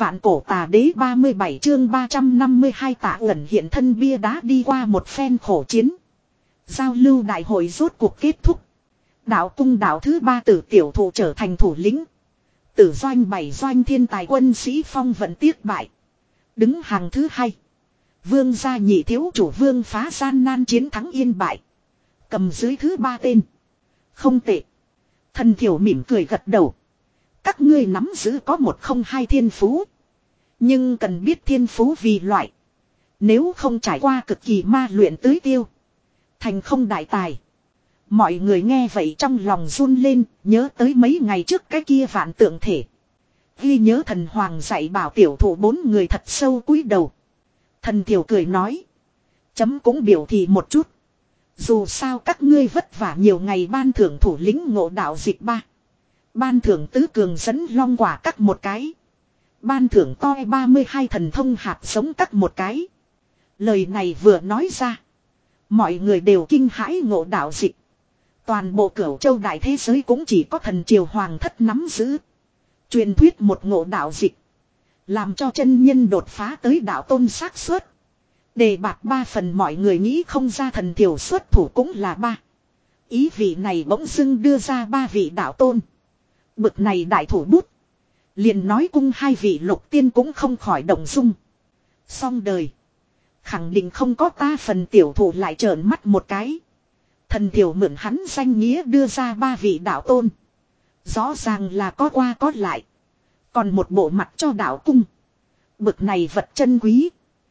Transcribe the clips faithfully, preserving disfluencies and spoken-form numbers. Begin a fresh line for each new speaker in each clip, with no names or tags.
Vạn cổ tà đế ba mươi bảy chương ba trăm năm mươi hai Tạ Ẩn hiện thân bia đá đi qua một phen khổ chiến. Giao lưu đại hội rốt cuộc kết thúc. Đạo cung đạo thứ ba tử tiểu thụ trở thành thủ lĩnh. Tử doanh bảy doanh thiên tài quân sĩ phong vận tiếc bại. Đứng hàng thứ hai. Vương gia nhị thiếu chủ vương phá gian nan chiến thắng yên bại. Cầm dưới thứ ba tên. Không tệ. Thần thiểu mỉm cười gật đầu. Các ngươi nắm giữ có một không hai thiên phú. Nhưng cần biết thiên phú vì loại. Nếu không trải qua cực kỳ ma luyện tưới tiêu. Thành không đại tài. Mọi người nghe vậy trong lòng run lên. Nhớ tới mấy ngày trước cái kia vạn tượng thể. Ghi nhớ thần hoàng dạy bảo tiểu thủ bốn người thật sâu cúi đầu. Thần tiểu cười nói. Chấm cũng biểu thị một chút. Dù sao các ngươi vất vả nhiều ngày ban thưởng thủ lĩnh ngộ đạo dịch ba. Ban thưởng tứ cường dẫn long quả cắt một cái. Ban thưởng toi ba mươi hai thần thông hạt giống cắt một cái. Lời này vừa nói ra. Mọi người đều kinh hãi ngộ đạo dịch. Toàn bộ cửu châu đại thế giới cũng chỉ có thần triều hoàng thất nắm giữ. Truyền thuyết một ngộ đạo dịch. Làm cho chân nhân đột phá tới đạo tôn xác suất. Đề bạt ba phần mọi người nghĩ không ra thần triều xuất thủ cũng là ba. Ý vị này bỗng dưng đưa ra ba vị đạo tôn. Bực này đại thủ bút. Liền nói cung hai vị lục tiên cũng không khỏi động dung. Xong đời. Khẳng định không có ta phần tiểu thủ lại trợn mắt một cái. Thần tiểu mượn hắn danh nghĩa đưa ra ba vị đạo tôn. Rõ ràng là có qua có lại. Còn một bộ mặt cho đạo cung. Bực này vật chân quý.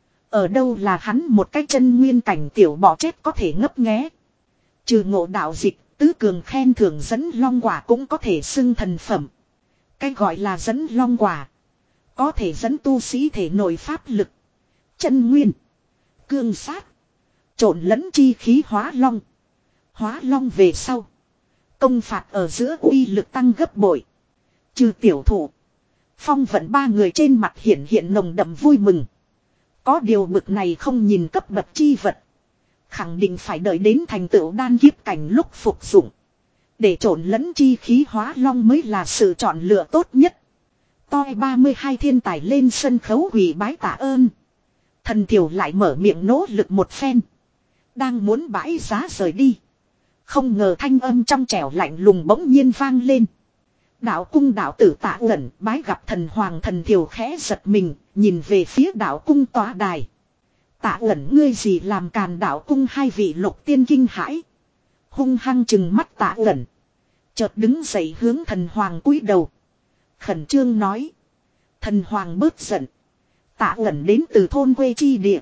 Ở đâu là hắn một cái chân nguyên cảnh tiểu bỏ chết có thể ngấp nghé. Trừ ngộ đạo dịch. Tứ cường khen thưởng dẫn long quả cũng có thể xưng thần phẩm. Cái gọi là dẫn long quả. Có thể dẫn tu sĩ thể nội pháp lực. Chân nguyên. Cương sát. Trộn lẫn chi khí hóa long. Hóa long về sau. Công phạt ở giữa uy lực tăng gấp bội. Trừ tiểu thủ. Phong vận ba người trên mặt hiện hiện nồng đậm vui mừng. Có điều bực này không nhìn cấp bậc chi vật. Khẳng định phải đợi đến thành tựu đan kiếp cảnh lúc phục dụng. Để trộn lẫn chi khí hóa long mới là sự chọn lựa tốt nhất. Toi ba mươi hai thiên tài lên sân khấu quỳ bái tạ ơn. Thần thiểu lại mở miệng nỗ lực một phen. Đang muốn bãi giá rời đi. Không ngờ thanh âm trong trẻo lạnh lùng bỗng nhiên vang lên. Đạo cung đạo tử Tạ Ẩn bái gặp thần hoàng. Thần thiểu khẽ giật mình. Nhìn về phía đạo cung tòa đài. Tạ Ẩn ngươi gì làm càn đạo cung hai vị lục tiên kinh hãi. Hung hăng chừng mắt Tạ Ẩn. Chợt đứng dậy hướng thần hoàng cúi đầu. Khẩn trương nói. Thần hoàng bớt giận. Tạ Ẩn đến từ thôn quê chi địa.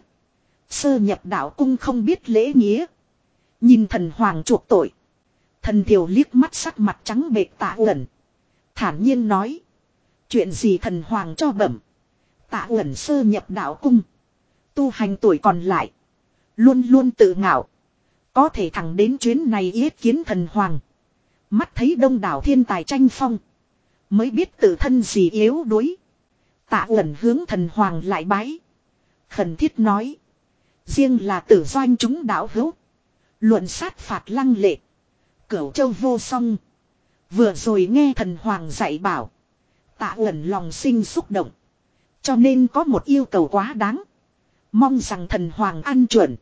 Sơ nhập đạo cung không biết lễ nghĩa. Nhìn thần hoàng chuộc tội. Thần thiểu liếc mắt sắc mặt trắng bệch Tạ Ẩn. Thản nhiên nói. Chuyện gì thần hoàng cho bẩm. Tạ Ẩn sơ nhập đạo cung. Tu hành tuổi còn lại. Luôn luôn tự ngạo. Có thể thẳng đến chuyến này yết kiến thần hoàng. Mắt thấy đông đảo thiên tài tranh phong. Mới biết tự thân gì yếu đuối. Tạ Ẩn hướng thần hoàng lại bái. Khẩn thiết nói. Riêng là tử doanh chúng đạo hữu. Luận sát phạt lăng lệ. Cửu châu vô song. Vừa rồi nghe thần hoàng dạy bảo. Tạ Ẩn lòng sinh xúc động. Cho nên có một yêu cầu quá đáng. Mong rằng thần hoàng ăn chuẩn.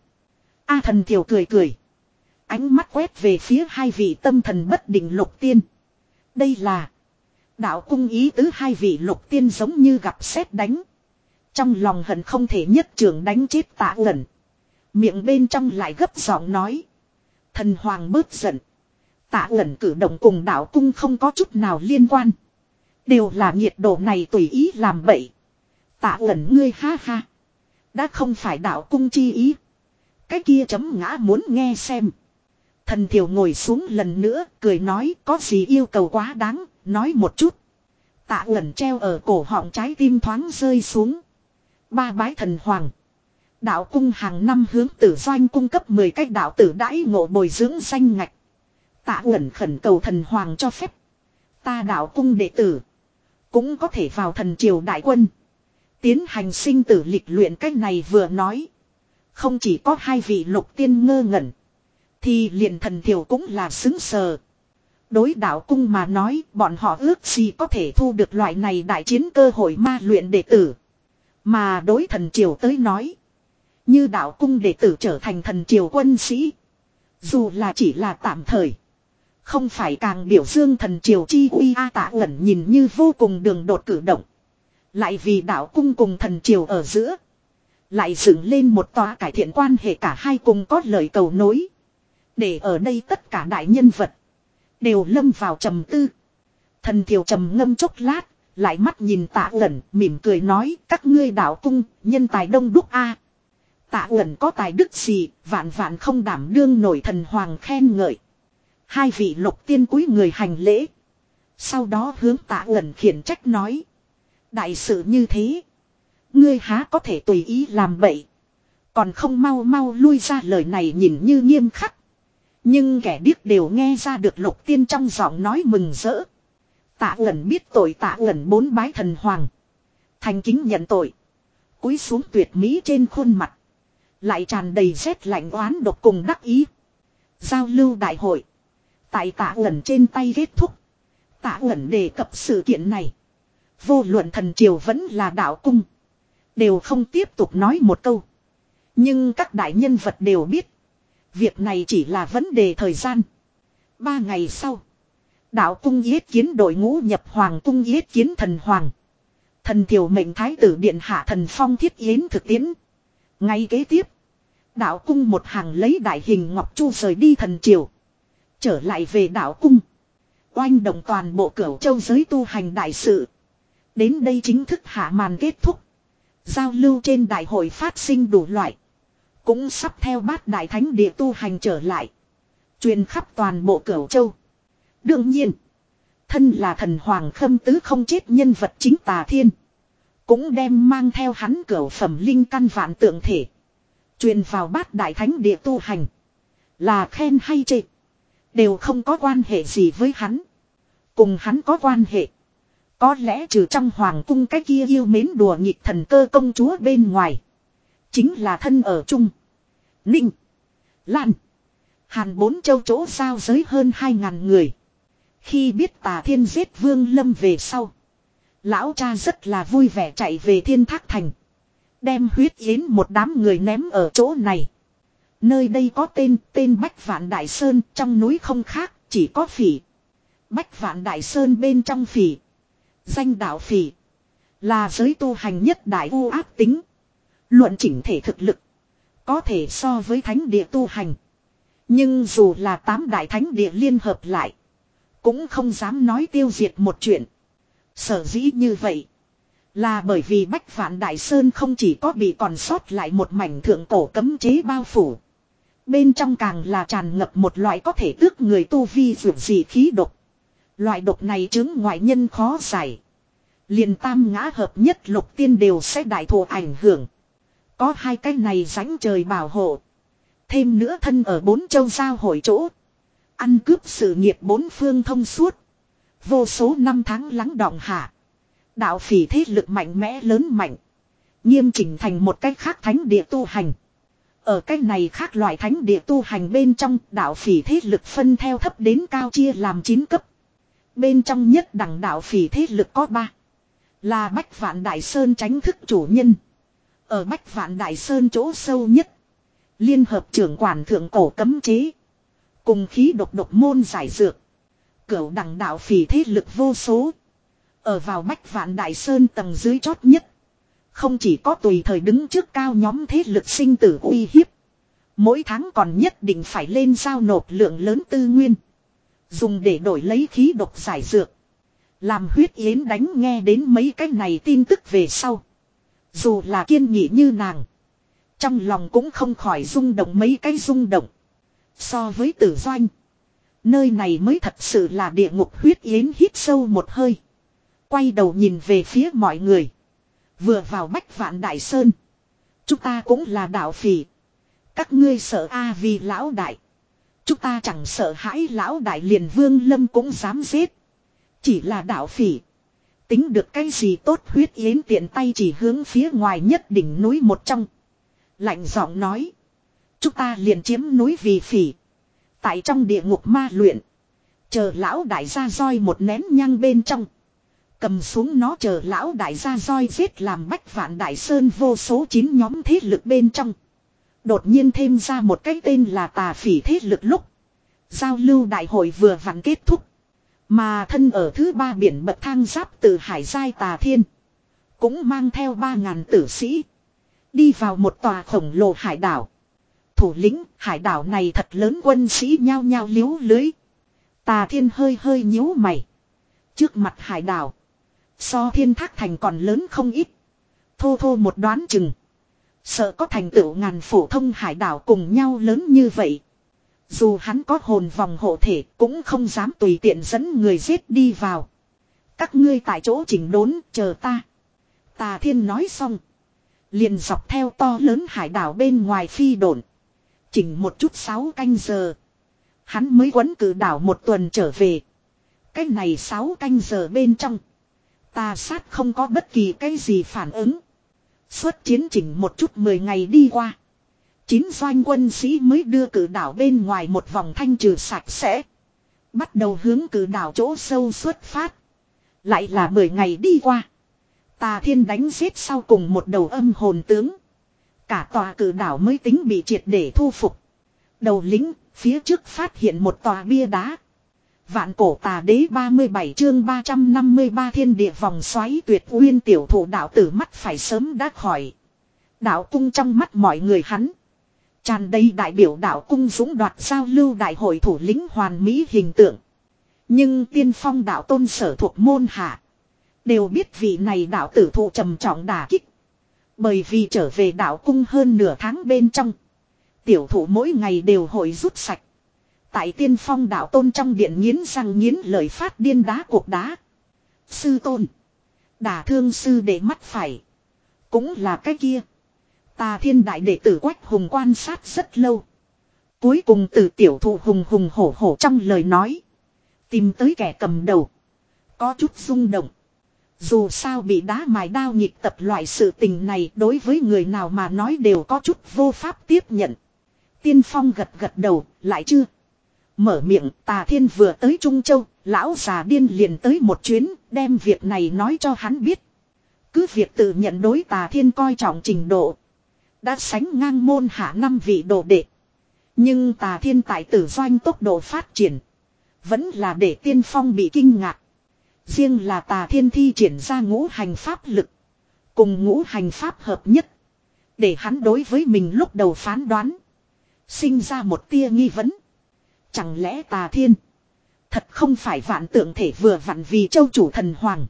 A thần thiểu cười cười. Ánh mắt quét về phía hai vị tâm thần bất định lục tiên. Đây là. Đạo cung ý tứ hai vị lục tiên giống như gặp sét đánh. Trong lòng hận không thể nhất trường đánh chết Tạ Ẩn. Miệng bên trong lại gấp giọng nói. Thần hoàng bớt giận. Tạ Ẩn cử động cùng đạo cung không có chút nào liên quan. Đều là nhiệt độ này tùy ý làm bậy. Tạ Ẩn ngươi ha ha. Đã không phải đạo cung chi ý. Cái kia chấm ngã muốn nghe xem. Thần thiểu ngồi xuống lần nữa cười nói có gì yêu cầu quá đáng. Nói một chút. Tạ Ẩn treo ở cổ họng trái tim thoáng rơi xuống. Ba bái thần hoàng. Đạo cung hàng năm hướng tử doanh cung cấp mười cách đạo tử đãi ngộ bồi dưỡng danh ngạch. Tạ Ẩn khẩn cầu thần hoàng cho phép. Ta đạo cung đệ tử. Cũng có thể vào thần triều đại quân. Tiến hành sinh tử lịch luyện cách này vừa nói. Không chỉ có hai vị lục tiên ngơ ngẩn. Thì liền thần thiểu cũng là xứng sờ. Đối đạo cung mà nói, bọn họ ước gì có thể thu được loại này đại chiến cơ hội ma luyện đệ tử. Mà đối thần triều tới nói, như đạo cung đệ tử trở thành thần triều quân sĩ, dù là chỉ là tạm thời, không phải càng biểu dương thần triều chi uy. A Tạ Uẩn nhìn như vô cùng đường đột cử động, lại vì đạo cung cùng thần triều ở giữa lại dựng lên một tòa cải thiện quan hệ cả hai cùng có lời cầu nối. Để ở đây tất cả đại nhân vật đều lâm vào trầm tư. Thần triều trầm ngâm chốc lát, lại mắt nhìn Tạ Uẩn, mỉm cười nói, các ngươi đạo cung nhân tài đông đúc a. Tạ Uẩn có tài đức gì, vạn vạn không đảm đương nổi thần hoàng khen ngợi. Hai vị lục tiên cúi người hành lễ. Sau đó hướng Tạ Uẩn khiển trách nói, đại sự như thế, ngươi há có thể tùy ý làm bậy, còn không mau mau lui ra. Lời này nhìn như nghiêm khắc, nhưng kẻ điếc đều nghe ra được lục tiên trong giọng nói mừng rỡ. Tạ Uẩn biết tội, Tạ Uẩn bốn bái thần hoàng, thành kính nhận tội, cúi xuống tuyệt mỹ trên khuôn mặt lại tràn đầy rét lạnh oán độc cùng đắc ý. Giao lưu đại hội tại Tạ Uẩn trên tay kết thúc. Tạ Uẩn đề cập sự kiện này, vô luận thần triều vẫn là đạo cung đều không tiếp tục nói một câu. Nhưng các đại nhân vật đều biết, việc này chỉ là vấn đề thời gian. Ba ngày sau, đạo cung yết kiến đội ngũ nhập hoàng cung yết kiến thần hoàng. Thần triều mệnh thái tử điện hạ Thần Phong thiết yến thực tiễn. Ngay kế tiếp, đạo cung một hàng lấy đại hình ngọc chu rời đi thần triều, trở lại về đạo cung, oanh động toàn bộ Cửu Châu giới tu hành đại sự. Đến đây chính thức hạ màn kết thúc. Giao lưu trên đại hội phát sinh đủ loại, cũng sắp theo bát đại thánh địa tu hành trở lại, truyền khắp toàn bộ Cửu Châu. Đương nhiên, thân là thần hoàng Khâm Tứ không chết nhân vật chính Tà Thiên cũng đem mang theo hắn cửu phẩm linh căn vạn tượng thể truyền vào bát đại thánh địa tu hành. Là khen hay chê đều không có quan hệ gì với hắn. Cùng hắn có quan hệ, có lẽ trừ trong hoàng cung cái kia yêu mến đùa nghịch thần cơ công chúa bên ngoài, chính là thân ở Trung, Ninh, Lan, Hàn bốn châu chỗ giao giới hơn hai ngàn người. Khi biết Tà Thiên giết Vương Lâm về sau, lão cha rất là vui vẻ chạy về Thiên Thác Thành, đem huyết yến một đám người ném ở chỗ này. Nơi đây có tên tên Bách Vạn Đại Sơn, trong núi không khác, chỉ có phỉ. Bách Vạn Đại Sơn bên trong phỉ, danh đạo phỉ, là giới tu hành nhất đại u ác tính. Luận chỉnh thể thực lực, có thể so với thánh địa tu hành. Nhưng dù là tám đại thánh địa liên hợp lại, cũng không dám nói tiêu diệt một chuyện. Sở dĩ như vậy, là bởi vì Bách Vạn Đại Sơn không chỉ có bị còn sót lại một mảnh thượng cổ cấm chế bao phủ, bên trong càng là tràn ngập một loại có thể tước người tu vi vượt dị khí độc. Loại độc này chứng ngoại nhân khó giải, liền tam ngã hợp nhất lục tiên đều sẽ đại thụ ảnh hưởng. Có hai cái này rãnh trời bảo hộ, thêm nữa thân ở bốn châu giao hội chỗ, ăn cướp sự nghiệp bốn phương thông suốt, vô số năm tháng lắng đọng hạ, đạo phỉ thế lực mạnh mẽ lớn mạnh, nghiêm chỉnh thành một cách khác thánh địa tu hành. Ở cách này khác loại thánh địa tu hành bên trong, đạo phỉ thế lực phân theo thấp đến cao chia làm chín cấp. Bên trong nhất đẳng đạo phỉ thế lực có ba, là Bách Vạn Đại Sơn chánh thức chủ nhân. Ở Bách Vạn Đại Sơn chỗ sâu nhất, liên hợp trưởng quản thượng cổ cấm chế, cùng khí độc độc môn giải dược. Cửu đẳng đạo phỉ thế lực vô số, ở vào Bách Vạn Đại Sơn tầng dưới chót nhất. Không chỉ có tùy thời đứng trước cao nhóm thế lực sinh tử uy hiếp, mỗi tháng còn nhất định phải lên giao nộp lượng lớn tư nguyên, dùng để đổi lấy khí độc giải dược. Làm huyết yến đánh nghe đến mấy cái này tin tức về sau, dù là kiên nghị như nàng, trong lòng cũng không khỏi rung động mấy cái rung động. So với Tử Doanh, nơi này mới thật sự là địa ngục. Huyết yến hít sâu một hơi, quay đầu nhìn về phía mọi người. Vừa vào Bách Vạn Đại Sơn, chúng ta cũng là đạo phỉ. Các ngươi sợ a vì lão đại, chúng ta chẳng sợ hãi. Lão đại liền Vương Lâm cũng dám giết, chỉ là đạo phỉ, tính được cái gì tốt. Huyết yến tiện tay chỉ hướng phía ngoài nhất đỉnh núi một trong, lạnh giọng nói, chúng ta liền chiếm núi vì phỉ, tại trong địa ngục ma luyện, Chờ lão đại gia roi một nén nhang bên trong. Cầm xuống nó chờ lão đại gia roi giết làm bách vạn đại sơn vô số chín nhóm thế lực bên trong. Đột nhiên thêm ra một cái tên là tà phỉ thế lực lúc. Giao lưu đại hội vừa vặn kết thúc. Mà thân ở thứ ba biển bậc thang giáp từ hải giai tà thiên. Cũng mang theo ba ngàn tử sĩ. Đi vào một tòa khổng lồ hải đảo. Thủ lĩnh hải đảo này thật lớn quân sĩ nhao nhao liếu lưới. Tà thiên hơi hơi nhíu mày. Trước mặt hải đảo. So thiên thác thành còn lớn không ít. Thô thô một đoán chừng. Sợ có thành tựu ngàn phổ thông hải đảo cùng nhau lớn như vậy. Dù hắn có hồn vòng hộ thể cũng không dám tùy tiện dẫn người giết đi vào. Các ngươi tại chỗ chỉnh đốn chờ ta. Tà thiên nói xong. Liền dọc theo to lớn hải đảo bên ngoài phi độn. Chỉnh một chút sáu canh giờ. Hắn mới quấn cử đảo một tuần trở về. Cái này sáu canh giờ bên trong. Tà sát không có bất kỳ cái gì phản ứng. Xuất chiến chỉnh một chút mười ngày đi qua. Chín doanh quân sĩ mới đưa cử đảo bên ngoài một vòng thanh trừ sạch sẽ. Bắt đầu hướng cử đảo chỗ sâu xuất phát. Lại là mười ngày đi qua. Tà thiên đánh giết sau cùng một đầu âm hồn tướng. Cả tòa cử đảo mới tính bị triệt để thu phục. Đầu lính, phía trước phát hiện một tòa bia đá. Vạn cổ tà đế ba mươi bảy chương ba trăm năm mươi ba thiên địa vòng xoáy tuyệt uyên tiểu thủ đạo tử mắt phải sớm đã khỏi. Đạo cung trong mắt mọi người hắn. Tràn đầy đại biểu đạo cung dũng đoạt giao lưu đại hội thủ lĩnh hoàn mỹ hình tượng. Nhưng tiên phong đạo tôn sở thuộc môn hạ. Đều biết vị này đạo tử thụ trầm trọng đả kích. Bởi vì trở về đạo cung hơn nửa tháng bên trong. Tiểu thủ mỗi ngày đều hội rút sạch. Tại tiên phong đạo tôn trong điện nghiến răng nghiến lợi phát điên đá cuộc đá. Sư tôn. Đả thương sư để mắt phải. Cũng là cái kia. Tà thiên đại đệ tử Quách Hùng quan sát rất lâu. Cuối cùng từ tiểu thụ hùng hùng hổ hổ trong lời nói. Tìm tới kẻ cầm đầu. Có chút rung động. Dù sao bị đá mài đao nhịp tập loại sự tình này đối với người nào mà nói đều có chút vô pháp tiếp nhận. Tiên phong gật gật đầu, lại chưa. Mở miệng, Tà Thiên vừa tới Trung Châu, lão già điên liền tới một chuyến, đem việc này nói cho hắn biết. Cứ việc tự nhận đối Tà Thiên coi trọng trình độ. Đã sánh ngang môn hạ năm vị đồ đệ. Nhưng Tà Thiên tại tử doanh tốc độ phát triển. Vẫn là để tiên phong bị kinh ngạc. Riêng là Tà Thiên thi triển ra ngũ hành pháp lực. Cùng ngũ hành pháp hợp nhất. Để hắn đối với mình lúc đầu phán đoán. Sinh ra một tia nghi vấn. Chẳng lẽ Tà Thiên thật không phải vạn tượng thể vừa vặn vì châu chủ thần hoàng.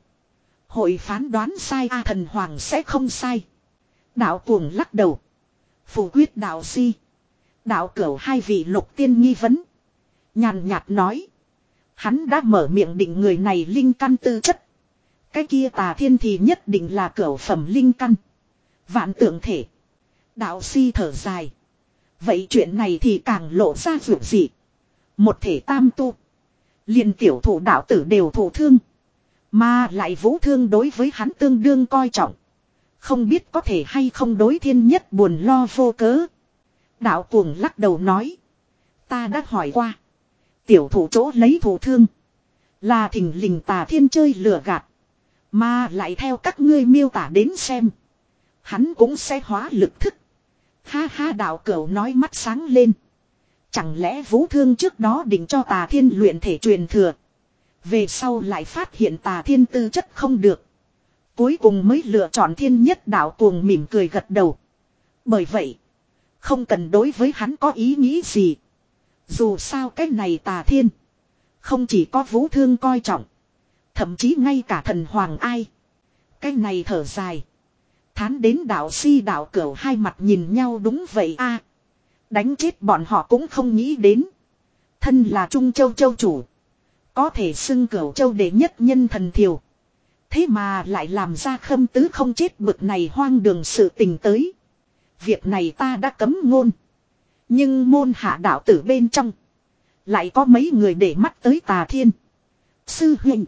Hội phán đoán sai a thần hoàng sẽ không sai. Đạo cuồng lắc đầu. Phủ quyết đạo si. Đạo cửu hai vị lục tiên nghi vấn. Nhàn nhạt nói. Hắn đã mở miệng định người này linh căn tư chất. Cái kia Tà Thiên thì nhất định là cửu phẩm linh căn. Vạn tượng thể. Đạo si thở dài. Vậy chuyện này thì càng lộ ra dữ dị. Một thể tam tu. Liền tiểu thủ đạo tử đều thụ thương. Mà lại vũ thương đối với hắn tương đương coi trọng. Không biết có thể hay không đối thiên nhất buồn lo vô cớ. Đạo cuồng lắc đầu nói. Ta đã hỏi qua. Tiểu thủ chỗ lấy thụ thương. Là thình lình Tà Thiên chơi lừa gạt. Mà lại theo các ngươi miêu tả đến xem. Hắn cũng sẽ hóa lực thức. Ha ha đạo cửu nói mắt sáng lên. Chẳng lẽ vũ thương trước đó định cho Tà Thiên luyện thể truyền thừa. Về sau lại phát hiện Tà Thiên tư chất không được. Cuối cùng mới lựa chọn thiên nhất đạo cuồng mỉm cười gật đầu. Bởi vậy. Không cần đối với hắn có ý nghĩ gì. Dù sao cái này Tà Thiên. Không chỉ có vũ thương coi trọng. Thậm chí ngay cả thần hoàng ai. Cái này thở dài. Thán đến đạo si đạo cửu hai mặt nhìn nhau đúng vậy a. Đánh chết bọn họ cũng không nghĩ đến. Thân là Trung Châu Châu chủ. Có thể xưng cửu châu đệ nhất nhân thần thiều. Thế mà lại làm ra khâm tứ không chết bực này hoang đường sự tình tới. Việc này ta đã cấm ngôn. Nhưng môn hạ đạo tử bên trong. Lại có mấy người để mắt tới Tà Thiên. Sư huynh.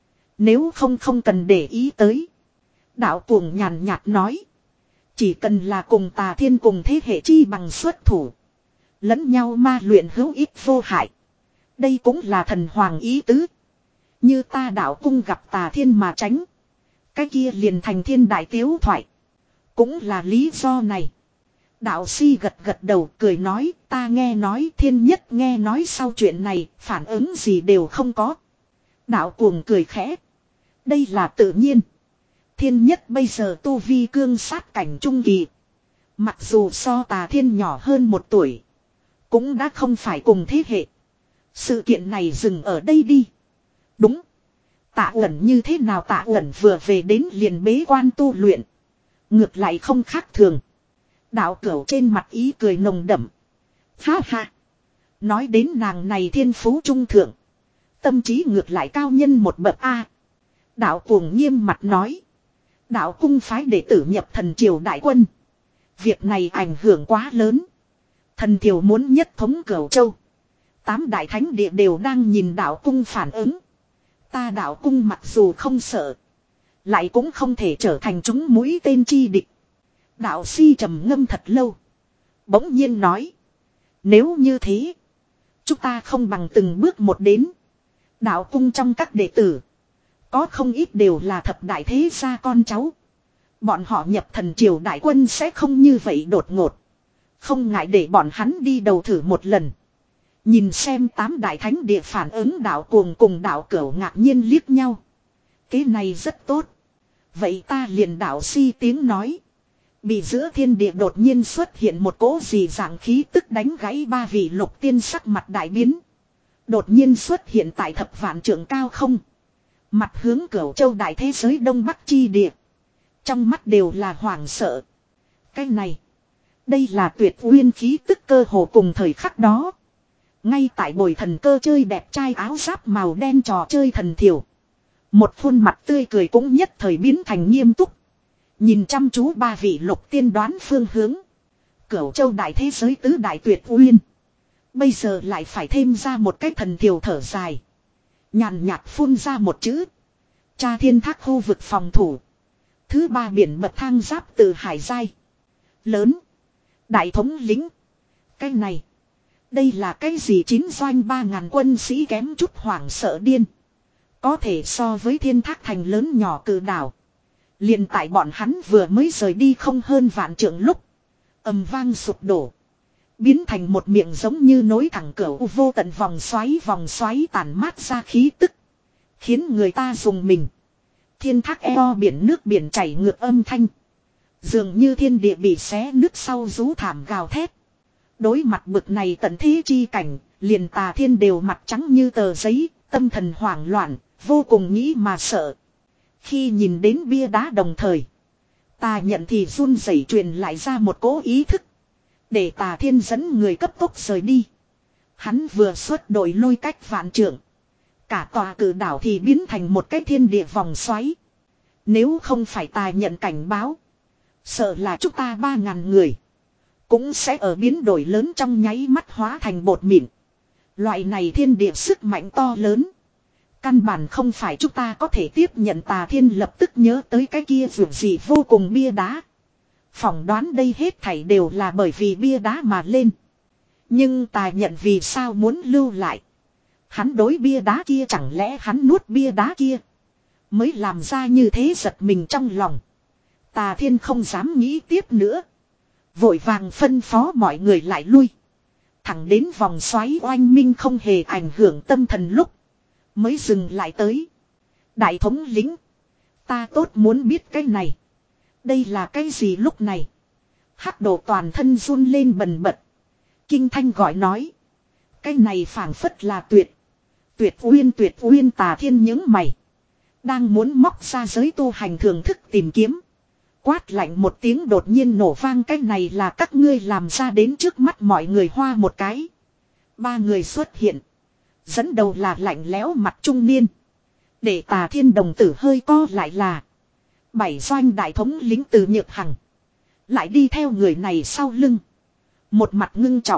Nếu không không cần để ý tới. Đạo cuồng nhàn nhạt nói. Chỉ cần là cùng Tà Thiên cùng thế hệ chi bằng xuất thủ. Lẫn nhau ma luyện hữu ích vô hại. Đây cũng là thần hoàng ý tứ. Như ta đạo cung gặp tà thiên mà tránh. Cái kia liền thành thiên đại tiếu thoại. Cũng là lý do này. Đạo si gật gật đầu cười nói, ta nghe nói thiên nhất nghe nói sau chuyện này, phản ứng gì đều không có. Đạo cuồng cười khẽ. Đây là tự nhiên. Thiên nhất bây giờ tu vi cương sát cảnh trung kỳ. Mặc dù so tà thiên nhỏ hơn một tuổi. Cũng đã không phải cùng thế hệ. Sự kiện này dừng ở đây đi. Đúng. Tạ Uẩn như thế nào Tạ Uẩn vừa về đến liền bế quan tu luyện. Ngược lại không khác thường. Đạo Cửu trên mặt ý cười nồng đậm. Ha ha. Nói đến nàng này thiên phú trung thượng. Tâm trí ngược lại cao nhân một bậc A. Đạo Cuồng nghiêm mặt nói. Đạo cung phái đệ tử nhập thần triều đại quân. Việc này ảnh hưởng quá lớn. Thần triều muốn nhất thống Cửu Châu. Tám đại thánh địa đều đang nhìn đạo cung phản ứng. Ta đạo cung mặc dù không sợ. Lại cũng không thể trở thành chúng mũi tên chi địch. Đạo si trầm ngâm thật lâu. Bỗng nhiên nói. Nếu như thế. Chúng ta không bằng từng bước một đến. Đạo cung trong các đệ tử. Có không ít đều là thập đại thế gia con cháu. Bọn họ nhập thần triều đại quân sẽ không như vậy đột ngột. Không ngại để bọn hắn đi đầu thử một lần. Nhìn xem tám đại thánh địa phản ứng đạo cuồng cùng đạo cửu ngạc nhiên liếc nhau. Cái này rất tốt. Vậy ta liền đạo si tiếng nói. Bị giữa thiên địa đột nhiên xuất hiện một cỗ gì dạng khí tức đánh gãy ba vị lục tiên sắc mặt đại biến. Đột nhiên xuất hiện tại thập vạn trượng cao không. Mặt hướng Cửu Châu đại thế giới đông bắc chi địa. Trong mắt đều là hoảng sợ. Cái này. Đây là tuyệt uyên khí tức cơ hồ cùng thời khắc đó. Ngay tại bồi thần cơ chơi đẹp trai áo giáp màu đen trò chơi thần thiểu. Một khuôn mặt tươi cười cũng nhất thời biến thành nghiêm túc. Nhìn chăm chú ba vị lục tiên đoán phương hướng. Cửu Châu đại thế giới tứ đại tuyệt uyên. Bây giờ lại phải thêm ra một cái thần thiểu thở dài. Nhàn nhạt phun ra một chữ. Cha thiên thác khu vực phòng thủ. Thứ ba biển bậc thang giáp từ hải giai. Lớn. Đại thống lĩnh. Cái này. Đây là cái gì chín doanh ba ngàn quân sĩ kém chút hoảng sợ điên. Có thể so với thiên thác thành lớn nhỏ cử đảo. Liền tại bọn hắn vừa mới rời đi không hơn vạn trượng lúc. Ầm vang sụp đổ. Biến thành một miệng giống như nối thẳng cửa vô tận vòng xoáy vòng xoáy tàn mát ra khí tức. Khiến người ta dùng mình. Thiên thác eo biển nước biển chảy ngược âm thanh. Dường như thiên địa bị xé nứt sau rú thảm gào thét. Đối mặt bực này tận thế chi cảnh, liền Tà Thiên đều mặt trắng như tờ giấy, tâm thần hoảng loạn, vô cùng nghĩ mà sợ. Khi nhìn đến bia đá đồng thời, Tà Nhận thì run rẩy truyền lại ra một cố ý thức. Để Tà Thiên dẫn người cấp tốc rời đi. Hắn vừa xuất đội lôi cách vạn trượng. Cả tòa cử đảo thì biến thành một cái thiên địa vòng xoáy. Nếu không phải Tà Nhận cảnh báo, sợ là chúng ta ba ngàn người. Cũng sẽ ở biến đổi lớn trong nháy mắt hóa thành bột mịn. Loại này thiên địa sức mạnh to lớn. Căn bản không phải chúng ta có thể tiếp nhận. Tà Thiên lập tức nhớ tới cái kia vượt gì vô cùng bia đá. Phỏng đoán đây hết thảy đều là bởi vì bia đá mà lên. Nhưng Tà Nhận vì sao muốn lưu lại. Hắn đối bia đá kia chẳng lẽ hắn nuốt bia đá kia. Mới làm ra như thế giật mình trong lòng. Tà Thiên không dám nghĩ tiếp nữa. Vội vàng phân phó mọi người lại lui. Thẳng đến vòng xoáy oanh minh không hề ảnh hưởng tâm thần lúc. Mới dừng lại tới. Đại thống lĩnh. Ta tốt muốn biết cái này. Đây là cái gì lúc này. Hắc đồ toàn thân run lên bần bật. Kinh thanh gọi nói. Cái này phảng phất là tuyệt. Tuyệt uyên tuyệt uyên. Tà Thiên những mày. Đang muốn móc ra giới tu hành thường thức tìm kiếm. Quát lạnh một tiếng đột nhiên nổ vang. Cái này là các ngươi làm ra đến trước mắt mọi người hoa một cái. Ba người xuất hiện. Dẫn đầu là lạnh lẽo mặt trung niên. Để Tà Thiên đồng tử hơi co lại là. Bảy doanh đại thống lính từ Nhược Hằng. Lại đi theo người này sau lưng. Một mặt ngưng trọng.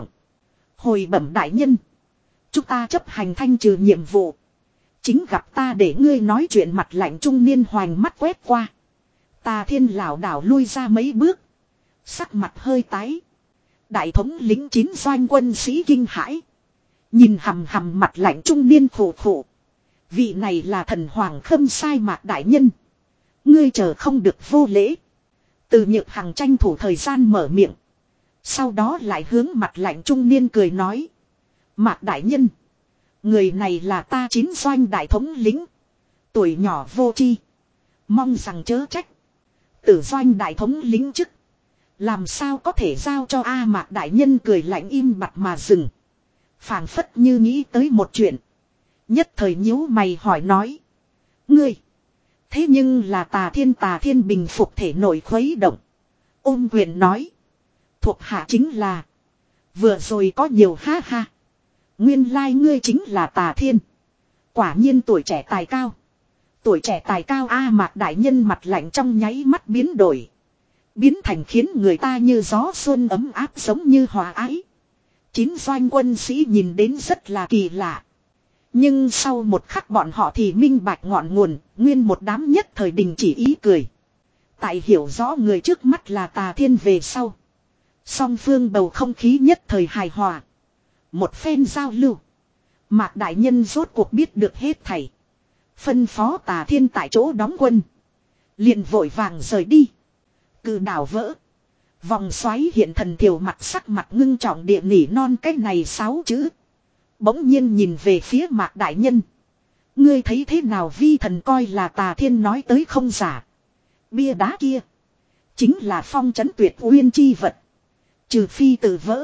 Hồi bẩm đại nhân. Chúng ta chấp hành thanh trừ nhiệm vụ. Chính gặp ta để ngươi nói chuyện. Mặt lạnh trung niên hoành mắt quét qua. Tà Thiên lảo đảo lui ra mấy bước. Sắc mặt hơi tái. Đại thống lính chín doanh quân sĩ kinh hãi. Nhìn hằm hằm mặt lạnh trung niên khổ khổ. Vị này là thần hoàng Khâm Sai Mạc đại nhân. Ngươi chờ không được vô lễ. Từ Nhược Hằng tranh thủ thời gian mở miệng. Sau đó lại hướng mặt lạnh trung niên cười nói. Mạc đại nhân. Người này là ta chín doanh đại thống lĩnh. Tuổi nhỏ vô tri. Mong rằng chớ trách. Tử doanh đại thống lĩnh chức. Làm sao có thể giao cho A Mạc đại nhân cười lạnh im bặt mà dừng. Phảng phất như nghĩ tới một chuyện. Nhất thời nhíu mày hỏi nói. Ngươi. Thế nhưng là Tà Thiên Tà Thiên bình phục thể nội khuấy động. Ôm quyền nói. Thuộc hạ chính là. Vừa rồi có nhiều ha ha. Nguyên lai like ngươi chính là Tà Thiên. Quả nhiên tuổi trẻ tài cao. Tuổi trẻ tài cao A Mạc đại nhân mặt lạnh trong nháy mắt biến đổi. Biến thành khiến người ta như gió xuân ấm áp giống như hòa ái. Chín doanh quân sĩ nhìn đến rất là kỳ lạ. Nhưng sau một khắc bọn họ thì minh bạch ngọn nguồn, nguyên một đám nhất thời đình chỉ ý cười. Tại hiểu rõ người trước mắt là Tà Thiên về sau. Song phương bầu không khí nhất thời hài hòa. Một phen giao lưu. Mạc đại nhân rốt cuộc biết được hết thảy. Phân phó Tà Thiên tại chỗ đóng quân. Liền vội vàng rời đi. Cự đảo vỡ. Vòng xoáy hiện thần thiểu mặt sắc mặt ngưng trọng địa nỉ non cái này sáu chữ. Bỗng nhiên nhìn về phía Mạc đại nhân. Ngươi thấy thế nào vi thần coi là Tà Thiên nói tới không giả. Bia đá kia. Chính là phong trấn tuyệt uyên chi vật. Trừ phi tự vỡ.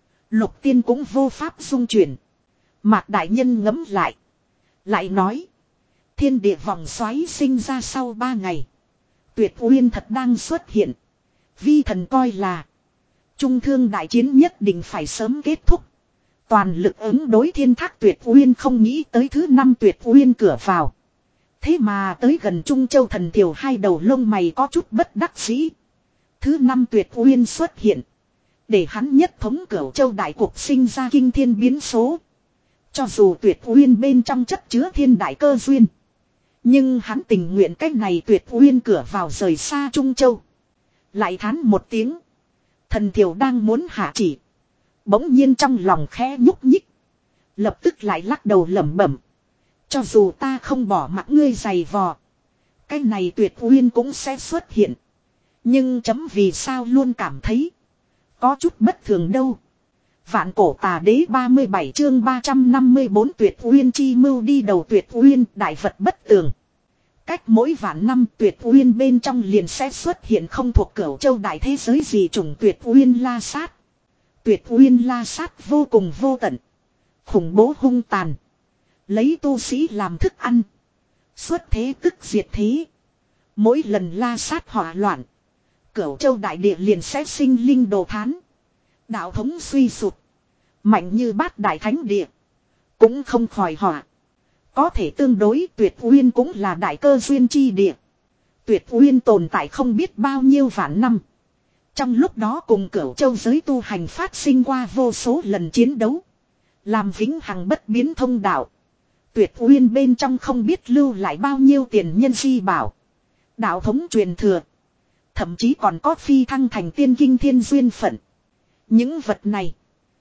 Lục tiên cũng vô pháp dung chuyển. Mạc đại nhân ngẫm lại. Lại nói. Thiên địa vòng xoáy sinh ra sau ba ngày. Tuyệt uyên thật đang xuất hiện. Vi thần coi là. Trung thương đại chiến nhất định phải sớm kết thúc. Toàn lực ứng đối thiên thác tuyệt uyên không nghĩ tới thứ năm tuyệt uyên cửa vào. Thế mà tới gần Trung Châu thần thiểu hai đầu lông mày có chút bất đắc dĩ. Thứ năm tuyệt uyên xuất hiện. Để hắn nhất thống Cửu Châu đại cuộc sinh ra kinh thiên biến số. Cho dù tuyệt uyên bên trong chất chứa thiên đại cơ duyên. Nhưng hắn tình nguyện cách này tuyệt uyên cửa vào rời xa Trung Châu. Lại thán một tiếng. Thần thiểu đang muốn hạ chỉ. Bỗng nhiên trong lòng khẽ nhúc nhích. Lập tức lại lắc đầu lẩm bẩm. Cho dù ta không bỏ mặc ngươi giày vò. Cái này tuyệt uyên cũng sẽ xuất hiện. Nhưng chấm vì sao luôn cảm thấy. Có chút bất thường đâu. Vạn cổ tà đế ba mươi bảy chương ba trăm năm mươi bốn tuyệt uyên chi mưu đi đầu tuyệt uyên đại vật bất tường. Cách mỗi vạn năm tuyệt uyên bên trong liền sẽ xuất hiện không thuộc Cửu Châu đại thế giới gì chủng tuyệt uyên la sát. Tuyệt uyên la sát vô cùng vô tận. Khủng bố hung tàn. Lấy tu sĩ làm thức ăn. Xuất thế tức diệt thế. Mỗi lần la sát hỏa loạn. Cửu Châu đại địa liền sẽ sinh linh đồ thán. Đạo thống suy sụp. Mạnh như bát đại thánh địa. Cũng không khỏi hỏa. Có thể tương đối tuyệt uyên cũng là đại cơ duyên chi địa. Tuyệt uyên tồn tại không biết bao nhiêu vạn năm. Trong lúc đó cùng Cửu Châu giới tu hành phát sinh qua vô số lần chiến đấu. Làm vĩnh hằng bất biến thông đạo. Tuyệt uyên bên trong không biết lưu lại bao nhiêu tiền nhân di bảo. Đạo thống truyền thừa. Thậm chí còn có phi thăng thành tiên kinh thiên duyên phận. Những vật này.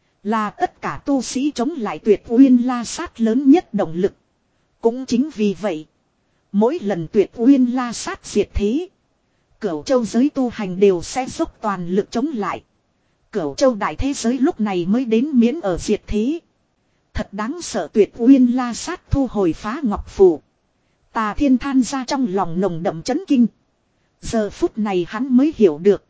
Là tất cả tu sĩ chống lại tuyệt uyên la sát lớn nhất động lực. Cũng chính vì vậy. Mỗi lần tuyệt uyên la sát diệt thế. Cửu Châu giới tu hành đều sẽ dốc toàn lực chống lại. Cửu Châu đại thế giới lúc này mới đến miễn ở diệt thế. Thật đáng sợ tuyệt uyên la sát thu hồi phá ngọc phù. Tà Thiên than ra trong lòng nồng đậm chấn kinh. Giờ phút này hắn mới hiểu được.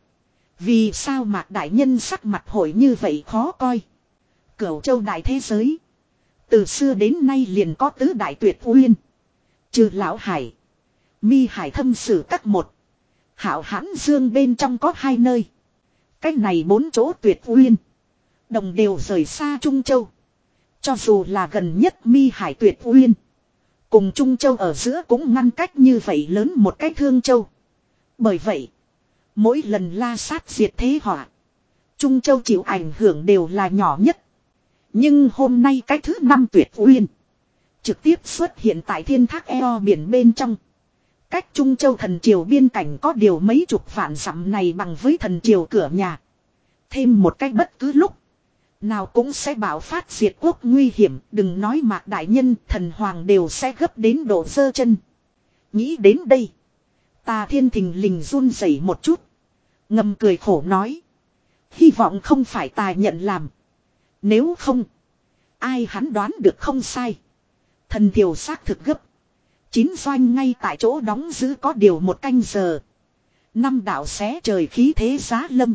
Vì sao Mạc đại nhân sắc mặt hội như vậy khó coi. Cửu Châu đại thế giới. Từ xưa đến nay liền có tứ đại tuyệt uyên. Trừ Lão Hải. Mi Hải thâm sử các một. Hảo Hãn Dương bên trong có hai nơi. Cách này bốn chỗ tuyệt uyên. Đồng đều rời xa Trung Châu. Cho dù là gần nhất Mi Hải tuyệt uyên. Cùng Trung Châu ở giữa cũng ngăn cách như vậy lớn một cái Thương Châu. Bởi vậy. Mỗi lần la sát diệt thế họa. Trung Châu chịu ảnh hưởng đều là nhỏ nhất. Nhưng hôm nay cái thứ năm tuyệt uyên. Trực tiếp xuất hiện tại thiên thác eo biển bên trong. Cách Trung Châu thần triều biên cảnh có điều mấy chục vạn dặm này bằng với thần triều cửa nhà. Thêm một cách bất cứ lúc. Nào cũng sẽ bảo phát diệt quốc nguy hiểm, đừng nói Mạc đại nhân, thần hoàng đều sẽ gấp đến độ giơ chân. Nghĩ đến đây, Tà Thiên thình lình run rẩy một chút, ngầm cười khổ nói: hy vọng không phải ta nhận làm. Nếu không, ai hắn đoán được không sai. Thần thiểu xác thực gấp. Chín doanh ngay tại chỗ đóng giữ có điều một canh giờ. Năm đạo xé trời khí thế giá lâm.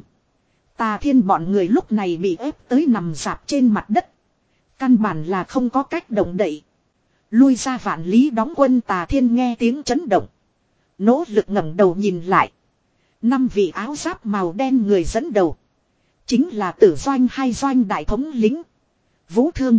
Tà Thiên bọn người lúc này bị ép tới nằm dạp trên mặt đất. Căn bản là không có cách động đậy. Lui ra vạn lý đóng quân, Tà Thiên nghe tiếng chấn động, nỗ lực ngẩng đầu nhìn lại. Năm vị áo giáp màu đen người dẫn đầu chính là Tử Doanh hai doanh đại thống lĩnh Vũ Thương.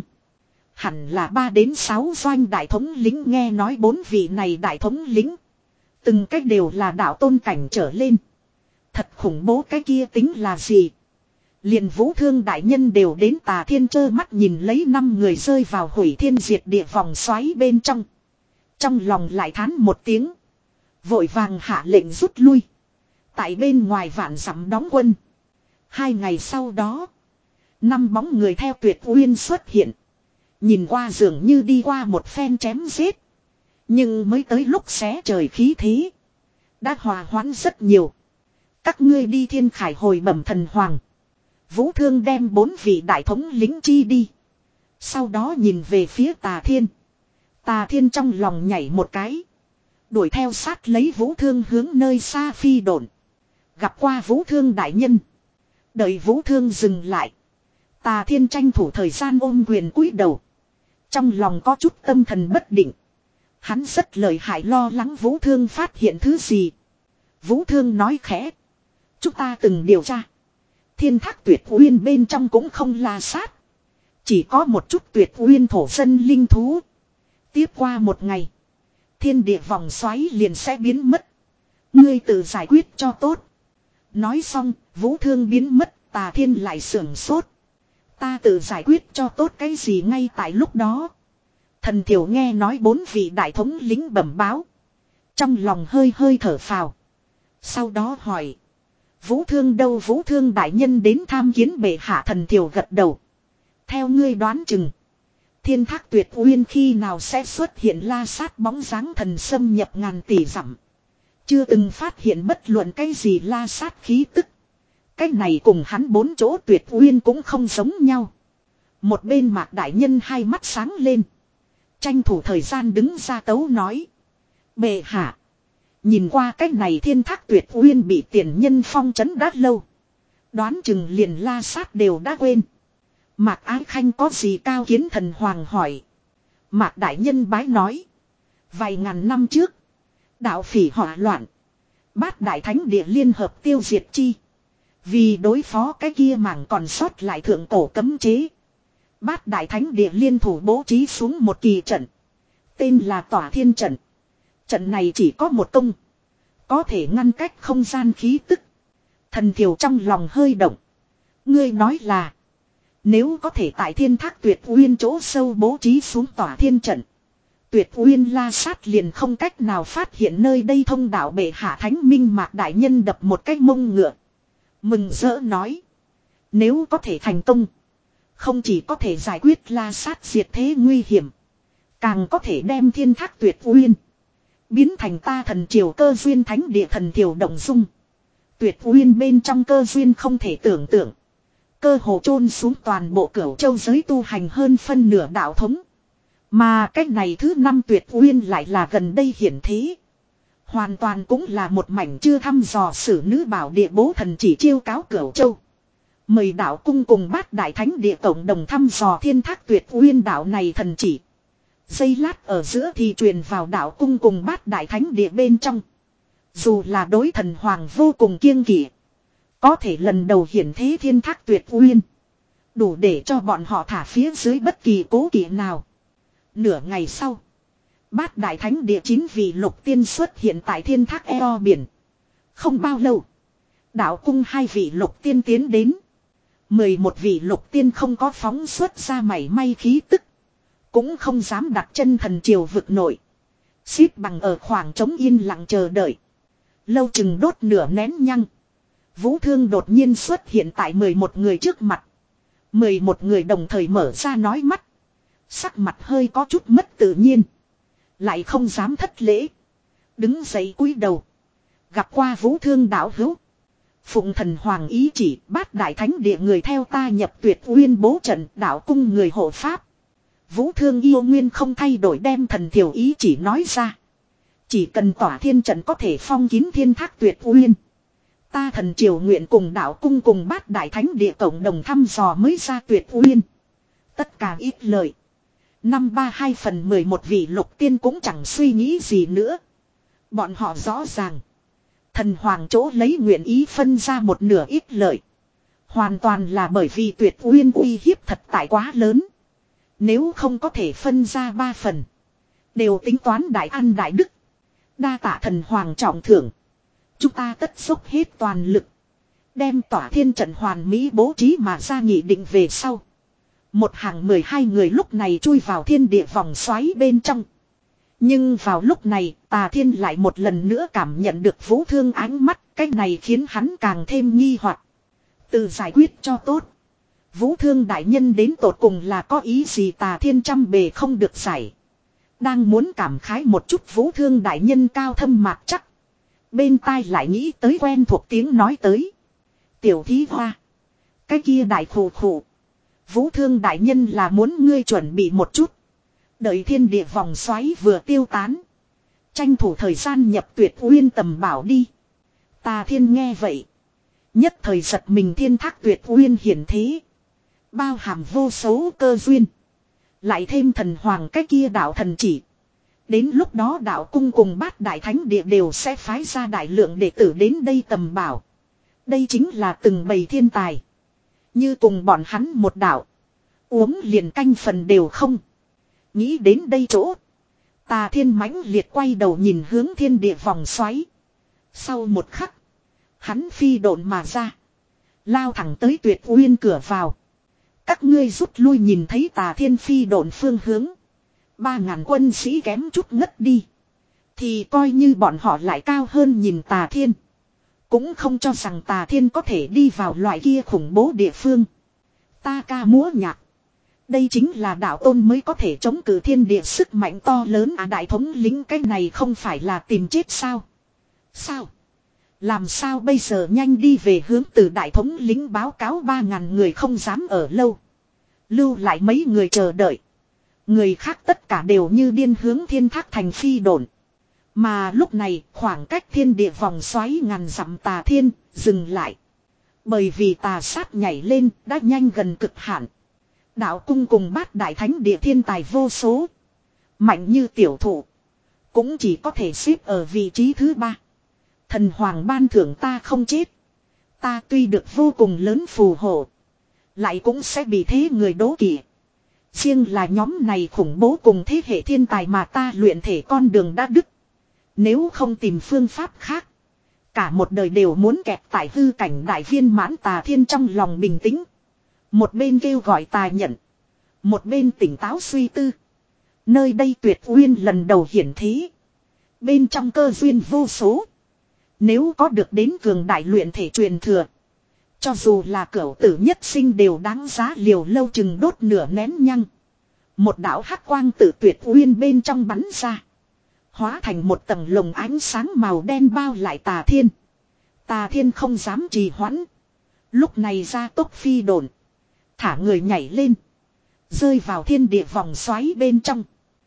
Hẳn là ba đến sáu doanh đại thống lĩnh, nghe nói bốn vị này đại thống lĩnh từng cách đều là đạo tôn cảnh trở lên. Thật khủng bố, cái kia tính là gì? Liền Vũ Thương đại nhân đều đến. Tà Thiên trơ mắt nhìn lấy năm người rơi vào hủy thiên diệt địa vòng xoáy bên trong. Trong lòng lại thán một tiếng, vội vàng hạ lệnh rút lui. Tại bên ngoài vạn dặm đóng quân. Hai ngày sau đó, năm bóng người theo Tuyệt Uyên xuất hiện. Nhìn qua dường như đi qua một phen chém giết, nhưng mới tới lúc xé trời khí thế đã hòa hoãn rất nhiều. Các ngươi đi Thiên Khải hồi bẩm thần hoàng. Vũ Thương đem bốn vị đại thống lĩnh chi đi. Sau đó nhìn về phía Tà Thiên. Tà Thiên trong lòng nhảy một cái, đuổi theo sát lấy Vũ Thương hướng nơi xa phi độn. Gặp qua Vũ Thương đại nhân. Đợi Vũ Thương dừng lại, Tà Thiên tranh thủ thời gian ôm quyền cúi đầu. Trong lòng có chút tâm thần bất định. Hắn rất lợi hại, lo lắng Vũ Thương phát hiện thứ gì. Vũ Thương nói khẽ: chúng ta từng điều tra, Thiên Thác Tuyệt Uyên bên trong cũng không la sát. Chỉ có một chút Tuyệt Uyên thổ dân linh thú. Tiếp qua một ngày, thiên địa vòng xoáy liền sẽ biến mất. Ngươi tự giải quyết cho tốt. Nói xong, Vũ Thương biến mất. Tà Thiên lại sưởng sốt. Ta tự giải quyết cho tốt cái gì? Ngay tại lúc đó, Thần Thiểu nghe nói bốn vị đại thống lĩnh bẩm báo, trong lòng hơi hơi thở phào. Sau đó hỏi: Vũ Thương đâu? Vũ Thương đại nhân đến tham kiến bệ hạ. Thần Thiểu gật đầu. Theo ngươi đoán chừng, Thiên Thác Tuyệt Uyên khi nào sẽ xuất hiện la sát bóng dáng thần xâm nhập ngàn tỷ dặm. Chưa từng phát hiện bất luận cái gì la sát khí tức. Cái này cùng hắn bốn chỗ Tuyệt Uyên cũng không giống nhau. Một bên Mạc đại nhân hai mắt sáng lên, tranh thủ thời gian đứng ra tấu nói: bệ hạ, nhìn qua cái này Thiên Thác Tuyệt Uyên bị tiền nhân phong trấn đã lâu, đoán chừng liền la sát đều đã quên. Mạc Ái Khanh có gì cao kiến? Thần hoàng hỏi. Mạc đại nhân bái nói: vài ngàn năm trước, đạo phỉ hỏa loạn, Bát đại thánh địa liên hợp tiêu diệt chi. Vì đối phó cái kia mảng còn sót lại thượng cổ cấm chế, Bát đại thánh địa liên thủ bố trí xuống một kỳ trận, tên là Tỏa Thiên trận. Trận này chỉ có một công, có thể ngăn cách không gian khí tức. Thần Thiểu trong lòng hơi động. Ngươi nói là, nếu có thể tại Thiên Thác Tuyệt Uyên chỗ sâu bố trí xuống Tỏa Thiên trận, Tuyệt Uyên la sát liền không cách nào phát hiện nơi đây. Thông đạo bệ hạ thánh minh. Mạc đại nhân đập một cái mông ngựa, mừng rỡ nói: nếu có thể thành công, không chỉ có thể giải quyết la sát diệt thế nguy hiểm, càng có thể đem Thiên Thác Tuyệt Uyên biến thành ta thần triều cơ duyên thánh địa. Thần Triều động dung. Tuyệt Uyên bên trong cơ duyên không thể tưởng tượng, cơ hồ chôn xuống toàn bộ Cửu Châu giới tu hành hơn phân nửa đạo thống. Mà cách này thứ năm Tuyệt Uyên lại là gần đây hiển thế. Hoàn toàn cũng là một mảnh chưa thăm dò sử nữ bảo địa. Bố thần chỉ chiêu cáo Cửu Châu, mời đạo cung cùng Bát đại thánh địa cộng đồng thăm dò Thiên Thác Tuyệt Uyên. Đạo này thần chỉ giây lát ở giữa thì truyền vào đạo cung cùng Bát đại thánh địa bên trong. Dù là đối thần hoàng vô cùng kiêng kỵ, có thể lần đầu hiển thế Thiên Thác Tuyệt Uyên, đủ để cho bọn họ thả phía dưới bất kỳ cố kỵ nào. Nửa ngày sau, Bát đại thánh địa chín vị lục tiên xuất hiện tại Thiên Thác eo biển. Không bao lâu, đạo cung hai vị lục tiên tiến đến. Mười một vị lục tiên không có phóng xuất ra mảy may khí tức, cũng không dám đặt chân thần triều vực nội, xếp bằng ở khoảng trống yên lặng chờ đợi. Lâu chừng đốt nửa nén nhăng, Vũ Thương đột nhiên xuất hiện tại mười một người trước mặt. Mười một người đồng thời mở ra nói mắt. Sắc mặt hơi có chút mất tự nhiên. Lại không dám thất lễ. Đứng dậy cúi đầu. Gặp qua Vũ Thương đạo hữu. Phụng thần hoàng ý chỉ, bát đại thánh địa người theo ta nhập Tuyệt Uyên bố trận, đạo cung người hộ pháp. Vũ Thương yêu nguyên không thay đổi, đem thần thiểu ý chỉ nói ra. Chỉ cần tỏa thiên trận có thể phong kín thiên thác Tuyệt Uyên. Ta thần triều nguyện cùng đạo cung cùng bát đại thánh địa cộng đồng thăm dò mới ra Tuyệt Uyên. Tất cả ít lợi. Năm ba hai phần mười một vị lục tiên cũng chẳng suy nghĩ gì nữa. Bọn họ rõ ràng. Thần hoàng chỗ lấy nguyện ý phân ra một nửa ít lợi. Hoàn toàn là bởi vì Tuyệt Uyên uy hiếp thật tại quá lớn. Nếu không có thể phân ra ba phần. Đều tính toán đại ăn đại đức. Đa tạ thần hoàng trọng thưởng. Chúng ta tất dốc hết toàn lực. Đem tỏa thiên trận hoàn mỹ bố trí mà ra nghị định về sau. Một hàng mười hai người lúc này chui vào thiên địa vòng xoáy bên trong. Nhưng vào lúc này Tà Thiên lại một lần nữa cảm nhận được Vũ Thương ánh mắt. Cái này khiến hắn càng thêm nghi hoặc. Tự giải quyết cho tốt. Vũ Thương đại nhân đến tột cùng là có ý gì, Tà Thiên trăm bề không được giải. Đang muốn cảm khái một chút Vũ Thương đại nhân cao thâm mạc chắc. Bên tai lại nghĩ tới quen thuộc tiếng nói tới. Tiểu thí hoa. Cái kia đại khổ khổ. Vũ Thương đại nhân là muốn ngươi chuẩn bị một chút. Đợi thiên địa vòng xoáy vừa tiêu tán. Tranh thủ thời gian nhập Tuyệt Uyên tầm bảo đi. Tà Thiên nghe vậy. Nhất thời giật mình, thiên thác Tuyệt Uyên hiển thế. Bao hàm vô số cơ duyên. Lại thêm thần hoàng cái kia đạo thần chỉ. Đến lúc đó đạo cung cùng bát đại thánh địa đều sẽ phái ra đại lượng đệ tử đến đây tầm bảo. Đây chính là từng bầy thiên tài. Như cùng bọn hắn một đạo. Uống liền canh phần đều không. Nghĩ đến đây chỗ. Tà Thiên mãnh liệt quay đầu nhìn hướng thiên địa vòng xoáy. Sau một khắc. Hắn phi độn mà ra. Lao thẳng tới Tuyệt Uyên cửa vào. Các ngươi rút lui, nhìn thấy Tà Thiên phi độn phương hướng. Ba ngàn quân sĩ kém chút ngất đi. Thì coi như bọn họ lại cao hơn nhìn Tà Thiên. Cũng không cho rằng Tà Thiên có thể đi vào loại kia khủng bố địa phương. Ta ca múa nhạc. Đây chính là đạo tôn mới có thể chống cự thiên địa sức mạnh to lớn à, đại thống lĩnh cái này không phải là tìm chết sao? Sao? Làm sao bây giờ, nhanh đi về hướng từ đại thống lĩnh báo cáo, ba ngàn người không dám ở lâu. Lưu lại mấy người chờ đợi. Người khác tất cả đều như điên hướng thiên thác thành phi độn. Mà lúc này khoảng cách thiên địa vòng xoáy ngàn dặm Tà Thiên dừng lại. Bởi vì tà sát nhảy lên đã nhanh gần cực hạn. Đạo cung cùng bát đại thánh địa thiên tài vô số. Mạnh như tiểu thụ. Cũng chỉ có thể xếp ở vị trí thứ ba. Thần hoàng ban thưởng ta không chết. Ta tuy được vô cùng lớn phù hộ. Lại cũng sẽ bị thế người đố kỵ. Riêng là nhóm này khủng bố cùng thế hệ thiên tài mà ta luyện thể con đường đã đứt. Nếu không tìm phương pháp khác. Cả một đời đều muốn kẹt tại hư cảnh đại viên mãn. Tà Thiên trong lòng bình tĩnh. Một bên kêu gọi tài nhận. Một bên tỉnh táo suy tư. Nơi đây Tuyệt Uyên lần đầu hiển thế. Bên trong cơ duyên vô số. Nếu có được đến cường đại luyện thể truyền thừa. Cho dù là cửu tử nhất sinh đều đáng giá liều lâu chừng đốt nửa nén nhăng. Một đạo hắc quang từ Tuyệt Uyên bên trong bắn ra. Hóa thành một tầng lồng ánh sáng màu đen bao lại Tà Thiên. Tà Thiên không dám trì hoãn. Lúc này ra tốc phi độn. Thả người nhảy lên. Rơi vào thiên địa vòng xoáy bên trong.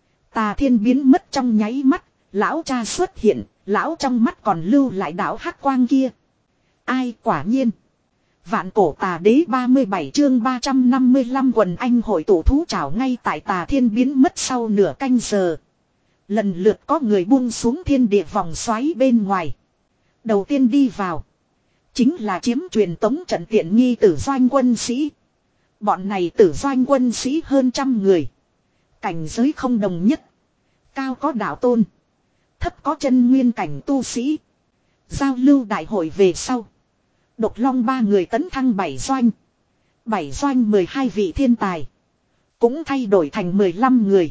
Tà Thiên biến mất trong nháy mắt. Lão cha xuất hiện. Lão trong mắt còn lưu lại đạo hắc quang kia. Ai, quả nhiên. Vạn cổ tà đế ba mươi bảy chương ba trăm năm mươi lăm quần anh hội tụ thú trảo ngay tại Tà Thiên biến mất sau nửa canh giờ. Lần lượt có người buông xuống thiên địa vòng xoáy bên ngoài. Đầu tiên đi vào. Chính là chiếm truyền tống trận tiện nghi tử doanh quân sĩ. Bọn này tử doanh quân sĩ hơn trăm người. Cảnh giới không đồng nhất. Cao có đạo tôn. Thấp có chân nguyên cảnh tu sĩ. Giao lưu đại hội về sau. Độc Long ba người tấn thăng bảy doanh. Bảy doanh mười hai vị thiên tài. Cũng thay đổi thành mười lăm người.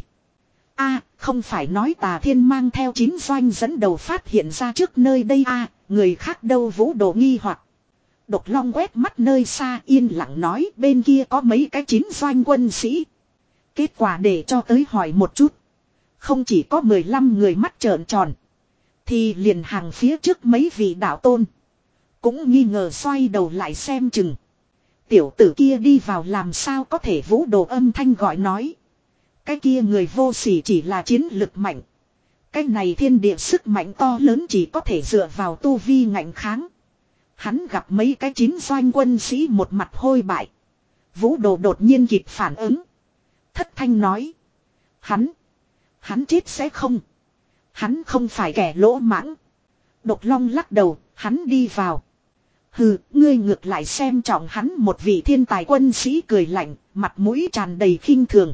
A, không phải nói Tà Thiên mang theo chín doanh dẫn đầu phát hiện ra trước nơi đây a, à, người khác đâu, Vũ Đồ nghi hoặc. Độc Long quét mắt nơi xa yên lặng nói bên kia có mấy cái chín doanh quân sĩ. Kết quả để cho tới hỏi một chút. Không chỉ có mười lăm người mắt trợn tròn. Thì liền hàng phía trước mấy vị đạo tôn. Cũng nghi ngờ xoay đầu lại xem chừng. Tiểu tử kia đi vào làm sao có thể Vũ Đồ âm thanh gọi nói. Cái kia người vô sỉ chỉ là chiến lực mạnh. Cái này thiên địa sức mạnh to lớn chỉ có thể dựa vào tu vi ngạnh kháng. Hắn gặp mấy cái chín doanh quân sĩ một mặt hôi bại. Vũ Đồ đột nhiên kịp phản ứng. Thất thanh nói. Hắn. Hắn chết sẽ không. Hắn không phải kẻ lỗ mãng. Độc Long lắc đầu. Hắn đi vào. Hừ, ngươi ngược lại xem trọng hắn một vị thiên tài quân sĩ cười lạnh. Mặt mũi tràn đầy khinh thường.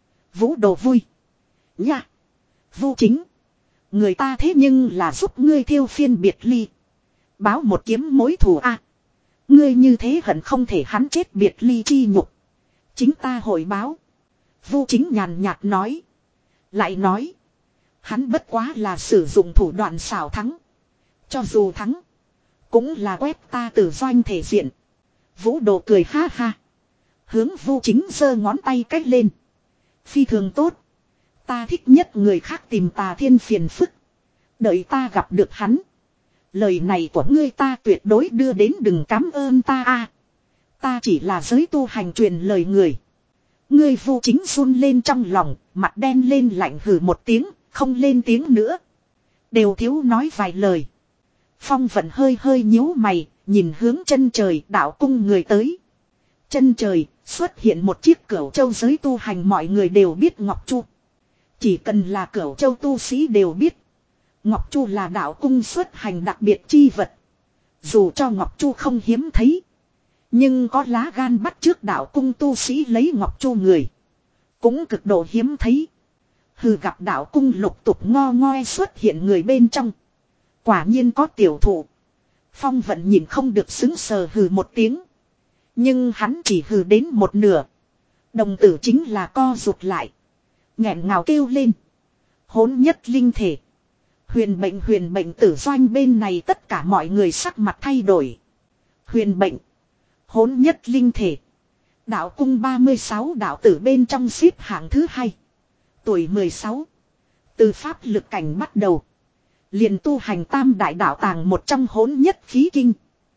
Vũ Đồ vui. Nha. Vu Chính. Người ta thế nhưng là giúp ngươi thiêu phiên biệt ly. Báo một kiếm mối thù a. Ngươi như thế hận không thể hắn chết biệt ly chi nhục. Chính ta hội báo. Vu Chính nhàn nhạt nói. Lại nói. Hắn bất quá là sử dụng thủ đoạn xảo thắng. Cho dù thắng. Cũng là quét ta từ doanh thể diện. Vũ Đồ cười ha ha. Hướng Vu Chính giơ ngón tay cách lên. Phi thường tốt. Ta thích nhất người khác tìm Tà Thiên phiền phức. Đợi ta gặp được hắn. Lời này của ngươi ta tuyệt đối đưa đến đừng cảm ơn ta a. Ta chỉ là giới tu hành truyền lời người. Ngươi Vu Chính run lên trong lòng, mặt đen lên lạnh hừ một tiếng, không lên tiếng nữa. Đều thiếu nói vài lời. Phong Vận hơi hơi nhíu mày, nhìn hướng chân trời đạo cung người tới. Chân trời, xuất hiện một chiếc cửu châu giới tu hành mọi người đều biết Ngọc Chu. Chỉ cần là cửu châu tu sĩ đều biết. Ngọc Chu là đạo cung xuất hành đặc biệt chi vật. Dù cho Ngọc Chu không hiếm thấy. Nhưng có lá gan bắt trước đạo cung tu sĩ lấy Ngọc Chu người. Cũng cực độ hiếm thấy. Hừ gặp đạo cung lục tục ngo ngoe xuất hiện người bên trong. Quả nhiên có tiểu thụ. Phong Vận nhìn không được xứng sờ hừ một tiếng. Nhưng hắn chỉ hừ đến một nửa. Đồng tử chính là co rụt lại. Nghẹn ngào kêu lên. Hỗn nhất linh thể. Huyền bệnh huyền bệnh tử doanh bên này tất cả mọi người sắc mặt thay đổi. Huyền bệnh. Hỗn nhất linh thể. Đạo cung ba mươi sáu đạo tử bên trong xếp hạng thứ hai. Tuổi mười sáu. Từ pháp lực cảnh bắt đầu. Liền tu hành tam đại đạo tàng một trong hỗn nhất khí kinh.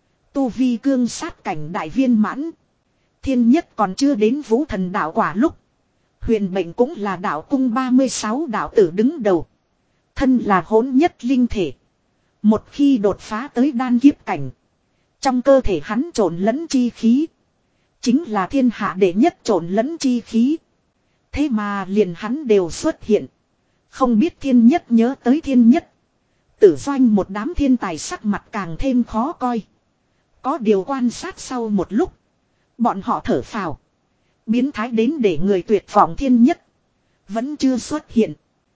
Tu vi cương sát cảnh đại viên mãn. Thiên nhất còn chưa đến vũ thần đạo quả lúc. Huyền bệnh cũng là đạo cung ba mươi sáu đạo tử đứng đầu. Thân là hỗn nhất linh thể. Một khi đột phá tới đan kiếp cảnh. Trong cơ thể hắn trộn lẫn chi khí. Chính là thiên hạ đệ nhất trộn lẫn chi khí. Thế mà liền hắn đều xuất hiện. Không biết thiên nhất nhớ tới thiên nhất. Tử doanh một đám thiên tài sắc mặt càng thêm khó coi. Có điều quan sát sau một lúc. Bọn họ thở phào. Biến thái đến để người tuyệt vọng thiên nhất. Vẫn chưa xuất hiện.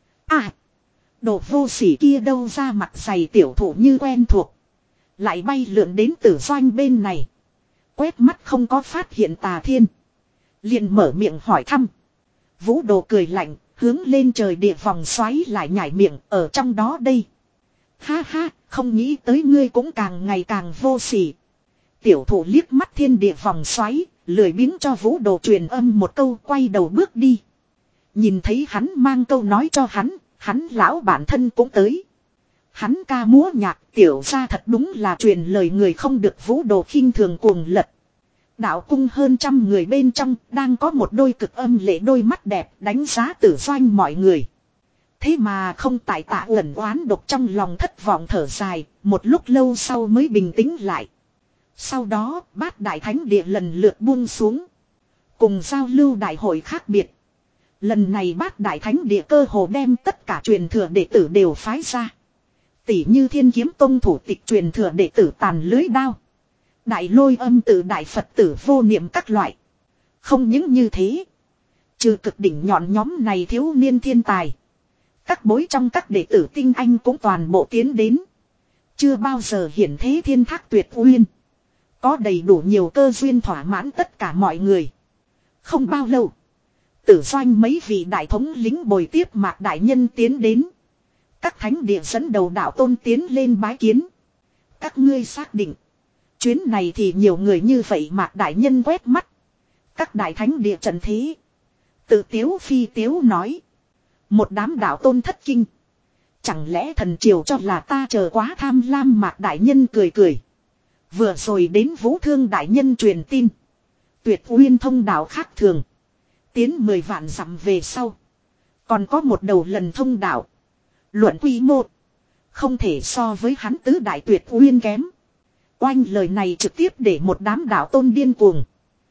À. Đồ vô sỉ kia đâu ra mặt dày tiểu thủ như quen thuộc. Lại bay lượn đến tử doanh bên này. Quét mắt không có phát hiện Tà Thiên. Liền mở miệng hỏi thăm. Vũ Đồ cười lạnh. Hướng lên trời địa vòng xoáy lại nhảy miệng ở trong đó đây. Ha ha, không nghĩ tới ngươi cũng càng ngày càng vô sỉ. Tiểu thủ liếc mắt thiên địa vòng xoáy, lười biếng cho Vũ Đồ truyền âm một câu quay đầu bước đi. Nhìn thấy hắn mang câu nói cho hắn, hắn lão bản thân cũng tới. Hắn ca múa nhạc tiểu ra thật đúng là truyền lời người không được Vũ Đồ khinh thường cuồng lật. Đạo cung hơn trăm người bên trong đang có một đôi cực âm lệ đôi mắt đẹp đánh giá tử doanh mọi người. Thế mà không tại Tạ Uẩn oán độc trong lòng thất vọng thở dài, một lúc lâu sau mới bình tĩnh lại. Sau đó bát đại thánh địa lần lượt buông xuống. Cùng giao lưu đại hội khác biệt. Lần này bát đại thánh địa cơ hồ đem tất cả truyền thừa đệ tử đều phái ra. Tỷ như Thiên Kiếm Tông thủ tịch truyền thừa đệ tử Tàn Lưới Đao. Đại Lôi Âm Tử đại Phật tử Vô Niệm các loại. Không những như thế. Trừ cực đỉnh nhọn nhóm này thiếu niên thiên tài. Các bối trong các đệ tử tinh anh cũng toàn bộ tiến đến. Chưa bao giờ hiển thế thiên thác tuyệt uyên. Có đầy đủ nhiều cơ duyên thỏa mãn tất cả mọi người. Không bao lâu. Tử doanh mấy vị đại thống lính bồi tiếp Mạc đại nhân tiến đến. Các thánh địa dẫn đầu đạo tôn tiến lên bái kiến. Các ngươi xác định. Chuyến này thì nhiều người như vậy Mạc đại nhân quét mắt. Các đại thánh địa trận thế. Tự tiếu phi tiếu nói. Một đám đạo tôn thất kinh. Chẳng lẽ thần triều cho là ta chờ quá tham lam Mạc đại nhân cười cười. Vừa rồi đến Vũ Thương đại nhân truyền tin. Tuyệt Uyên thông đạo khác thường. Tiến mười vạn dặm về sau. Còn có một đầu lần thông đạo. Luận quy mô. Không thể so với hắn tứ đại Tuyệt Uyên kém. Oanh lời này trực tiếp để một đám đạo tôn điên cuồng.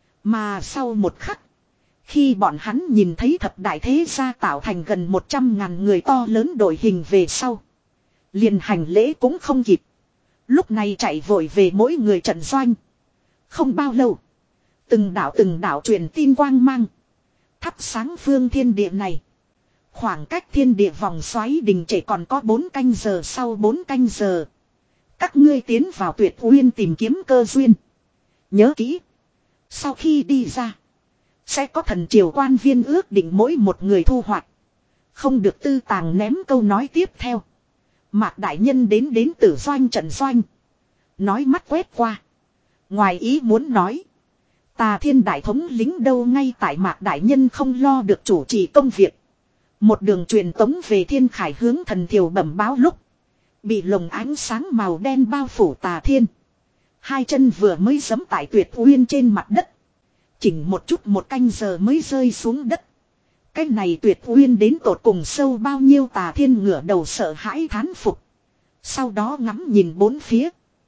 Mà sau một khắc. Khi bọn hắn nhìn thấy thập đại thế gia tạo thành gần một trăm ngàn người to lớn đội hình về sau. Liền hành lễ cũng không kịp. Lúc này chạy vội về mỗi người trận doanh. Không bao lâu. Từng đạo từng đạo truyền tin quang mang. Thắp sáng phương thiên địa này. Khoảng cách thiên địa vòng xoáy đình trệ còn có bốn canh giờ sau bốn canh giờ. Các ngươi tiến vào Tuyệt Uyên tìm kiếm cơ duyên. Nhớ kỹ. Sau khi đi ra. Sẽ có thần triều quan viên ước định mỗi một người thu hoạch. Không được tư tàng ném câu nói tiếp theo. Mạc đại nhân đến đến tử doanh trận doanh. Nói mắt quét qua. Ngoài ý muốn nói. Tà Thiên đại thống lính đâu ngay tại Mạc đại nhân không lo được chủ trì công việc. Một đường truyền tống về Thiên Khải hướng thần thiều bẩm báo lúc. Bị lồng ánh sáng màu đen bao phủ Tà Thiên. Hai chân vừa mới giẫm tại Tuyệt Uyên trên mặt đất. Chỉnh một chút một canh giờ mới rơi xuống đất. Cái này Tuyệt Uyên đến tột cùng sâu bao nhiêu Tà Thiên ngửa đầu sợ hãi thán phục. Sau đó ngắm nhìn bốn phía.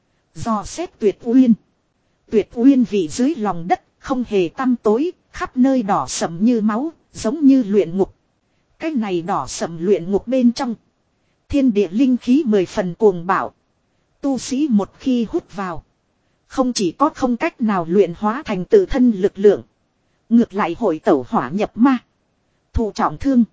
Dò xét Tuyệt Uyên. Tuyệt Uyên vị dưới lòng đất không hề tăm tối, khắp nơi đỏ sẫm như máu, giống như luyện ngục. Cái này đỏ sẫm luyện ngục bên trong. Thiên địa linh khí mười phần cuồng bạo. Tu sĩ một khi hút vào. Không chỉ có không cách nào luyện hóa thành tự thân lực lượng. Ngược lại hội tẩu hỏa nhập ma. Thụ trọng thương.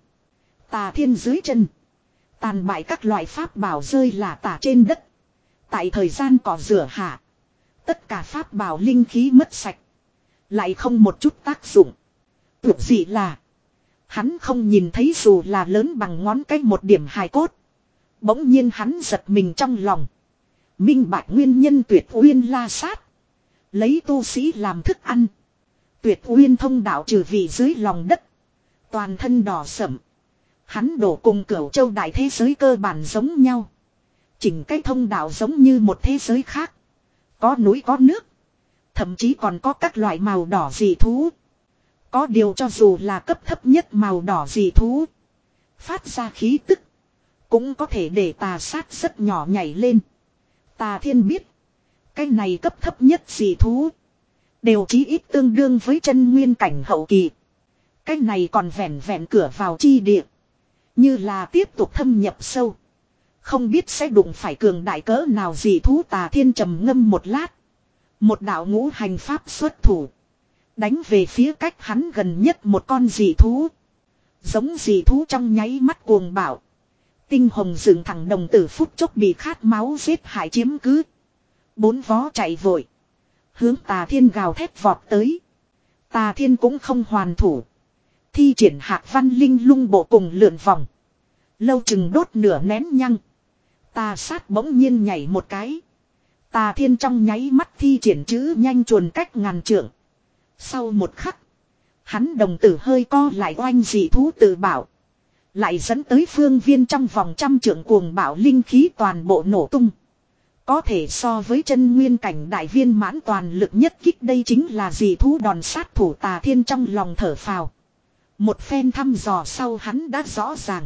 Tà Thiên dưới chân. Tàn bại các loại pháp bảo rơi là tả trên đất. Tại thời gian cỏ rửa hạ. Tất cả pháp bảo linh khí mất sạch. Lại không một chút tác dụng. Tuyệt dị là. Hắn không nhìn thấy dù là lớn bằng ngón cái một điểm hài cốt. Bỗng nhiên hắn giật mình trong lòng. Minh bạch nguyên nhân Tuyệt Uyên la sát. Lấy tu sĩ làm thức ăn. Tuyệt Uyên thông đạo trừ vị dưới lòng đất. Toàn thân đỏ sẫm. Hắn đổ cùng Cửu Châu đại thế giới cơ bản giống nhau. Chỉnh cái thông đạo giống như một thế giới khác. Có núi có nước. Thậm chí còn có các loại màu đỏ dị thú. Có điều cho dù là cấp thấp nhất màu đỏ dị thú. Phát ra khí tức. Cũng có thể để tà sát rất nhỏ nhảy lên. Tà Thiên biết. Cái này cấp thấp nhất dị thú. Đều chí ít tương đương với chân nguyên cảnh hậu kỳ. Cái này còn vẹn vẹn cửa vào chi địa. Như là tiếp tục thâm nhập sâu. Không biết sẽ đụng phải cường đại cỡ nào dị thú. Tà Thiên trầm ngâm một lát. Một đạo ngũ hành pháp xuất thủ. Đánh về phía cách hắn gần nhất một con dị thú. Giống dị thú trong nháy mắt cuồng bạo. Tinh hồng dựng thẳng đồng tử phút chốc bị khát máu giết hại chiếm cứ. Bốn vó chạy vội. Hướng Tà Thiên gào thét vọt tới. Tà Thiên cũng không hoàn thủ. Thi triển Hạc Văn Linh lung bộ cùng lượn vòng. Lâu chừng đốt nửa nén nhăng. Tà sát bỗng nhiên nhảy một cái. Tà Thiên trong nháy mắt thi triển chữ nhanh chuồn cách ngàn trượng. Sau một khắc. Hắn đồng tử hơi co lại oanh dị thú tự bảo. Lại dẫn tới phương viên trong vòng trăm trượng cuồng bạo linh khí toàn bộ nổ tung. Có thể so với chân nguyên cảnh đại viên mãn toàn lực nhất kích đây chính là dị thú đòn sát thủ. Tà Thiên trong lòng thở phào. Một phen thăm dò sau hắn đã rõ ràng.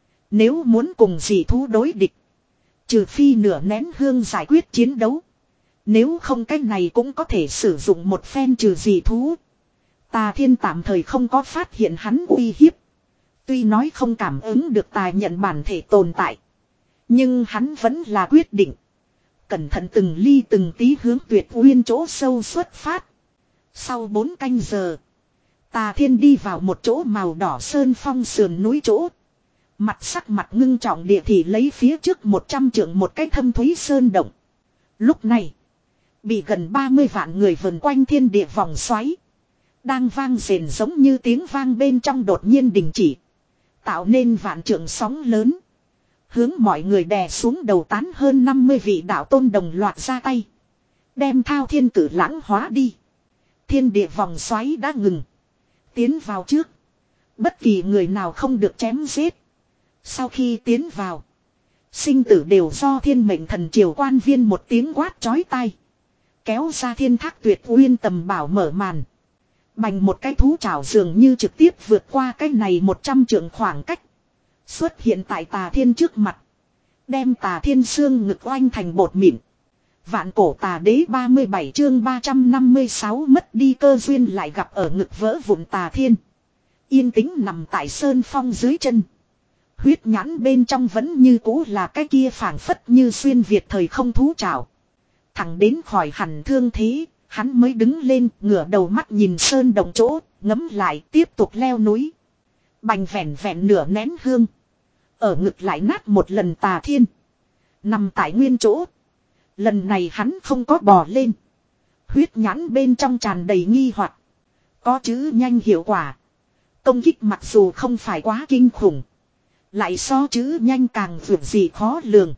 Nếu muốn cùng dị thú đối địch. Trừ phi nửa nén hương giải quyết chiến đấu. Nếu không cách này cũng có thể sử dụng một phen trừ dị thú. Tà Thiên tạm thời không có phát hiện hắn uy hiếp. Tuy nói không cảm ứng được tài nhận bản thể tồn tại. Nhưng hắn vẫn là quyết định. Cẩn thận từng ly từng tí hướng Tuyệt Uyên chỗ sâu xuất phát. Sau bốn canh giờ. Tà Thiên đi vào một chỗ màu đỏ sơn phong sườn núi chỗ. Mặt sắc mặt ngưng trọng địa thì lấy phía trước một trăm trượng một cái thâm thúy sơn động. Lúc này. Bị gần ba mươi vạn người vần quanh thiên địa vòng xoáy. Đang vang rền giống như tiếng vang bên trong đột nhiên đình chỉ. Tạo nên vạn trượng sóng lớn. Hướng mọi người đè xuống đầu tán hơn năm mươi vị đạo tôn đồng loạt ra tay. Đem thao thiên cử lãng hóa đi. Thiên địa vòng xoáy đã ngừng. Tiến vào trước. Bất kỳ người nào không được chém giết. Sau khi tiến vào. Sinh tử đều do thiên mệnh thần triều quan viên một tiếng quát chói tai. Kéo ra thiên thác tuyệt uyên tầm bảo mở màn. Bành một cái thú chảo dường như trực tiếp vượt qua cái này một trăm trượng khoảng cách. Xuất hiện tại tà thiên trước mặt. Đem tà thiên xương ngực oanh thành bột mịn. Vạn cổ tà đế ba mươi bảy chương ba trăm năm mươi sáu mất đi cơ duyên lại gặp ở ngực vỡ vụn tà thiên. Yên tĩnh nằm tại sơn phong dưới chân. Huyết nhãn bên trong vẫn như cũ là cái kia phảng phất như xuyên Việt thời không thú trảo. Thẳng đến khỏi hẳn thương thế, hắn mới đứng lên ngửa đầu mắt nhìn sơn đồng chỗ, ngấm lại tiếp tục leo núi. Bành vẹn vẹn nửa nén hương. Ở ngực lại nát một lần tà thiên. Nằm tại nguyên chỗ. Lần này hắn không có bò lên. Huyết nhãn bên trong tràn đầy nghi hoặc. Có chữ nhanh hiệu quả. Công kích mặc dù không phải quá kinh khủng. Lại so chữ nhanh càng vượt gì khó lường.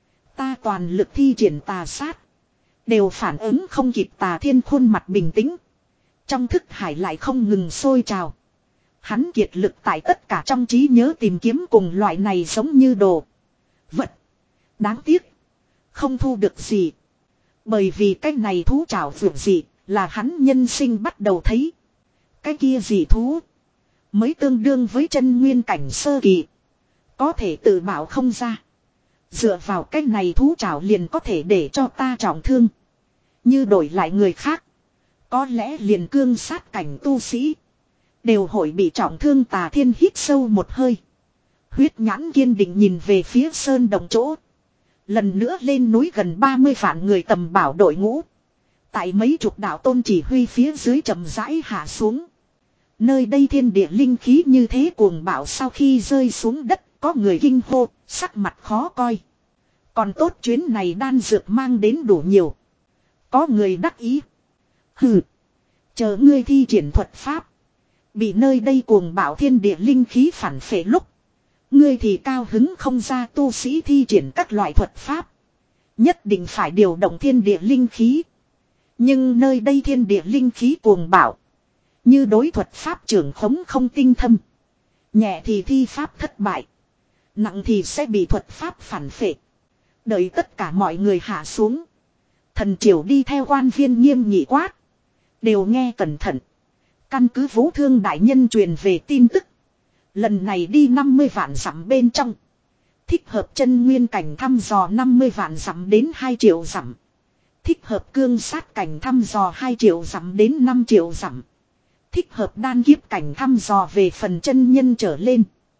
Ta toàn lực thi triển tà sát. Đều phản ứng không kịp tà thiên khuôn mặt bình tĩnh. Trong thức hải lại không ngừng sôi trào. Hắn kiệt lực tại tất cả trong trí nhớ tìm kiếm cùng loại này giống như đồ. Vật. Đáng tiếc. Không thu được gì. Bởi vì cái này thú trảo vượt gì là hắn nhân sinh bắt đầu thấy. Cái kia gì thú. Mới tương đương với chân nguyên cảnh sơ kỳ. Có thể tự bảo không ra. Dựa vào cái này thú trảo liền có thể để cho ta trọng thương. Như đổi lại người khác. Có lẽ liền cương sát cảnh tu sĩ. Đều hội bị trọng thương. Tà thiên hít sâu một hơi. Huyết nhãn kiên định nhìn về phía sơn đồng chỗ. Lần nữa lên núi gần ba mươi vạn người tầm bảo đội ngũ. Tại mấy chục đạo tôn chỉ huy phía dưới chậm rãi hạ xuống. Nơi đây thiên địa linh khí như thế cuồng bạo sau khi rơi xuống đất. Có người kinh hô, sắc mặt khó coi. Còn tốt chuyến này đan dược mang đến đủ nhiều. Có người đắc ý. Hừ. Chờ ngươi thi triển thuật pháp. Bị nơi đây cuồng bạo thiên địa linh khí phản phệ lúc. Ngươi thì cao hứng không ra tu sĩ thi triển các loại thuật pháp. Nhất định phải điều động thiên địa linh khí. Nhưng nơi đây thiên địa linh khí cuồng bạo. Như đối thuật pháp trưởng khống không tinh thâm. Nhẹ thì thi pháp thất bại. Nặng thì sẽ bị thuật pháp phản phệ. Đợi tất cả mọi người hạ xuống. Thần triều đi theo quan viên nghiêm nghị quát. Đều nghe cẩn thận. Căn cứ Vũ Thương đại nhân truyền về tin tức. Lần này đi năm mươi vạn dặm bên trong. Thích hợp chân nguyên cảnh thăm dò năm mươi vạn dặm đến hai triệu dặm. Thích hợp cương sát cảnh thăm dò hai triệu dặm đến năm triệu dặm. Thích hợp đan kiếp cảnh thăm dò về phần chân nhân trở lên.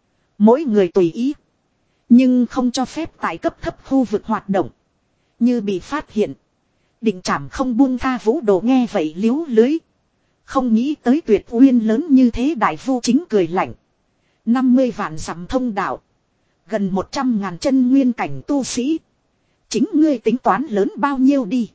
Mỗi người tùy ý. Nhưng không cho phép tại cấp thấp khu vực hoạt động. Như bị phát hiện. Định trảm không buông tha Vũ Đồ nghe vậy liếu lưới. Không nghĩ tới tuyệt uyên lớn như thế đại vu chính cười lạnh. năm mươi vạn dặm thông đạo. Gần một trăm ngàn chân nguyên cảnh tu sĩ. Chính ngươi tính toán lớn bao nhiêu đi.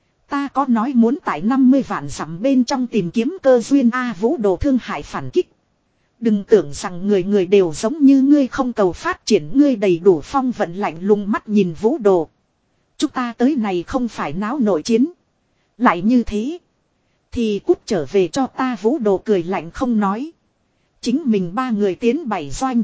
Ta có nói muốn tại năm mươi vạn dặm bên trong tìm kiếm cơ duyên A Vũ Đồ thương hại phản kích. Đừng tưởng rằng người người đều giống như ngươi không cầu phát triển ngươi đầy đủ phong vận lạnh lùng mắt nhìn Vũ Đồ. Chúng ta tới này không phải náo nội chiến. Lại như thế. Thì cút trở về cho ta Vũ Đồ cười lạnh không nói. Chính mình ba người tiến bảy doanh.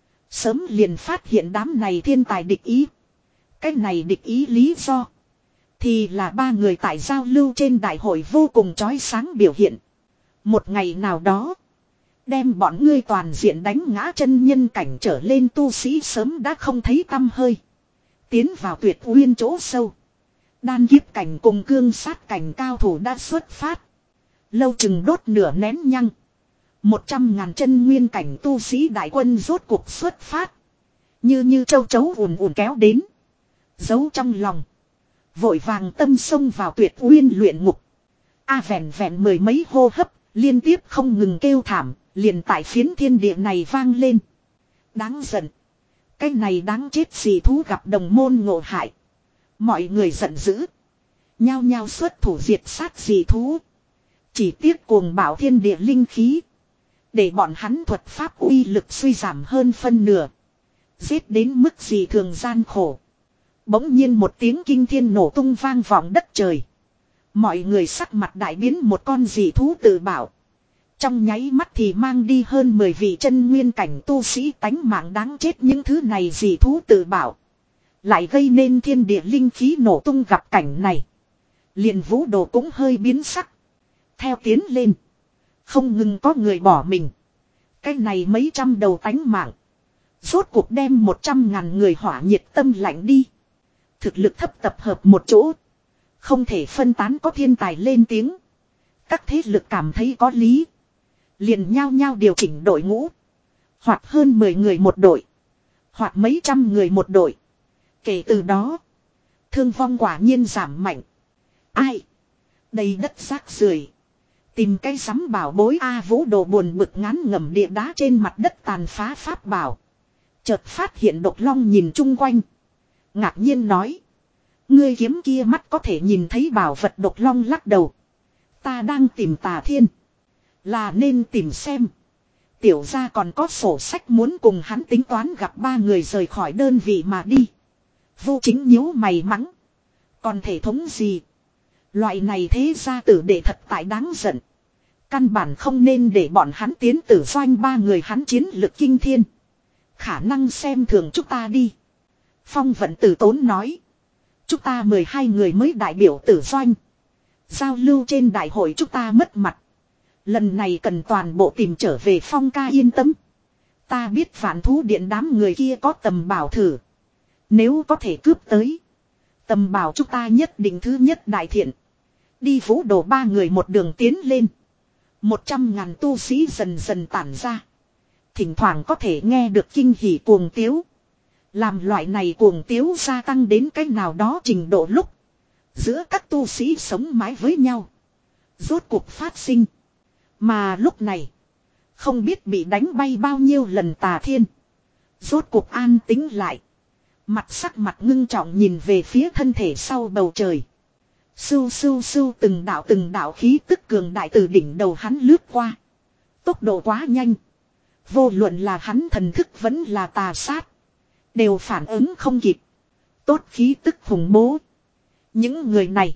Sớm liền phát hiện đám này thiên tài địch ý. Cái này địch ý lý do. Thì là ba người tại giao lưu trên đại hội vô cùng chói sáng biểu hiện. Một ngày nào đó. Đem bọn ngươi toàn diện đánh ngã chân nhân cảnh trở lên tu sĩ sớm đã không thấy tăm hơi. Tiến vào tuyệt uyên chỗ sâu. Đan kiếp cảnh cùng cương sát cảnh cao thủ đã xuất phát. Lâu chừng đốt nửa nén nhăng. Một trăm ngàn chân nguyên cảnh tu sĩ đại quân rốt cuộc xuất phát. Như như châu chấu ùn ùn kéo đến. Giấu trong lòng. Vội vàng tâm xông vào tuyệt uyên luyện ngục. A vẹn vẹn mười mấy hô hấp. Liên tiếp không ngừng kêu thảm. Liền tại phiến thiên địa này vang lên. Đáng giận. Cái này đáng chết gì thú gặp đồng môn ngộ hại. Mọi người giận dữ. Nhao nhao xuất thủ diệt sát dị thú. Chỉ tiếc cuồng bảo thiên địa linh khí. Để bọn hắn thuật pháp uy lực suy giảm hơn phân nửa. Giết đến mức gì thường gian khổ. Bỗng nhiên một tiếng kinh thiên nổ tung vang vọng đất trời. Mọi người sắc mặt đại biến, một con dị thú tự bảo. Trong nháy mắt thì mang đi hơn mười vị chân nguyên cảnh tu sĩ tánh mạng đáng chết, những thứ này dị thú tự bảo. Lại gây nên thiên địa linh khí nổ tung, gặp cảnh này. Liền Vũ Đồ cũng hơi biến sắc. Theo tiến lên. Không ngừng có người bỏ mình. Cái này mấy trăm đầu tánh mạng. Rốt cuộc đem một trăm ngàn người hỏa nhiệt tâm lạnh đi. Thực lực thấp tập hợp một chỗ. Không thể phân tán, có thiên tài lên tiếng. Các thế lực cảm thấy có lý. Liền nhao nhao điều chỉnh đội ngũ. Hoặc hơn mười người một đội. Hoặc mấy trăm người một đội. Kể từ đó. Thương vong quả nhiên giảm mạnh. Ai? Đầy đất rác rưởi. Tìm cái sắm bảo bối A. Vũ Đồ buồn bực ngán ngẩm địa đá trên mặt đất tàn phá pháp bảo. Chợt phát hiện Độc Long nhìn chung quanh. Ngạc nhiên nói. Ngươi kiếm kia mắt có thể nhìn thấy bảo vật. Độc Long lắc đầu. Ta đang tìm Tà Thiên. Là nên tìm xem. Tiểu gia còn có sổ sách muốn cùng hắn tính toán, gặp ba người rời khỏi đơn vị mà đi. Vô Chính nhíu mày mắng. Còn thể thống gì? Loại này thế gia tử đệ thật tại đáng giận. Căn bản không nên để bọn hắn tiến tử doanh, ba người hắn chiến lực kinh thiên. Khả năng xem thường chúng ta đi. Phong Vận Tử Tốn nói. Chúng ta mười hai người mới đại biểu tử doanh. Giao lưu trên đại hội chúng ta mất mặt. Lần này cần toàn bộ tìm trở về. Phong ca yên tâm. Ta biết Phản Thú Điện đám người kia có tầm bảo thử. Nếu có thể cướp tới. Tầm bảo chúng ta nhất định thứ nhất đại thiện. Đi. Vũ Đồ ba người một đường tiến lên. Một trăm ngàn tu sĩ dần dần tản ra. Thỉnh thoảng có thể nghe được kinh hỉ cuồng tiếu. Làm loại này cuồng tiếu gia tăng đến cách nào đó trình độ lúc. Giữa các tu sĩ sống mái với nhau. Rốt cuộc phát sinh. Mà lúc này. Không biết bị đánh bay bao nhiêu lần Tà Thiên. Rốt cuộc an tĩnh lại. Mặt sắc mặt ngưng trọng nhìn về phía thân thể sau bầu trời. Sưu sưu sưu, từng đạo từng đạo khí tức cường đại từ đỉnh đầu hắn lướt qua. Tốc độ quá nhanh. Vô luận là hắn thần thức vẫn là tà sát. Đều phản ứng không kịp. Tốt khí tức khủng bố. Những người này.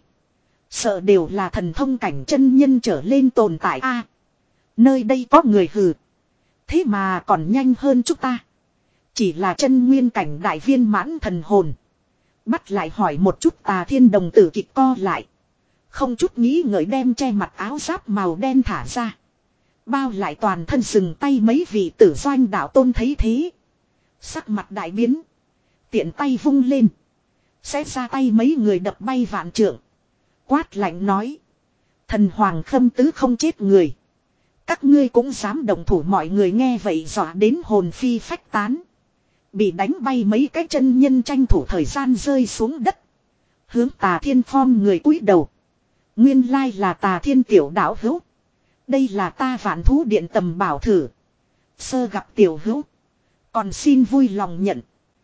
Sợ đều là thần thông cảnh chân nhân trở lên tồn tại a. Nơi đây có người hừ. Thế mà còn nhanh hơn chúng ta. Chỉ là chân nguyên cảnh đại viên mãn thần hồn. Bắt lại hỏi một chút. Tà Thiên đồng tử kịch co lại. Không chút nghĩ ngợi đem che mặt áo giáp màu đen thả ra. Bao lại toàn thân, dừng tay. Mấy vị tử doanh đạo tôn thấy thế. Sắc mặt đại biến. Tiện tay vung lên. Sẽ ra tay mấy người đập bay vạn trượng. Quát lạnh nói. Thần hoàng khâm tứ không chết người. Các ngươi cũng dám động thủ. Mọi người nghe vậy dọa đến hồn phi phách tán. Bị đánh bay mấy cái chân nhân tranh thủ thời gian rơi xuống đất. Hướng Tà Thiên khom người cúi đầu. Nguyên lai là Tà Thiên tiểu đạo hữu. Đây là ta Vạn Thú Điện tầm bảo thử. Sơ gặp tiểu hữu. Còn xin vui lòng nhận.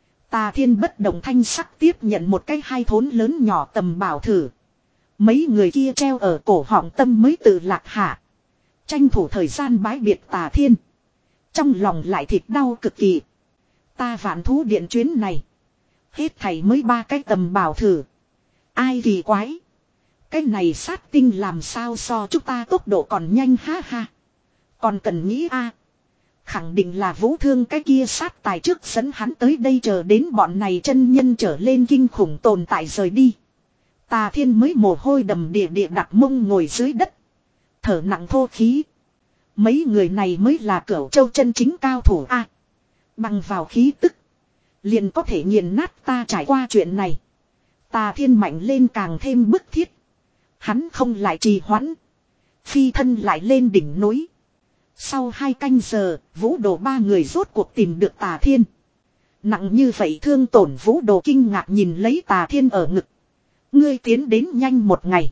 Tà Thiên bất động thanh sắc tiếp nhận một cái hai thốn lớn nhỏ tầm bảo thử. Mấy người kia treo ở cổ họng tâm mới tự lạc hạ. Tranh thủ thời gian bái biệt Tà Thiên. Trong lòng lại thịt đau cực kỳ. Ta Vạn Thú Điện chuyến này. Hết thảy mới ba cái tầm bảo thử. Ai kỳ quái. Cái này sát tinh làm sao so chúng ta tốc độ còn nhanh ha ha. Còn cần nghĩ a. Khẳng định là Vũ Thương cái kia sát tài trước dẫn hắn tới đây, chờ đến bọn này chân nhân trở lên kinh khủng tồn tại rời đi. Tà Thiên mới mồ hôi đầm đìa địa đặt mông ngồi dưới đất. Thở nặng thô khí. Mấy người này mới là Cửu Châu chân chính cao thủ a. Bằng vào khí tức. Liền có thể nghiền nát ta. Trải qua chuyện này. Tà Thiên mạnh lên càng thêm bức thiết. Hắn không lại trì hoãn. Phi thân lại lên đỉnh núi. Sau hai canh giờ, Vũ Đồ ba người rốt cuộc tìm được Tà Thiên. Nặng như vậy thương tổn. Vũ Đồ kinh ngạc nhìn lấy Tà Thiên ở ngực. Ngươi tiến đến nhanh một ngày.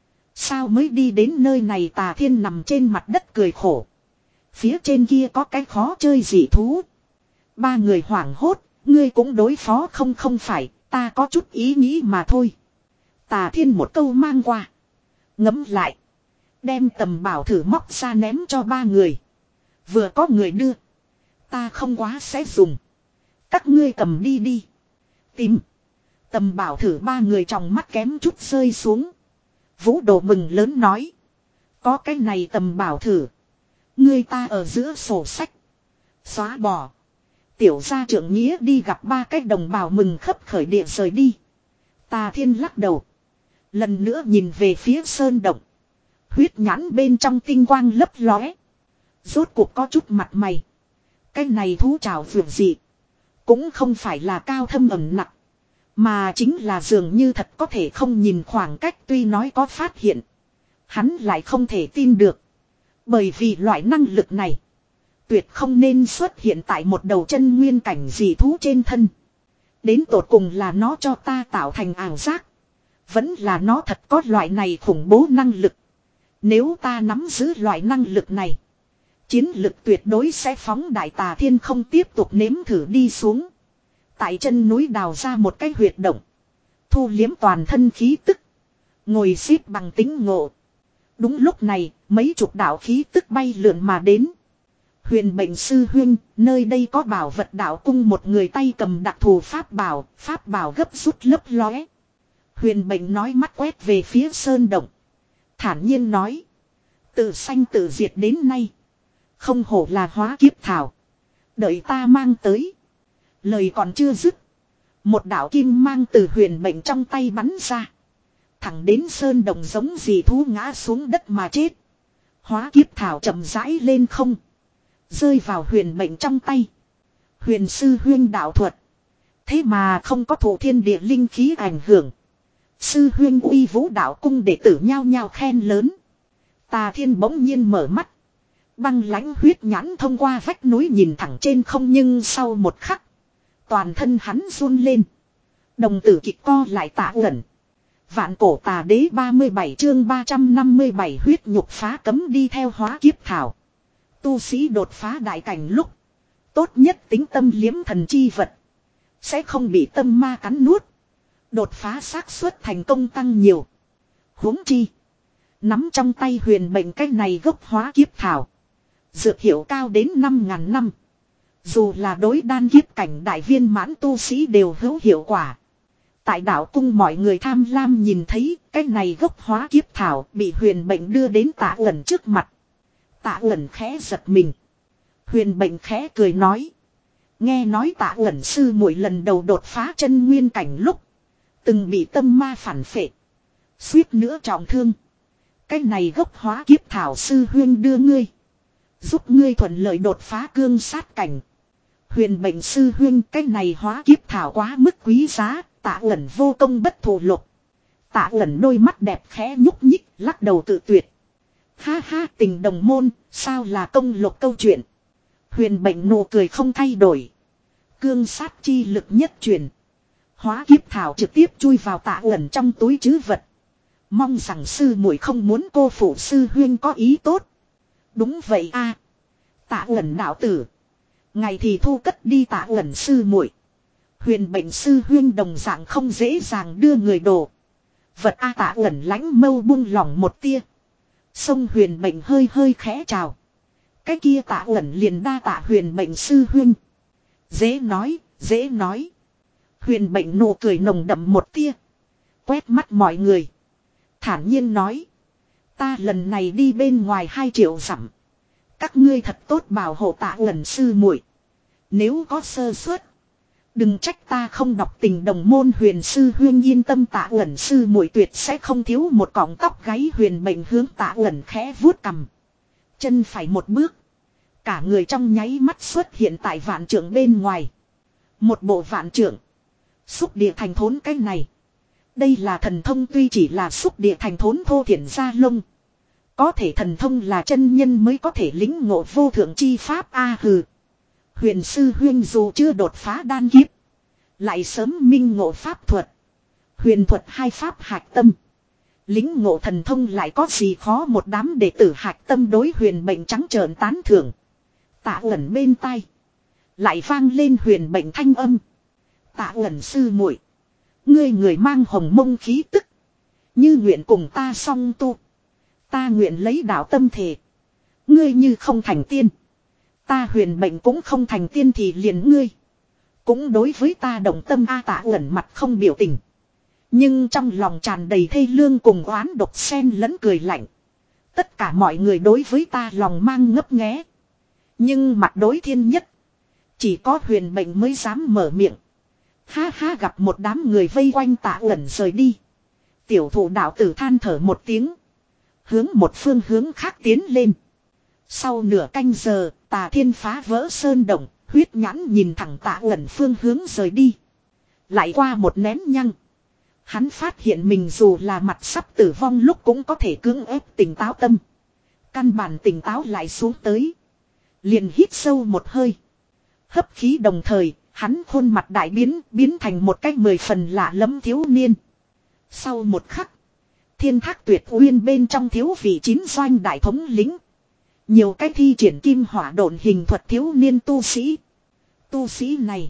Sao mới đi đến nơi này? Tà Thiên nằm trên mặt đất cười khổ. Phía trên kia có cái khó chơi dị thú. Ba người hoảng hốt. Ngươi cũng đối phó không? Không phải, ta có chút ý nghĩ mà thôi. Tà Thiên một câu mang qua. Ngấm lại. Đem tầm bảo thử móc ra ném cho ba người. Vừa có người đưa. Ta không quá sẽ dùng. Các ngươi cầm đi đi. Tìm. Tầm bảo thử ba người trong mắt kém chút rơi xuống. Vũ Đồ mừng lớn nói. Có cái này tầm bảo thử. Ngươi ta ở giữa sổ sách. Xóa bỏ. Tiểu gia trưởng nghĩa đi gặp ba cái đồng bào mừng khấp khởi địa rời đi. Tà Thiên lắc đầu. Lần nữa nhìn về phía sơn động. Huyết nhãn bên trong tinh quang lấp lóe. Rốt cuộc có chút mặt mày. Cái này thú trào vượt dị. Cũng không phải là cao thâm ẩm nặng. Mà chính là dường như thật có thể không nhìn khoảng cách, tuy nói có phát hiện. Hắn lại không thể tin được. Bởi vì loại năng lực này. Tuyệt không nên xuất hiện tại một đầu chân nguyên cảnh dị thú trên thân. Đến tột cùng là nó cho ta tạo thành ảo giác. Vẫn là nó thật có loại này khủng bố năng lực. Nếu ta nắm giữ loại năng lực này. Chiến lực tuyệt đối sẽ phóng đại. Tà Thiên không tiếp tục nếm thử đi xuống. Tại chân núi đào ra một cái huyệt động. Thu liếm toàn thân khí tức. Ngồi xếp bằng tính ngộ. Đúng lúc này, mấy chục đạo khí tức bay lượn mà đến. Huyền Mệnh sư huynh, nơi đây có bảo vật đạo cung, một người tay cầm đặc thù pháp bảo, pháp bảo gấp rút lấp lóe. Huyền Mệnh nói, mắt quét về phía sơn động. Thản nhiên nói. Tự sanh tự diệt đến nay. Không hổ là hóa kiếp thảo. Đợi ta mang tới. Lời còn chưa dứt. Một đạo kim mang từ Huyền Mệnh trong tay bắn ra. Thẳng đến sơn động giống dị thú ngã xuống đất mà chết. Hóa kiếp thảo chậm rãi lên không. Rơi vào Huyền Mệnh trong tay. Huyền sư huyên đạo thuật. Thế mà không có thụ thiên địa linh khí ảnh hưởng. Sư huyên uy vũ đạo cung đệ tử nhao nhao khen lớn. Tà Thiên bỗng nhiên mở mắt. Băng lãnh huyết nhãn thông qua vách núi nhìn thẳng trên không, nhưng sau một khắc. Toàn thân hắn run lên. Đồng tử kịch co lại tạ ẩn. Vạn cổ tà đế ba mươi bảy chương ba trăm năm mươi bảy huyết nhục phá cấm. Đi theo hóa kiếp thảo. Tu sĩ đột phá đại cảnh lúc. Tốt nhất tính tâm liếm thần chi vật. Sẽ không bị tâm ma cắn nuốt. Đột phá xác suất thành công tăng nhiều. Huống chi. Nắm trong tay Huyền Mệnh cái này gốc hóa kiếp thảo. Dược hiệu cao đến năm ngàn năm. Dù là đối đan kiếp cảnh đại viên mãn tu sĩ đều hữu hiệu quả. Tại đạo cung mọi người tham lam nhìn thấy cái này gốc hóa kiếp thảo bị Huyền Mệnh đưa đến Tạ Ẩn trước mặt. Tạ Ẩn khẽ giật mình. Huyền Mệnh khẽ cười nói. Nghe nói Tạ Ẩn sư muội lần đầu đột phá chân nguyên cảnh lúc. Từng bị tâm ma phản phệ. Suýt nữa trọng thương. Cái này gốc hóa kiếp thảo sư huyên đưa ngươi. Giúp ngươi thuận lợi đột phá cương sát cảnh. Huyền Mệnh sư huyên, cái này hóa kiếp thảo quá mức quý giá. Tạ Ẩn vô công bất thù lục. Tạ Ẩn đôi mắt đẹp khẽ nhúc nhích, lắc đầu tự tuyệt. Ha ha, tình đồng môn, sao là công lục câu chuyện. Huyền Mệnh nụ cười không thay đổi. Cương sát chi lực nhất truyền. Hóa kiếp thảo trực tiếp chui vào Tạ Ẩn trong túi trữ vật. Mong rằng sư muội không muốn cô phụ sư huyên có ý tốt. Đúng vậy a. Tạ Ẩn đạo tử. Ngày thì thu cất đi Tạ Ẩn sư muội. Huyền Mệnh sư huyên đồng dạng không dễ dàng đưa người đồ. Vật a. Tạ Ẩn lãnh mâu buông lỏng một tia. Sông Huyền Mệnh hơi hơi khẽ chào. Cái kia Tạ Ẩn liền đa tạ Huyền Mệnh sư huyên. Dễ nói, dễ nói. Huyền Mệnh nụ cười nồng đậm một tia. Quét mắt mọi người. Thản nhiên nói. Ta lần này đi bên ngoài hai triệu dặm. Các ngươi thật tốt bảo hộ Tạ Ẩn sư muội. Nếu có sơ suất. Đừng trách ta không đọc tình đồng môn. Huyền sư huyên yên tâm, Tạ Ẩn sư muội tuyệt sẽ không thiếu một cọng tóc gáy. Huyền Mệnh hướng Tạ Ẩn khẽ vuốt cằm. Chân phải một bước. Cả người trong nháy mắt xuất hiện tại vạn trượng bên ngoài. Một bộ vạn trượng. Xúc địa thành thốn cái này. Đây là thần thông, tuy chỉ là xúc địa thành thốn thô thiển gia lông. Có thể thần thông là chân nhân mới có thể lĩnh ngộ vô thượng chi pháp a. Hừ. Huyền sư huyên dù chưa đột phá đan kiếp. Lại sớm minh ngộ pháp thuật. Huyền thuật hai pháp hạch tâm. Lĩnh ngộ thần thông lại có gì khó. Một đám đệ tử hạch tâm đối Huyền Mệnh trắng trợn tán thưởng. Tạ Ẩn bên tai. Lại vang lên Huyền Mệnh thanh âm. Tạ Ẩn sư muội, ngươi người mang hồng mông khí tức. Như nguyện cùng ta song tu. Ta nguyện lấy đạo tâm thể. Ngươi như không thành tiên. Ta Huyền Mệnh cũng không thành tiên thì liền ngươi. Cũng đối với ta đồng tâm a. Tạ Ẩn mặt không biểu tình. Nhưng trong lòng tràn đầy thê lương cùng oán độc xen lẫn cười lạnh. Tất cả mọi người đối với ta lòng mang ngấp nghé. Nhưng mặt đối thiên nhất. Chỉ có Huyền Mệnh mới dám mở miệng. Ha ha, gặp một đám người vây quanh Tạ Uẩn rời đi. Tiểu thụ đạo tử than thở một tiếng. Hướng một phương hướng khác tiến lên. Sau nửa canh giờ, Tà Thiên phá vỡ sơn động, huyết nhãn nhìn thẳng Tạ Uẩn phương hướng rời đi. Lại qua một nén nhăng. Hắn phát hiện mình dù là mặt sắp tử vong lúc cũng có thể cưỡng ép tỉnh táo tâm. Căn bản tỉnh táo lại xuống tới. Liền hít sâu một hơi. Hấp khí đồng thời, hắn khuôn mặt đại biến, biến thành một cách mười phần lạ lẫm thiếu niên. Sau một khắc, Thiên Thác Tuyệt Uyên bên trong thiếu vị chín doanh đại thống lĩnh. Nhiều cái thi triển kim hỏa độn hình thuật thiếu niên tu sĩ. Tu sĩ này,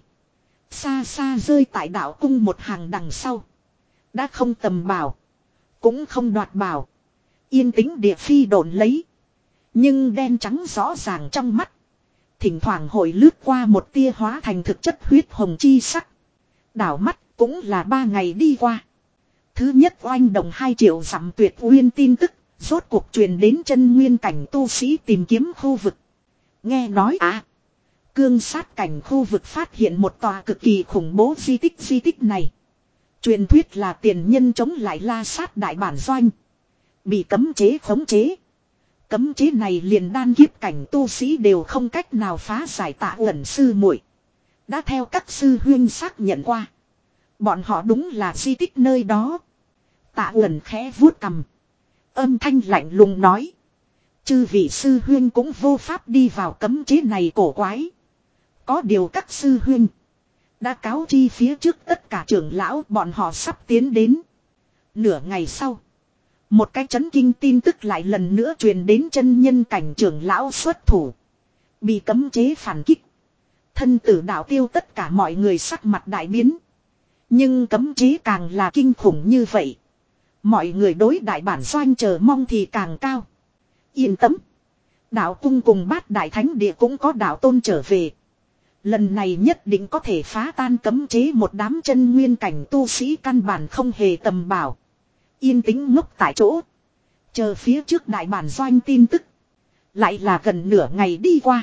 xa xa rơi tại đạo cung một hàng đằng sau. Đã không tầm bảo, cũng không đoạt bảo. Yên tĩnh địa phi độn lấy. Nhưng đen trắng rõ ràng trong mắt. Thỉnh thoảng hội lướt qua một tia hóa thành thực chất huyết hồng chi sắc. Đảo mắt cũng là ba ngày đi qua. Thứ nhất oanh đồng hai triệu dặm tuyệt uyên tin tức. Rốt cuộc truyền đến chân nguyên cảnh tu sĩ tìm kiếm khu vực. Nghe nói à. Cương sát cảnh khu vực phát hiện một tòa cực kỳ khủng bố di tích di tích này. Truyền thuyết là tiền nhân chống lại La Sát đại bản doanh. Bị cấm chế khống chế. Cấm chế này liền đan kiếp cảnh tu sĩ đều không cách nào phá giải. Tạ Uẩn sư muội đã theo các sư huyên xác nhận qua. Bọn họ đúng là di tích nơi đó. Tạ Uẩn khẽ vuốt cằm. Âm thanh lạnh lùng nói. Chư vị sư huyên cũng vô pháp đi vào cấm chế này cổ quái. Có điều các sư huyên đã cáo chi phía trước tất cả trưởng lão bọn họ sắp tiến đến. Nửa ngày sau, một cái chấn kinh tin tức lại lần nữa truyền đến chân nhân cảnh trưởng lão xuất thủ. Bị cấm chế phản kích. Thân tử đạo tiêu, tất cả mọi người sắc mặt đại biến. Nhưng cấm chế càng là kinh khủng như vậy. Mọi người đối đại bản doanh chờ mong thì càng cao. Yên tâm. Đạo cung cùng Bát Đại Thánh Địa cũng có đạo tôn trở về. Lần này nhất định có thể phá tan cấm chế. Một đám chân nguyên cảnh tu sĩ căn bản không hề tầm bảo. Yên tĩnh ngốc tại chỗ. Chờ phía trước đại bản doanh tin tức. Lại là gần nửa ngày đi qua.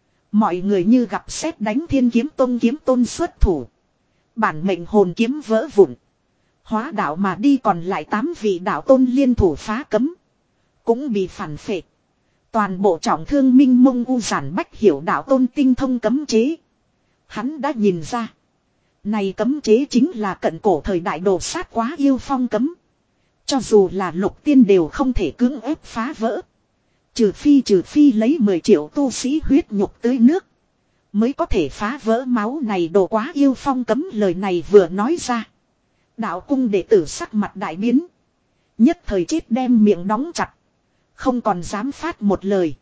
Mọi người như gặp sét đánh, Thiên Kiếm Tông kiếm tôn xuất thủ. Bản mệnh hồn kiếm vỡ vụn. Hóa đạo mà đi, còn lại tám vị đạo tôn liên thủ phá cấm. Cũng bị phản phệ. Toàn bộ trọng thương minh mông u giản bách hiểu đạo tôn tinh thông cấm chế. Hắn đã nhìn ra. Này cấm chế chính là cận cổ thời đại đồ sát quá yêu phong cấm. Cho dù là lục tiên đều không thể cưỡng ép phá vỡ. Trừ phi trừ phi lấy mười triệu tu sĩ huyết nhục tưới nước. Mới có thể phá vỡ máu này đồ quá yêu phong cấm. Lời này vừa nói ra. Đạo cung đệ tử sắc mặt đại biến. Nhất thời chết đem miệng đóng chặt. Không còn dám phát một lời.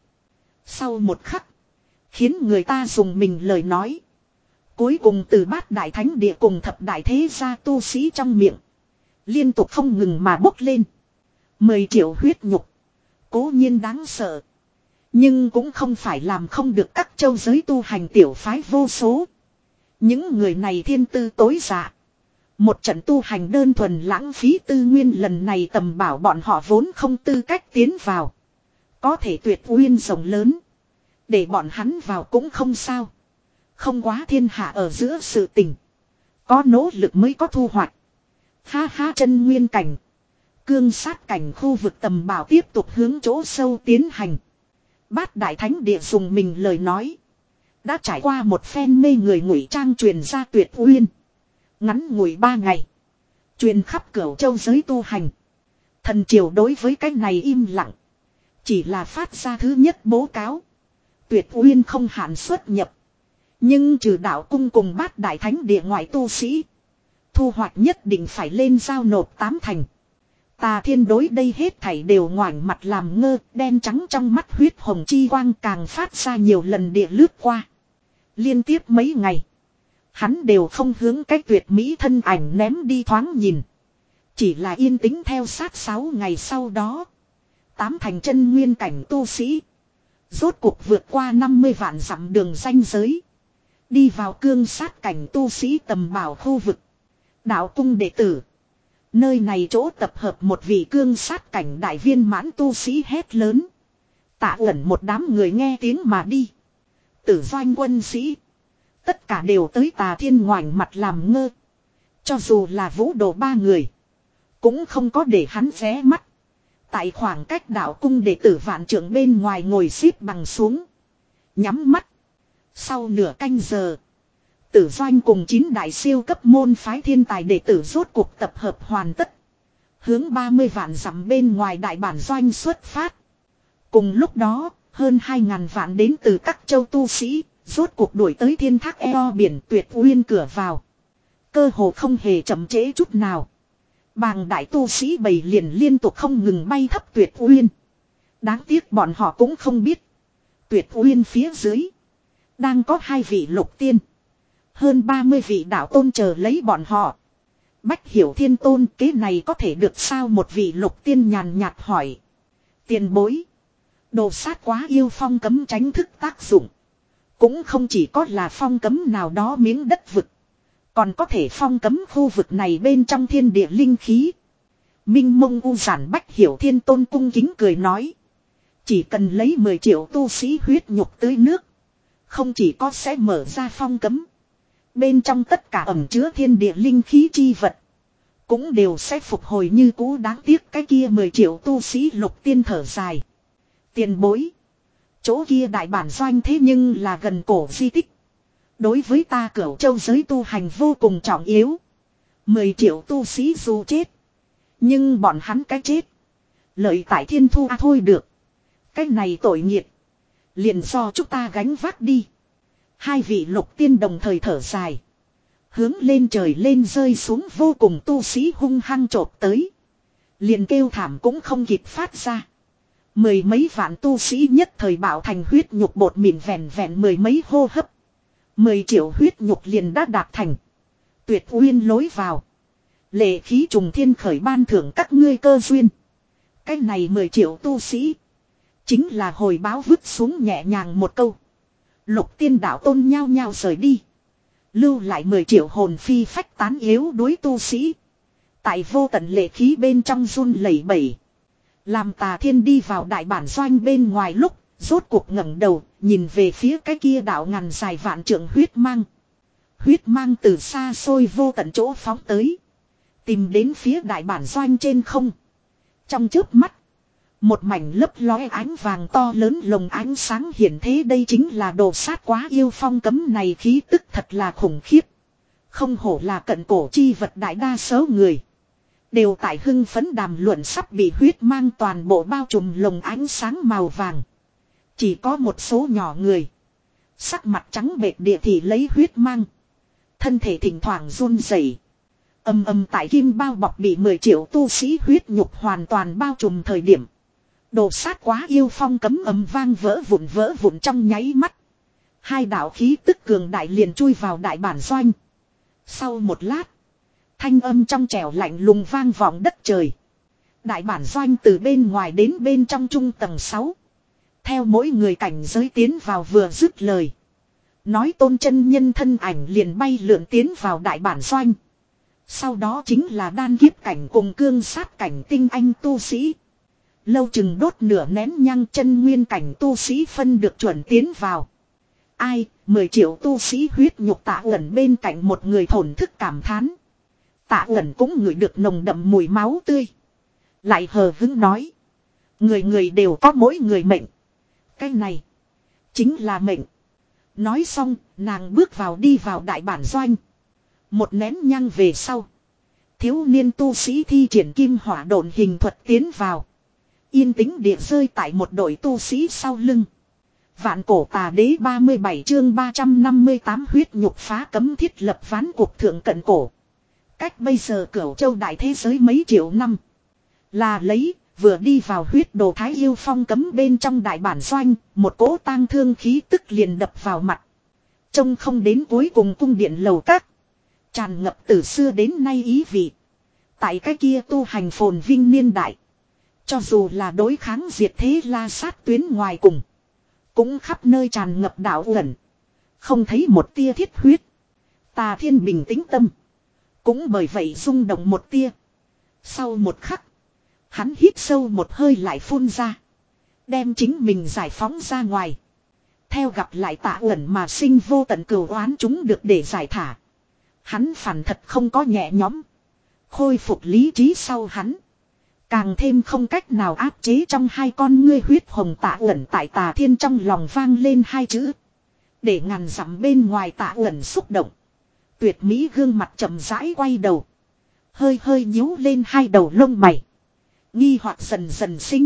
Sau một khắc. Khiến người ta dùng mình lời nói. Cuối cùng từ Bát Đại Thánh Địa cùng thập đại thế gia tu sĩ trong miệng. Liên tục không ngừng mà bốc lên. Mười triệu huyết nhục. Cố nhiên đáng sợ. Nhưng cũng không phải làm không được các châu giới tu hành tiểu phái vô số. Những người này thiên tư tối dạ. Một trận tu hành đơn thuần lãng phí tư nguyên, lần này tầm bảo bọn họ vốn không tư cách tiến vào. Có thể tuyệt uyên rộng lớn. Để bọn hắn vào cũng không sao. Không quá thiên hạ ở giữa sự tình. Có nỗ lực mới có thu hoạch. Ha ha, chân nguyên cảnh. Cương sát cảnh khu vực tầm bảo tiếp tục hướng chỗ sâu tiến hành. Bát Đại Thánh Địa dùng mình lời nói. Đã trải qua một phen mê người ngụy trang truyền ra tuyệt uyên. Ngắn ngủi ba ngày. Truyền khắp cửu châu giới tu hành. Thần triều đối với cái này im lặng. Chỉ là phát ra thứ nhất bố cáo. Tuyệt uyên không hạn xuất nhập. Nhưng trừ đạo cung cùng Bát Đại Thánh Địa ngoại tu sĩ. Thu hoạch nhất định phải lên giao nộp tám thành. Tà Thiên đối đây hết thảy đều ngoảnh mặt làm ngơ. Đen trắng trong mắt huyết hồng chi quang càng phát ra nhiều lần địa lướt qua. Liên tiếp mấy ngày. Hắn đều không hướng cái tuyệt mỹ thân ảnh ném đi thoáng nhìn. Chỉ là yên tĩnh theo sát sáu ngày sau đó. Tám thành chân nguyên cảnh tu sĩ. Rốt cuộc vượt qua năm mươi vạn dặm đường ranh giới. Đi vào cương sát cảnh tu sĩ tầm bảo khu vực. Đạo cung đệ tử. Nơi này chỗ tập hợp một vị cương sát cảnh đại viên mãn tu sĩ hét lớn. Tạ Uẩn một đám người nghe tiếng mà đi. Tử doanh quân sĩ. Tất cả đều tới Tà Thiên ngoảnh mặt làm ngơ. Cho dù là Vũ Đồ ba người. Cũng không có để hắn ré mắt. Tại khoảng cách đạo cung đệ tử vạn trưởng bên ngoài ngồi xếp bằng xuống. Nhắm mắt. Sau nửa canh giờ. Tử doanh cùng chín đại siêu cấp môn phái thiên tài đệ tử rốt cuộc tập hợp hoàn tất. Hướng ba mươi vạn dặm bên ngoài đại bản doanh xuất phát. Cùng lúc đó, hơn hai ngàn vạn đến từ các châu tu sĩ, rốt cuộc đuổi tới thiên thác eo biển Tuyệt Uyên cửa vào. Cơ hồ không hề chậm trễ chút nào. Bàng đại tu sĩ bầy liền liên tục không ngừng bay thấp Tuyệt Uyên. Đáng tiếc bọn họ cũng không biết. Tuyệt Uyên phía dưới. Đang có hai vị lục tiên. Hơn ba mươi vị đạo tôn chờ lấy bọn họ. Bách Hiểu Thiên Tôn kế này có thể được sao, một vị lục tiên nhàn nhạt hỏi. Tiền bối. Đồ sát quá yêu phong cấm tránh thức tác dụng. Cũng không chỉ có là phong cấm nào đó miếng đất vực. Còn có thể phong cấm khu vực này bên trong thiên địa linh khí. Minh mông u giản Bách Hiểu Thiên Tôn cung kính cười nói. Chỉ cần lấy mười triệu tu sĩ huyết nhục tưới nước. Không chỉ có sẽ mở ra phong cấm. Bên trong tất cả ẩm chứa thiên địa linh khí chi vật. Cũng đều sẽ phục hồi như cũ, đáng tiếc cái kia mười triệu tu sĩ lục tiên thở dài. Tiền bối. Chỗ kia đại bản doanh thế nhưng là gần cổ di tích. Đối với ta Cửu Châu giới tu hành vô cùng trọng yếu. Mười triệu tu sĩ dù chết. Nhưng bọn hắn cái chết. Lợi tại thiên thu à thôi được. Cái này tội nghiệp. Liền do chúng ta gánh vác đi. Hai vị lục tiên đồng thời thở dài. Hướng lên trời lên rơi xuống vô cùng tu sĩ hung hăng chộp tới. Liền kêu thảm cũng không kịp phát ra. Mười mấy vạn tu sĩ nhất thời bạo thành huyết nhục bột mịn, vẹn vẹn mười mấy hô hấp. Mười triệu huyết nhục liền đã đạt thành. Tuyệt Uyên lối vào. Lệ khí trùng thiên khởi ban thưởng các ngươi cơ duyên. Cái này mười triệu tu sĩ. Chính là hồi báo vứt xuống nhẹ nhàng một câu. Lục tiên đạo tôn nhao nhao rời đi. Lưu lại mười triệu hồn phi phách tán yếu đuối tu sĩ. Tại vô tận lệ khí bên trong run lẩy bẩy. Làm Tà Thiên đi vào đại bản doanh bên ngoài lúc, rốt cuộc ngẩng đầu, nhìn về phía cái kia đạo ngàn dài vạn trượng huyết mang. Huyết mang từ xa xôi vô tận chỗ phóng tới. Tìm đến phía đại bản doanh trên không. Trong chớp mắt. Một mảnh lấp lóe ánh vàng to lớn lồng ánh sáng hiển thế, đây chính là đồ sát quá yêu phong cấm này, khí tức thật là khủng khiếp. Không hổ là cận cổ chi vật, đại đa số người đều tại hưng phấn đàm luận sắp bị huyết mang toàn bộ bao trùm lồng ánh sáng màu vàng. Chỉ có một số nhỏ người sắc mặt trắng bệch địa thì lấy huyết mang. Thân thể thỉnh thoảng run rẩy. Âm âm tại kim bao bọc bị mười triệu tu sĩ huyết nhục hoàn toàn bao trùm thời điểm. Đồ sát quá yêu phong cấm ầm vang vỡ vụn vỡ vụn trong nháy mắt. Hai đạo khí tức cường đại liền chui vào đại bản doanh. Sau một lát. Thanh âm trong trẻo lạnh lùng vang vọng đất trời. Đại bản doanh từ bên ngoài đến bên trong trung tầng sáu. Theo mỗi người cảnh giới tiến vào vừa dứt lời. Nói tôn chân nhân thân ảnh liền bay lượn tiến vào đại bản doanh. Sau đó chính là đan kiếp cảnh cùng cương sát cảnh tinh anh tu sĩ. Lâu chừng đốt nửa nén nhang chân nguyên cảnh tu sĩ phân được chuẩn tiến vào. Ai, mười triệu tu sĩ huyết nhục Tạ Uẩn bên cạnh một người thổn thức cảm thán. Tạ Uẩn cũng ngửi được nồng đậm mùi máu tươi. Lại hờ hững nói. Người người đều có mỗi người mệnh. Cái này chính là mệnh. Nói xong, nàng bước vào đi vào đại bản doanh. Một nén nhang về sau. Thiếu niên tu sĩ thi triển kim hỏa độn hình thuật tiến vào. Yên tĩnh địa rơi tại một đội tu sĩ sau lưng. Vạn cổ tà đế ba mươi bảy chương ba trăm năm mươi tám huyết nhục phá cấm thiết lập ván cuộc thượng cận cổ. Cách bây giờ Cửu Châu đại thế giới mấy triệu năm. Là lấy, vừa đi vào huyết đồ thái yêu phong cấm bên trong đại bản doanh, một cỗ tang thương khí tức liền đập vào mặt. Trông không đến cuối cùng cung điện lầu các. Tràn ngập từ xưa đến nay ý vị. Tại cái kia tu hành phồn vinh niên đại. Cho dù là đối kháng diệt thế la sát tuyến ngoài cùng. Cũng khắp nơi tràn ngập đạo ẩn. Không thấy một tia thiết huyết. Tà Thiên bình tĩnh tâm. Cũng bởi vậy rung động một tia. Sau một khắc. Hắn hít sâu một hơi lại phun ra. Đem chính mình giải phóng ra ngoài. Theo gặp lại Tạ Uẩn mà sinh vô tận cừu oán chúng được để giải thả. Hắn phản thật không có nhẹ nhõm. Khôi phục lý trí sau hắn. Càng thêm không cách nào áp chế trong hai con ngươi huyết hồng Tạ Uẩn tại Tà Thiên trong lòng vang lên hai chữ. Để ngàn dặm bên ngoài Tạ Uẩn xúc động. Tuyệt mỹ gương mặt chậm rãi quay đầu. Hơi hơi nhíu lên hai đầu lông mày. Nghi hoặc dần dần sinh.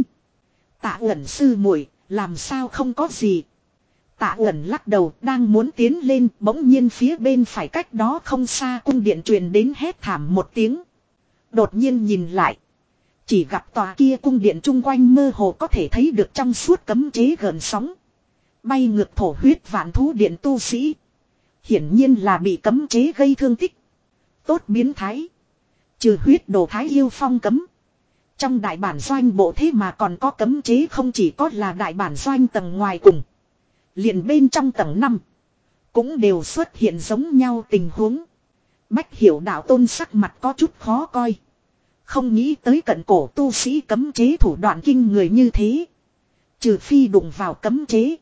Tạ Uẩn sư muội, làm sao không có gì. Tạ Uẩn lắc đầu đang muốn tiến lên, bỗng nhiên phía bên phải cách đó không xa cung điện truyền đến hét thảm một tiếng. Đột nhiên nhìn lại. Chỉ gặp tòa kia cung điện chung quanh mơ hồ có thể thấy được trong suốt cấm chế gợn sóng. Bay ngược thổ huyết vạn thú điện tu sĩ. Hiển nhiên là bị cấm chế gây thương tích. Tốt biến thái. Trừ huyết đồ thái yêu phong cấm. Trong đại bản doanh bộ thế mà còn có cấm chế không chỉ có là đại bản doanh tầng ngoài cùng. Liền bên trong tầng năm. Cũng đều xuất hiện giống nhau tình huống. Bách Hiểu đạo tôn sắc mặt có chút khó coi. Không nghĩ tới cận cổ tu sĩ cấm chế thủ đoạn kinh người như thế. Trừ phi đụng vào cấm chế.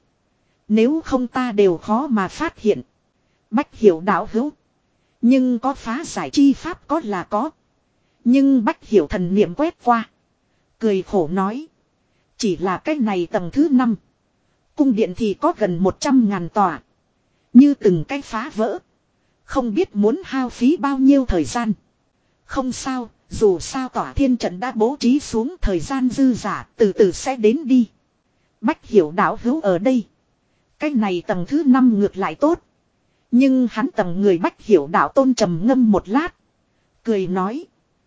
Nếu không ta đều khó mà phát hiện. Bách Hiểu đạo hữu. Nhưng có phá giải chi pháp có là có. Nhưng Bách Hiểu thần niệm quét qua. Cười khổ nói. Chỉ là cái này tầng thứ năm. Cung điện thì có gần một trăm ngàn tòa. Như từng cái phá vỡ. Không biết muốn hao phí bao nhiêu thời gian. Không sao, dù sao tỏa thiên trận đã bố trí xuống thời gian dư giả từ từ sẽ đến đi. Bách Hiểu đạo hữu ở đây. Cái này tầng thứ năm ngược lại tốt. Nhưng hắn tầng người Bách Hiểu đạo tôn trầm ngâm một lát. Cười nói.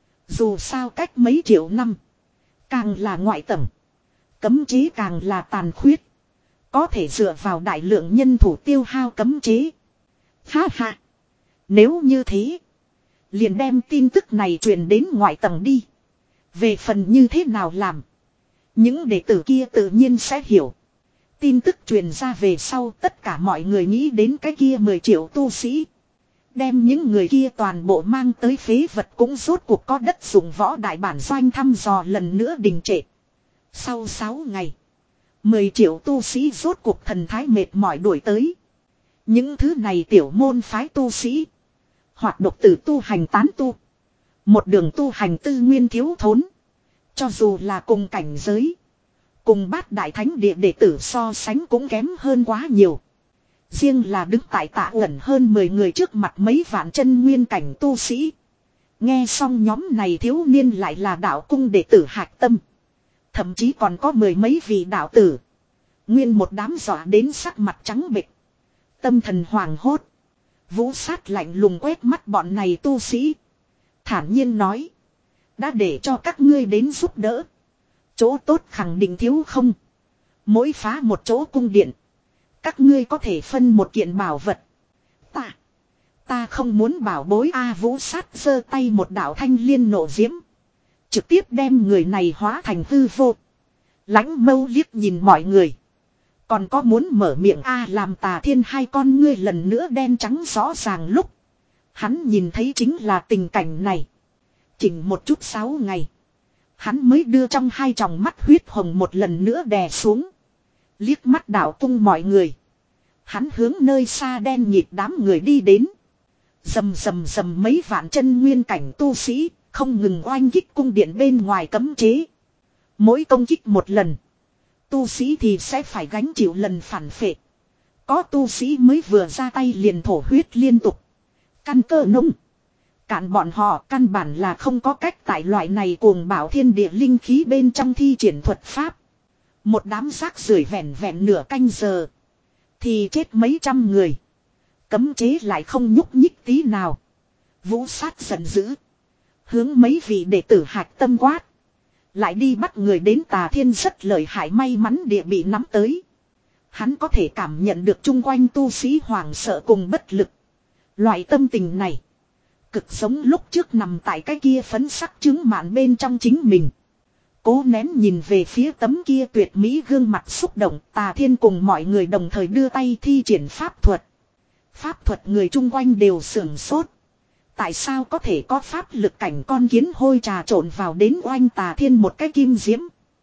Dù sao cách mấy triệu năm. Càng là ngoại tầng. Cấm chế càng là tàn khuyết. Có thể dựa vào đại lượng nhân thủ tiêu hao cấm chế. Ha ha. Nếu như thế. Liền đem tin tức này truyền đến ngoại tầng đi. Về phần như thế nào làm. Những đệ tử kia tự nhiên sẽ hiểu. Tin tức truyền ra về sau tất cả mọi người nghĩ đến cái kia mười triệu tu sĩ. Đem những người kia toàn bộ mang tới phế vật cũng rốt cuộc có đất dùng võ đại bản doanh thăm dò lần nữa đình trệ. Sau sáu ngày. mười triệu tu sĩ rốt cuộc thần thái mệt mỏi đuổi tới. Những thứ này tiểu môn phái tu sĩ. Hoạt độc tử tu hành tán tu. Một đường tu hành tư nguyên thiếu thốn. Cho dù là cùng cảnh giới. Cùng bát đại thánh địa đệ tử so sánh cũng kém hơn quá nhiều. Riêng là đứng tại Tạ Uẩn hơn mười người trước mặt mấy vạn chân nguyên cảnh tu sĩ. Nghe xong nhóm này thiếu niên lại là đạo cung đệ tử hạch tâm. Thậm chí còn có mười mấy vị đạo tử. Nguyên một đám dọa đến sắc mặt trắng bệch. Tâm thần hoàng hốt. Vũ sát lạnh lùng quét mắt bọn này tu sĩ. Thản nhiên nói. Đã để cho các ngươi đến giúp đỡ. Chỗ tốt khẳng định thiếu không. Mỗi phá một chỗ cung điện. Các ngươi có thể phân một kiện bảo vật. Ta. Ta không muốn bảo bối A Vũ sát giơ tay một đạo thanh liên nộ diễm. Trực tiếp đem người này hóa thành hư vô. Lãnh mâu liếc nhìn mọi người. Còn có muốn mở miệng A làm Tà Thiên hai con ngươi lần nữa đen trắng rõ ràng lúc. Hắn nhìn thấy chính là tình cảnh này. Chỉnh một chút sáu ngày. Hắn mới đưa trong hai tròng mắt huyết hồng một lần nữa đè xuống. Liếc mắt đảo cung mọi người. Hắn hướng nơi xa đen nhịp đám người đi đến. Rầm rầm rầm mấy vạn chân nguyên cảnh tu sĩ. Không ngừng oanh kích cung điện bên ngoài cấm chế. Mỗi công kích một lần. Tu sĩ thì sẽ phải gánh chịu lần phản phệ. Có tu sĩ mới vừa ra tay liền thổ huyết liên tục. Căn cơ nông. Cạn bọn họ căn bản là không có cách tại loại này cuồng bảo thiên địa linh khí bên trong thi triển thuật pháp. Một đám rác rưởi vẹn vẹn nửa canh giờ. Thì chết mấy trăm người. Cấm chế lại không nhúc nhích tí nào. Vũ sát giận dữ. Hướng mấy vị đệ tử hạch tâm quát. Lại đi bắt người đến Tà Thiên rất lợi hại may mắn địa bị nắm tới. Hắn có thể cảm nhận được chung quanh tu sĩ hoảng sợ cùng bất lực. Loại tâm tình này. Cực giống lúc trước nằm tại cái kia phấn sắc trứng mạn bên trong chính mình. Cố nén nhìn về phía tấm kia tuyệt mỹ gương mặt xúc động. Tà Thiên cùng mọi người đồng thời đưa tay thi triển pháp thuật. Pháp thuật người chung quanh đều sưởng sốt. Tại sao có thể có pháp lực cảnh con kiến hôi trà trộn vào đến oanh Tà Thiên một cái kim diễm.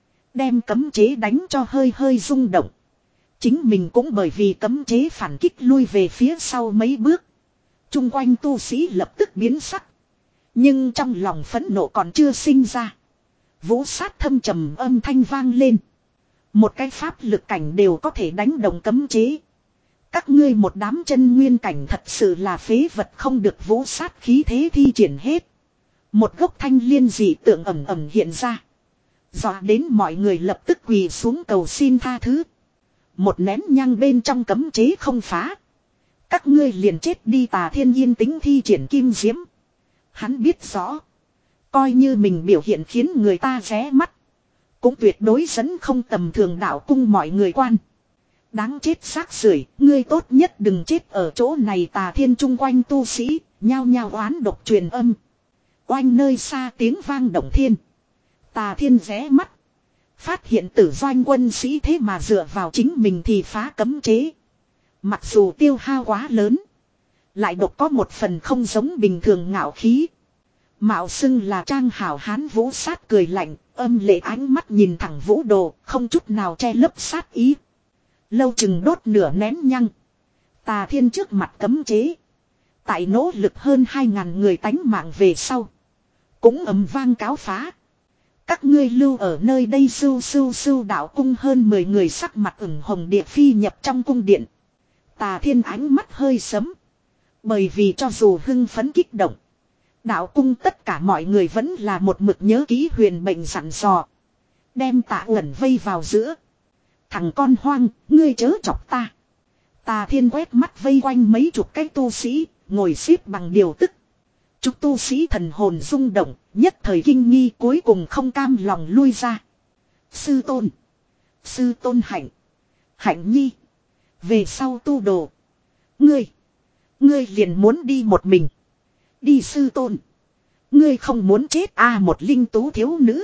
Đem cấm chế đánh cho hơi hơi rung động. Chính mình cũng bởi vì cấm chế phản kích lui về phía sau mấy bước. Trung quanh tu sĩ lập tức biến sắc. Nhưng trong lòng phẫn nộ còn chưa sinh ra. Vũ sát thâm trầm âm thanh vang lên. Một cái pháp lực cảnh đều có thể đánh đồng cấm chế. Các ngươi một đám chân nguyên cảnh thật sự là phế vật, không được vũ sát khí thế thi triển hết. Một gốc thanh liên dị tượng ẩm ẩm hiện ra. Dọa đến mọi người lập tức quỳ xuống cầu xin tha thứ. Một nén nhang bên trong cấm chế không phá. Các ngươi liền chết đi. Tà Thiên yên tĩnh thi triển kim diễm. Hắn biết rõ. Coi như mình biểu hiện khiến người ta ré mắt. Cũng tuyệt đối dẫn không tầm thường đạo cung mọi người quan. Đáng chết xác sưởi, ngươi tốt nhất đừng chết ở chỗ này. Tà Thiên chung quanh tu sĩ, nhao nhao oán độc truyền âm. Oanh nơi xa tiếng vang động thiên. Tà Thiên ré mắt. Phát hiện tử doanh quân sĩ thế mà dựa vào chính mình thì phá cấm chế. Mặc dù tiêu hao quá lớn. Lại độc có một phần không giống bình thường ngạo khí. Mạo xưng là trang hảo hán vũ sát cười lạnh. Âm lệ ánh mắt nhìn thẳng Vũ Đồ, không chút nào che lấp sát ý. Lâu chừng đốt nửa nén nhăng. Tà Thiên trước mặt cấm chế. Tại nỗ lực hơn hai ngàn người tánh mạng về sau. Cũng ầm vang cáo phá. Các ngươi lưu ở nơi đây sưu sưu sưu đạo cung hơn mười người sắc mặt ửng hồng địa phi nhập trong cung điện. Tà Thiên ánh mắt hơi sấm. Bởi vì cho dù hưng phấn kích động. Đạo cung tất cả mọi người vẫn là một mực nhớ ký huyền bệnh dặn dò. Đem Tạ Uẩn vây vào giữa. Thằng con hoang, ngươi chớ chọc ta. Tà Thiên quét mắt vây quanh mấy chục cái tu sĩ, ngồi xếp bằng điều tức. Chục tu sĩ thần hồn rung động, nhất thời kinh nghi cuối cùng không cam lòng lui ra. Sư tôn. Sư tôn hạnh. Hạnh nhi. Về sau tu đồ. Ngươi. Ngươi liền muốn đi một mình. Đi sư tôn. Ngươi không muốn chết à, một linh tú thiếu nữ.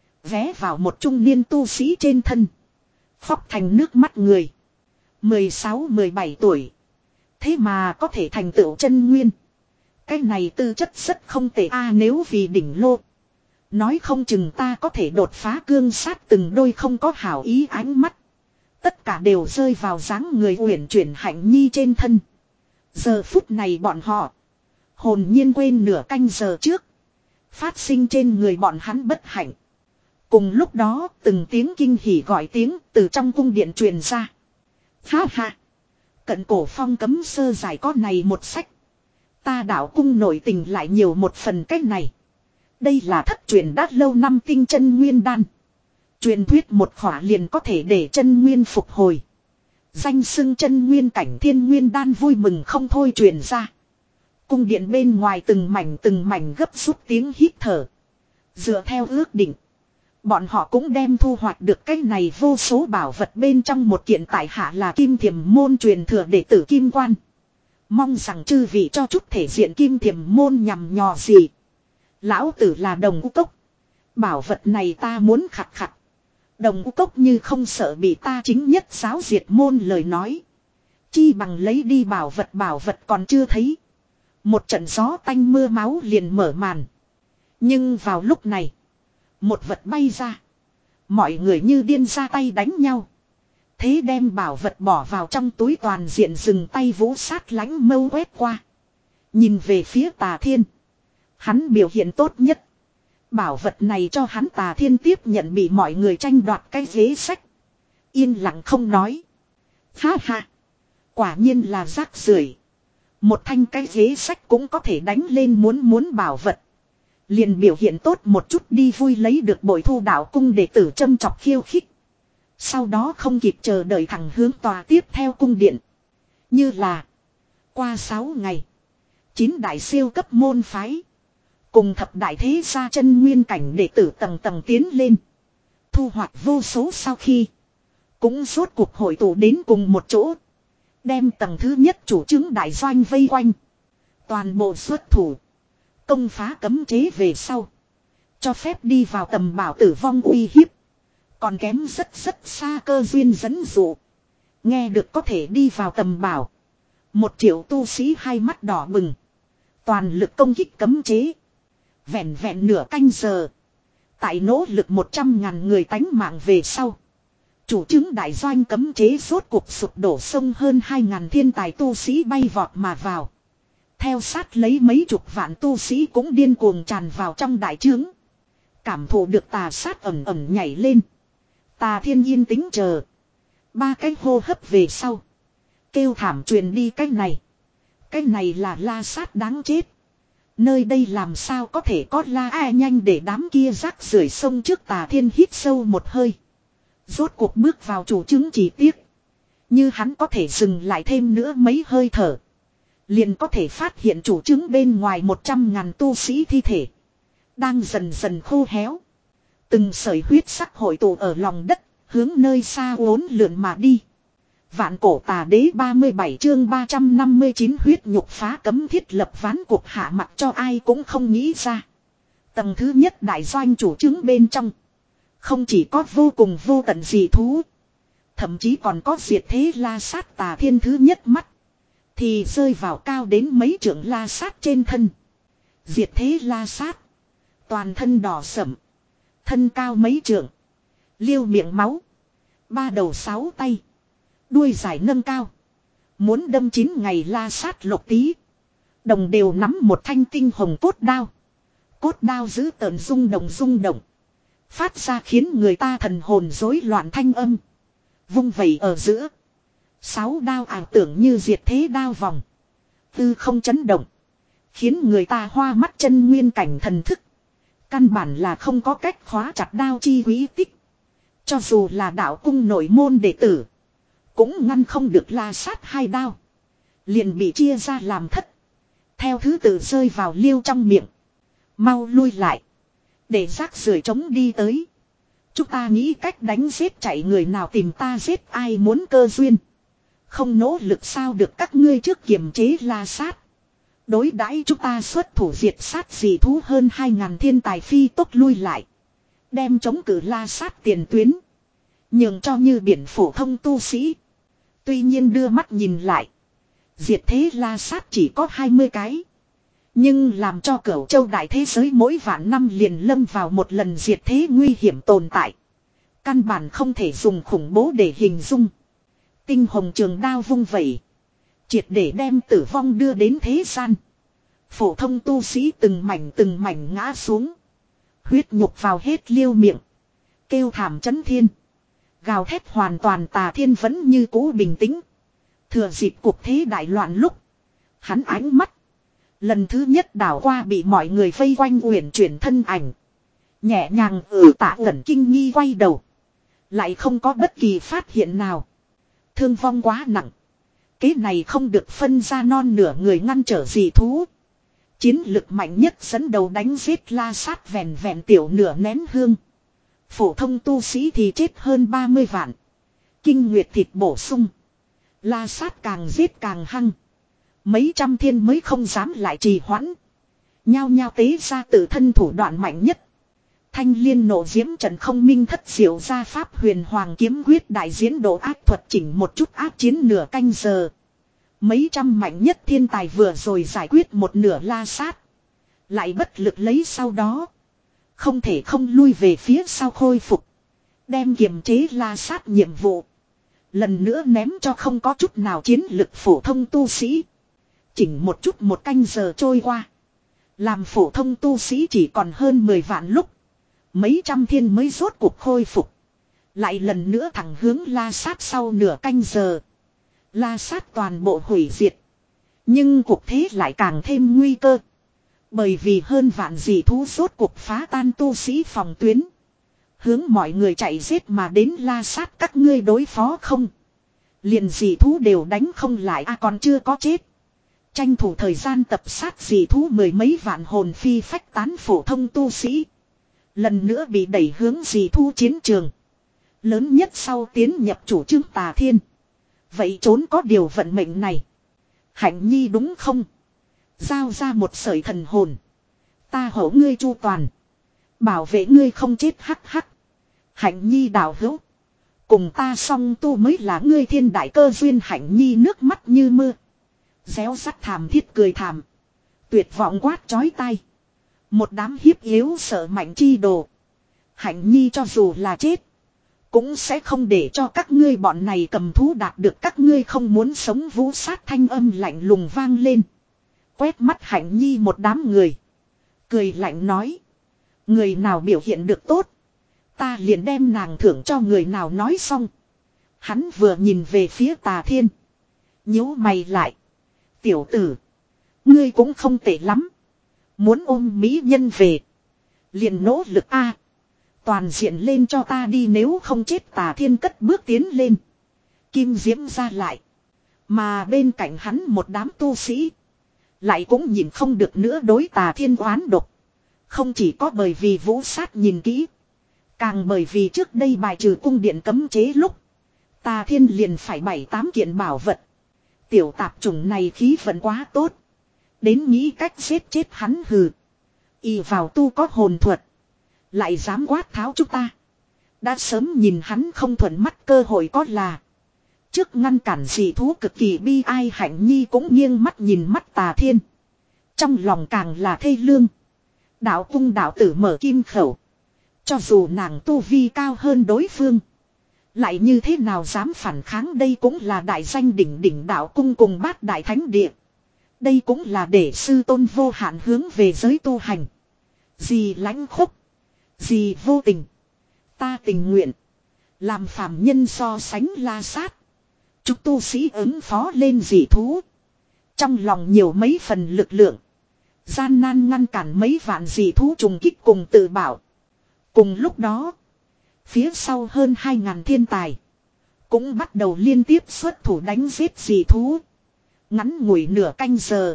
Vé vào một trung niên tu sĩ trên thân. Khóc thành nước mắt người. mười sáu mười bảy tuổi. Thế mà có thể thành tựu chân nguyên. Cái này tư chất rất không tệ a, nếu vì đỉnh lô. Nói không chừng ta có thể đột phá cương sát. Từng đôi không có hảo ý ánh mắt. Tất cả đều rơi vào dáng người uyển chuyển Hạnh nhi trên thân. Giờ phút này bọn họ. Hồn nhiên quên nửa canh giờ trước. Phát sinh trên người bọn hắn bất hạnh. Cùng lúc đó từng tiếng kinh hỉ gọi tiếng từ trong cung điện truyền ra. Ha ha. Cận cổ phong cấm sơ giải có này một sách. Ta đạo cung nổi tình lại nhiều một phần cách này. Đây là thất truyền đã lâu năm tinh chân nguyên đan. Truyền thuyết một khỏa liền có thể để chân nguyên phục hồi. Danh xưng chân nguyên cảnh thiên nguyên đan vui mừng không thôi truyền ra. Cung điện bên ngoài từng mảnh từng mảnh gấp rút tiếng hít thở. Dựa theo ước định. Bọn họ cũng đem thu hoạch được cái này vô số bảo vật bên trong một kiện tại hạ là kim thiềm môn truyền thừa đệ tử kim quan. Mong rằng chư vị cho chút thể diện kim thiềm môn nhằm nhò gì. Lão tử là đồng u cốc. Bảo vật này ta muốn khặt khặt. Đồng u cốc như không sợ bị ta chính nhất giáo diệt môn lời nói. Chi bằng lấy đi bảo vật, bảo vật còn chưa thấy. Một trận gió tanh mưa máu liền mở màn. Nhưng vào lúc này. Một vật bay ra. Mọi người như điên ra tay đánh nhau. Thế đem bảo vật bỏ vào trong túi, toàn diện dừng tay vũ sát lánh mâu quét qua. Nhìn về phía Tà Thiên. Hắn biểu hiện tốt nhất. Bảo vật này cho hắn Tà Thiên tiếp nhận bị mọi người tranh đoạt cái ghế sách. Yên lặng không nói. Ha ha. Quả nhiên là rác rưởi. Một thanh cái ghế sách cũng có thể đánh lên muốn muốn bảo vật. Liền biểu hiện tốt một chút đi, vui lấy được bội thu đạo cung đệ tử châm chọc khiêu khích. Sau đó không kịp chờ đợi thẳng hướng tòa tiếp theo cung điện. Như là. Qua sáu ngày. Chín đại siêu cấp môn phái. Cùng thập đại thế gia chân nguyên cảnh đệ tử tầng tầng tiến lên. Thu hoạch vô số sau khi. Cũng rốt cuộc hội tụ đến cùng một chỗ. Đem tầng thứ nhất chủ chứng đại doanh vây quanh. Toàn bộ xuất thủ. Công phá cấm chế về sau. Cho phép đi vào tầm bảo tử vong uy hiếp. Còn kém rất rất xa cơ duyên dẫn dụ. Nghe được có thể đi vào tầm bảo. Một triệu tu sĩ hai mắt đỏ bừng. Toàn lực công kích cấm chế. Vẹn vẹn nửa canh giờ. Tại nỗ lực một trăm ngàn người tánh mạng về sau. Chủ chứng đại doanh cấm chế rốt cuộc sụp đổ, sông hơn hai ngàn thiên tài tu sĩ bay vọt mà vào. Theo sát lấy mấy chục vạn tu sĩ cũng điên cuồng tràn vào trong đại trướng. Cảm thụ được tà sát ẩm ẩm nhảy lên. Tà thiên yên tĩnh chờ. Ba cái hô hấp về sau. Kêu thảm truyền đi cái này. Cái này là la sát đáng chết. Nơi đây làm sao có thể có la ai nhanh để đám kia rác rưởi sông trước. Tà thiên hít sâu một hơi. Rốt cuộc bước vào chủ chứng, chỉ tiếc. Như hắn có thể dừng lại thêm nữa mấy hơi thở. Liền có thể phát hiện chủ chứng bên ngoài một trăm ngàn tu sĩ thi thể. Đang dần dần khô héo. Từng sợi huyết sắc hội tụ ở lòng đất. Hướng nơi xa uốn lượn mà đi. Vạn cổ tà đế ba mươi bảy chương ba trăm năm mươi chín huyết nhục phá cấm thiết lập ván cuộc hạ mặt cho ai cũng không nghĩ ra. Tầng thứ nhất đại doanh chủ chứng bên trong. Không chỉ có vô cùng vô tận dị thú. Thậm chí còn có diệt thế la sát tà thiên thứ nhất mắt. Thì rơi vào cao đến mấy trượng la sát trên thân. Diệt thế la sát. Toàn thân đỏ sẫm. Thân cao mấy trượng. Liêu miệng máu. Ba đầu sáu tay. Đuôi dài nâng cao. Muốn đâm chín ngày la sát lục tí. Đồng đều nắm một thanh tinh hồng cốt đao. Cốt đao giữ tợn rung động rung động. Phát ra khiến người ta thần hồn rối loạn thanh âm. Vung vẩy ở giữa. Sáu đao ảo tưởng như diệt thế đao vòng. Tư không chấn động. Khiến người ta hoa mắt chân nguyên cảnh thần thức. Căn bản là không có cách khóa chặt đao chi quý tích. Cho dù là đạo cung nội môn đệ tử. Cũng ngăn không được la sát hai đao. Liền bị chia ra làm thất. Theo thứ tự rơi vào liêu trong miệng. Mau lui lại. Để rác rưởi trống đi tới. Chúng ta nghĩ cách đánh giết chạy người nào tìm ta giết ai muốn cơ duyên. Không nỗ lực sao được các ngươi trước kiềm chế la sát. Đối đãi chúng ta xuất thủ diệt sát dị thú hơn hai ngàn thiên tài phi tốc lui lại. Đem chống cử la sát tiền tuyến. Nhường cho như biển phổ thông tu sĩ. Tuy nhiên đưa mắt nhìn lại. Diệt thế la sát chỉ có hai mươi cái. Nhưng làm cho cửu châu đại thế giới mỗi vạn năm liền lâm vào một lần diệt thế nguy hiểm tồn tại. Căn bản không thể dùng khủng bố để hình dung. Tinh hồng trường đao vung vẩy. Triệt để đem tử vong đưa đến thế gian. Phổ thông tu sĩ từng mảnh từng mảnh ngã xuống. Huyết nhục vào hết liêu miệng. Kêu thảm chấn thiên. Gào thét hoàn toàn tà thiên vẫn như cũ bình tĩnh. Thừa dịp cuộc thế đại loạn lúc. Hắn ánh mắt. Lần thứ nhất đảo qua bị mọi người vây quanh uyển chuyển thân ảnh. Nhẹ nhàng ừ tạ Cẩn kinh nghi quay đầu. Lại không có bất kỳ phát hiện nào. Thương vong quá nặng. Kế này không được phân ra non nửa người ngăn trở dị thú. Chiến lực mạnh nhất dẫn đầu đánh giết la sát vẹn vẹn tiểu nửa nén hương. Phổ thông tu sĩ thì chết hơn ba mươi vạn. Kinh nguyệt thịt bổ sung. La sát càng giết càng hăng. Mấy trăm thiên mới không dám lại trì hoãn. Nhao nhao tế ra tự thân thủ đoạn mạnh nhất. Thanh liên nộ diễm trận không minh thất diệu ra pháp huyền hoàng kiếm quyết đại diễn độ ác thuật chỉnh một chút áp chiến nửa canh giờ. Mấy trăm mạnh nhất thiên tài vừa rồi giải quyết một nửa la sát. Lại bất lực lấy sau đó. Không thể không lui về phía sau khôi phục. Đem kiềm chế la sát nhiệm vụ. Lần nữa ném cho không có chút nào chiến lực phổ thông tu sĩ. Chỉnh một chút một canh giờ trôi qua. Làm phổ thông tu sĩ chỉ còn hơn mười vạn lúc. Mấy trăm thiên mới rốt cuộc khôi phục. Lại lần nữa thẳng hướng la sát sau nửa canh giờ. La sát toàn bộ hủy diệt. Nhưng cuộc thế lại càng thêm nguy cơ. Bởi vì hơn vạn dị thú rốt cuộc phá tan tu sĩ phòng tuyến. Hướng mọi người chạy giết mà đến la sát các ngươi đối phó không. Liền dị thú đều đánh không lại à còn chưa có chết. Tranh thủ thời gian tập sát dị thú mười mấy vạn hồn phi phách tán phổ thông tu sĩ. Lần nữa bị đẩy hướng dị thú chiến trường. Lớn nhất sau tiến nhập chủ trương tà thiên. Vậy trốn có điều vận mệnh này. Hạnh nhi đúng không? Giao ra một sợi thần hồn. Ta hổ ngươi chu toàn. Bảo vệ ngươi không chết hắc hắc. Hạnh nhi đạo hữu. Cùng ta song tu mới là ngươi thiên đại cơ duyên. Hạnh nhi nước mắt như mưa. Réo rắt thảm thiết cười thảm. Tuyệt vọng quát chói tai. Một đám hiếp yếu sợ mạnh chi đồ. Hạnh nhi cho dù là chết. Cũng sẽ không để cho các ngươi bọn này cầm thú đạt được các ngươi không muốn sống vũ sát thanh âm lạnh lùng vang lên. Quét mắt Hạnh nhi một đám người. Cười lạnh nói. Người nào biểu hiện được tốt. Ta liền đem nàng thưởng cho người nào nói xong. Hắn vừa nhìn về phía Tà Thiên. Nhíu mày lại. Tiểu tử. Ngươi cũng không tệ lắm. Muốn ôm mỹ nhân về. Liền nỗ lực a, toàn diện lên cho ta đi, nếu không chết. Tà Thiên cất bước tiến lên. Kim diễm ra lại. Mà bên cạnh hắn một đám tu sĩ. Lại cũng nhìn không được nữa đối Tà Thiên oán độc. Không chỉ có bởi vì vũ sát nhìn kỹ. Càng bởi vì trước đây bài trừ cung điện cấm chế lúc. Tà Thiên liền phải bảy tám kiện bảo vật. Tiểu tạp chủng này khí vận quá tốt. Đến nghĩ cách giết chết hắn hừ. Y vào tu có hồn thuật. Lại dám quát tháo chúng ta. Đã sớm nhìn hắn không thuận mắt, cơ hội có là. Trước ngăn cản dị thú cực kỳ bi ai, Hạnh nhi cũng nghiêng mắt nhìn mắt Tà Thiên. Trong lòng càng là thê lương. Đạo cung đạo tử mở kim khẩu. Cho dù nàng tu vi cao hơn đối phương. Lại như thế nào dám phản kháng, đây cũng là đại danh đỉnh đỉnh đạo cung cùng bát đại thánh địa. Đây cũng là để sư tôn vô hạn hướng về giới tu hành. Gì lãnh khúc. Gì vô tình. Ta tình nguyện. Làm phàm nhân so sánh la sát. Chúng tu sĩ ứng phó lên dị thú. Trong lòng nhiều mấy phần lực lượng. Gian nan ngăn cản mấy vạn dị thú trùng kích cùng tự bảo. Cùng lúc đó. Phía sau hơn hai ngàn thiên tài. Cũng bắt đầu liên tiếp xuất thủ đánh giết dị thú. Ngắn ngủi nửa canh giờ.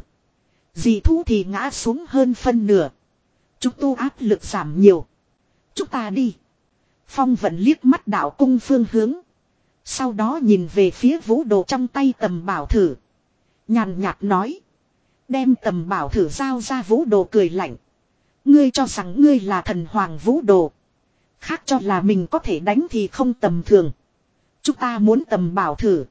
Dị thú thì ngã xuống hơn phân nửa. Chúng tu áp lực giảm nhiều. Chúng ta đi. Phong Vận liếc mắt đạo cung phương hướng. Sau đó nhìn về phía vũ đồ trong tay tầm bảo thử. Nhàn nhạt nói. Đem tầm bảo thử giao ra, vũ đồ cười lạnh. Ngươi cho rằng ngươi là thần hoàng vũ đồ. Khác cho là mình có thể đánh thì không tầm thường. Chúng ta muốn tầm bảo thử.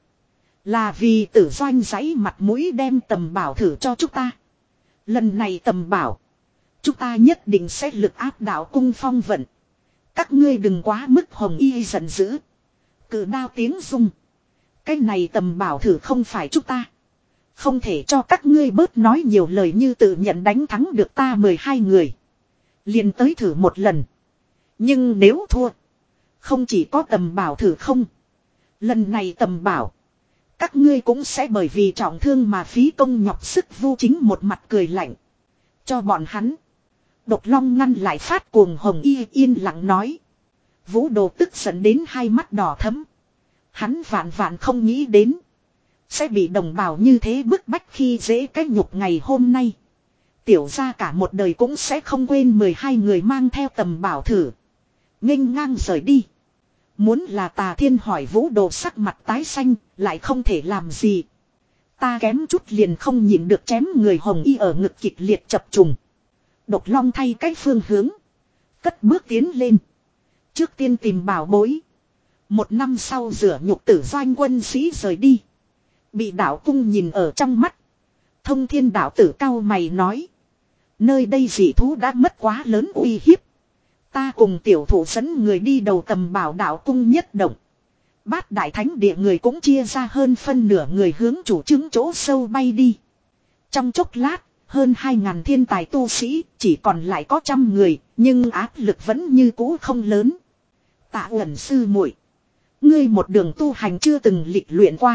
Là vì Tử Doanh giấy mặt mũi đem tầm bảo thử cho chúng ta. Lần này tầm bảo. Chúng ta nhất định sẽ lực áp đạo cung Phong Vận. Các ngươi đừng quá mức hồng y giận dữ. Cự đao tiếng rung. Cái này tầm bảo thử không phải chúng ta. Không thể cho các ngươi bớt nói nhiều lời, như tự nhận đánh thắng được ta mười hai người. Liền tới thử một lần. Nhưng nếu thua. Không chỉ có tầm bảo thử không. Lần này tầm bảo. Các ngươi cũng sẽ bởi vì trọng thương mà phí công nhọc sức. Vu Chính một mặt cười lạnh. Cho bọn hắn. Độc Long ngăn lại phát cuồng hồng y yên lặng nói. Vũ đồ tức giận đến hai mắt đỏ thẫm. Hắn vạn vạn không nghĩ đến. Sẽ bị đồng bào như thế bức bách khi dễ cái nhục ngày hôm nay. Tiểu ra cả một đời cũng sẽ không quên mười hai người mang theo tầm bảo thử. Nghênh ngang rời đi. Muốn là Tà Thiên hỏi vũ đồ sắc mặt tái xanh, lại không thể làm gì. Ta kém chút liền không nhịn được chém người hồng y ở ngực kịch liệt chập trùng. Độc Long thay cách phương hướng. Cất bước tiến lên. Trước tiên tìm bảo bối. Một năm sau rửa nhục Tử Doanh quân sĩ rời đi. Bị đạo cung nhìn ở trong mắt. Thông Thiên đạo tử cao mày nói. Nơi đây dị thú đã mất quá lớn uy hiếp. Ta cùng tiểu thủ dẫn người đi đầu tầm bảo, đạo cung nhất động. Bát đại thánh địa người cũng chia ra hơn phân nửa người hướng chủ chứng chỗ sâu bay đi. Trong chốc lát, hơn hai ngàn thiên tài tu sĩ, chỉ còn lại có trăm người, nhưng áp lực vẫn như cũ không lớn. Tạ Uẩn sư muội, ngươi một đường tu hành chưa từng lịch luyện qua.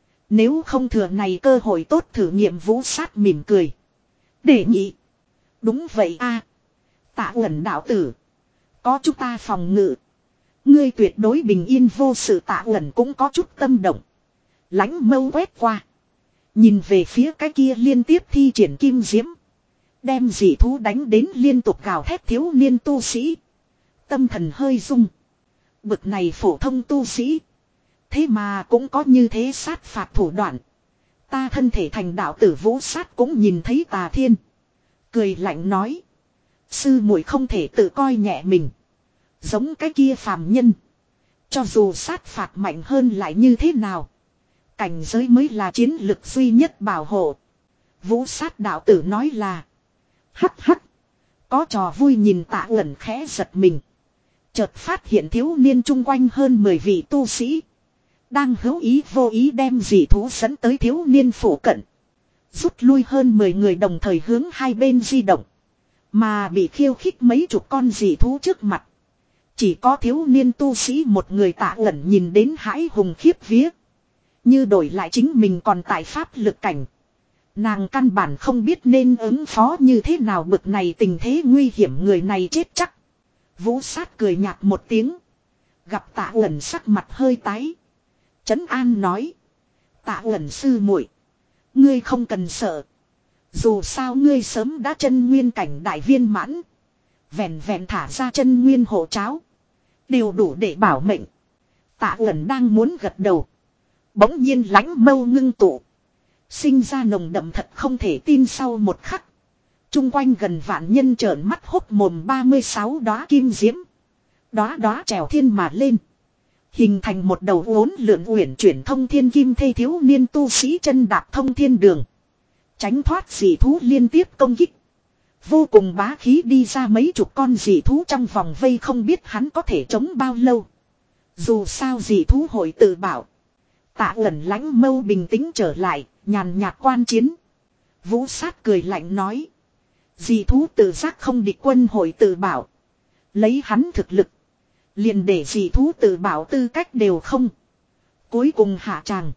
Nếu không thừa này cơ hội tốt thử nghiệm vũ sát, mỉm cười. Để nhị. Đúng vậy a, Tạ Uẩn đạo tử. Có chúng ta phòng ngự. Ngươi tuyệt đối bình yên vô sự. Tạ Uẩn cũng có chút tâm động. Lánh mâu quét qua. Nhìn về phía cái kia liên tiếp thi triển kim diễm. Đem dị thú đánh đến liên tục gào thét thiếu niên tu sĩ. Tâm thần hơi rung. Bực này phổ thông tu sĩ. Thế mà cũng có như thế sát phạt thủ đoạn. Ta thân thể thành đạo tử vũ sát cũng nhìn thấy Tà Thiên. Cười lạnh nói. Sư muội không thể tự coi nhẹ mình. Giống cái kia phàm nhân. Cho dù sát phạt mạnh hơn lại như thế nào. Cảnh giới mới là chiến lực duy nhất bảo hộ. Vũ sát đạo tử nói là. Hắc hắc. Có trò vui nhìn Tạ Uẩn khẽ giật mình. Chợt phát hiện thiếu niên chung quanh hơn mười vị tu sĩ. Đang hữu ý vô ý đem dị thú dẫn tới thiếu niên phủ cận. Rút lui hơn mười người đồng thời hướng hai bên di động. Mà bị khiêu khích mấy chục con dị thú trước mặt. Chỉ có thiếu niên tu sĩ một người Tạ Uẩn nhìn đến hãi hùng khiếp vía. Như đổi lại chính mình còn tại pháp lực cảnh. Nàng căn bản không biết nên ứng phó như thế nào bực này tình thế nguy hiểm người này chết chắc. Vũ sát cười nhạt một tiếng. Gặp Tạ Uẩn sắc mặt hơi tái. Trấn an nói. Tạ Uẩn sư muội, ngươi không cần sợ. Dù sao ngươi sớm đã chân nguyên cảnh đại viên mãn. Vẹn vẹn thả ra chân nguyên hộ cháo. Đều đủ để bảo mệnh. Tạ Uẩn đang muốn gật đầu. Bỗng nhiên lãnh mâu ngưng tụ. Sinh ra nồng đậm thật không thể tin sau một khắc. Trung quanh gần vạn nhân trợn mắt hốc mồm ba mươi sáu đóa kim diễm. Đóa đóa trèo thiên mà lên. Hình thành một đầu uốn lượn uyển chuyển thông thiên kim thê thiếu niên tu sĩ chân đạp thông thiên đường. Tránh thoát dị thú liên tiếp công kích. Vô cùng bá khí đi ra mấy chục con dị thú trong vòng vây không biết hắn có thể chống bao lâu. Dù sao dị thú hội tự bảo. Tạ Uẩn lãnh mâu bình tĩnh trở lại, nhàn nhạt quan chiến. Vũ sát cười lạnh nói. Dị thú tự giác không địch quân hội tự bảo. Lấy hắn thực lực. Liền để dị thú tự bảo tư cách đều không. Cuối cùng hạ tràng.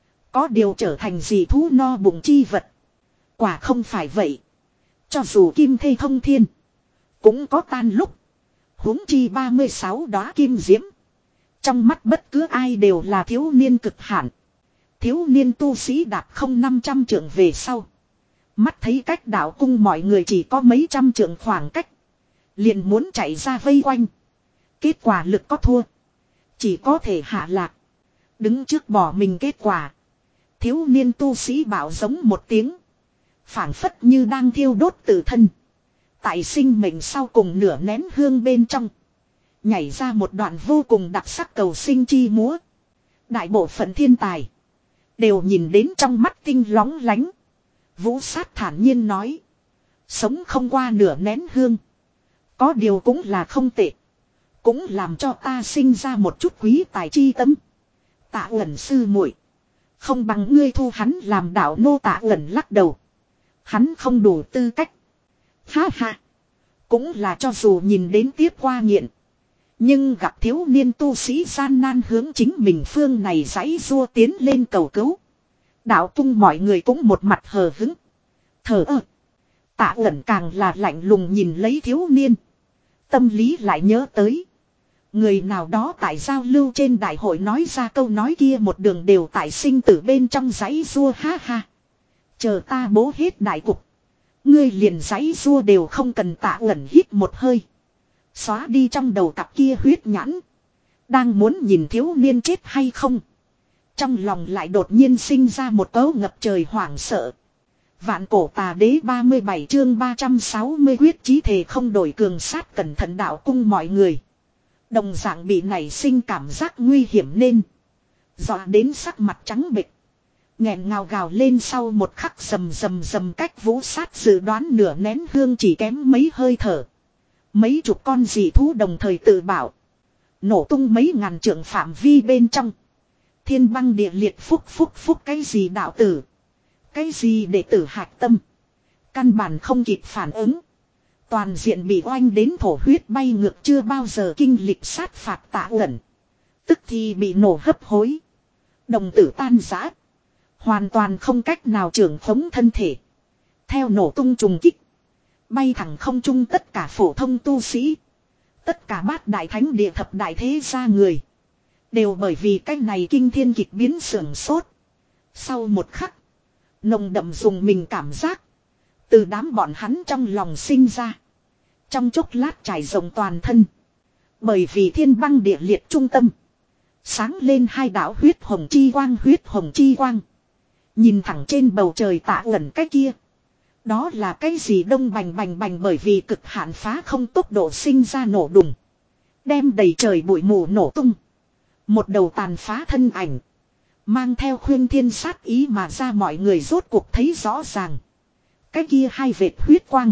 Có điều trở thành dị thú no bụng chi vật. Quả không phải vậy. Cho dù kim thê thông thiên. Cũng có tan lúc. Huống chi ba mươi sáu đóa kim diễm. Trong mắt bất cứ ai đều là thiếu niên cực hạn. Thiếu niên tu sĩ đạp không năm trăm trượng về sau. Mắt thấy cách đạo cung mọi người chỉ có mấy trăm trượng khoảng cách. Liền muốn chạy ra vây quanh. Kết quả lực có thua. Chỉ có thể hạ lạc. Đứng trước bỏ mình kết quả. Thiếu niên tu sĩ bảo giống một tiếng. Phảng phất như đang thiêu đốt tự thân. Tại sinh mệnh sau cùng nửa nén hương bên trong. Nhảy ra một đoạn vô cùng đặc sắc cầu sinh chi múa. Đại bộ phận thiên tài. Đều nhìn đến trong mắt tinh lóng lánh. Vũ sát thản nhiên nói. Sống không qua nửa nén hương. Có điều cũng là không tệ. Cũng làm cho ta sinh ra một chút quý tài chi tâm. Tạ Uẩn sư muội, không bằng ngươi thu hắn làm đạo nô. Tạ Uẩn lắc đầu. Hắn không đủ tư cách. Ha ha. Cũng là cho dù nhìn đến tiếp qua nghiện. Nhưng gặp thiếu niên tu sĩ gian nan hướng chính mình phương này giãy rua tiến lên cầu cứu. Đạo cung mọi người cũng một mặt hờ hững. Thờ ơ. Tạ Uẩn càng là lạnh lùng nhìn lấy thiếu niên. Tâm lý lại nhớ tới. Người nào đó tại giao lưu trên đại hội nói ra câu nói kia một đường đều tại sinh tử bên trong giãy rua ha ha. Chờ ta bố hết đại cục. Ngươi liền giãy rua đều không cần. Tạ Uẩn hít một hơi. Xóa đi trong đầu cặp kia huyết nhãn. Đang muốn nhìn thiếu niên chết hay không. Trong lòng lại đột nhiên sinh ra một cấu ngập trời hoảng sợ. Vạn cổ tà đế ba mươi bảy chương ba trăm sáu mươi quyết chí thề không đổi cường sát cẩn thận đạo cung mọi người. Đồng dạng bị nảy sinh cảm giác nguy hiểm nên. Dọa đến sắc mặt trắng bệch. Nghẹn ngào gào lên sau một khắc rầm rầm rầm cách Vũ sát dự đoán nửa nén hương chỉ kém mấy hơi thở. Mấy chục con dị thú đồng thời tự bảo. Nổ tung mấy ngàn trượng phạm vi bên trong. Thiên băng địa liệt phúc phúc phúc cái gì đạo tử. Cái gì đệ tử hạc tâm. Căn bản không kịp phản ứng. Toàn diện bị oanh đến thổ huyết bay ngược chưa bao giờ kinh lịch sát phạt. Tạ Uẩn. Tức thì bị nổ hấp hối. Đồng tử tan rã. Hoàn toàn không cách nào trưởng khống thân thể. Theo nổ tung trùng kích. Bay thẳng không trung tất cả phổ thông tu sĩ. Tất cả bát đại thánh địa thập đại thế gia người. Đều bởi vì cái này kinh thiên kịch biến sưởng sốt. Sau một khắc. Nồng đậm dùng mình cảm giác. Từ đám bọn hắn trong lòng sinh ra. Trong chốc lát trải rộng toàn thân. Bởi vì thiên băng địa liệt trung tâm. Sáng lên hai đạo huyết hồng chi quang. Huyết hồng chi quang. Nhìn thẳng trên bầu trời. Tạ Uẩn cái kia. Đó là cái gì đông bành bành bành bởi vì cực hạn phá không tốc độ sinh ra nổ đùng. Đem đầy trời bụi mù nổ tung. Một đầu tàn phá thân ảnh. Mang theo khuyên thiên sát ý mà ra mọi người rốt cuộc thấy rõ ràng. cái kia hai vệt huyết quang.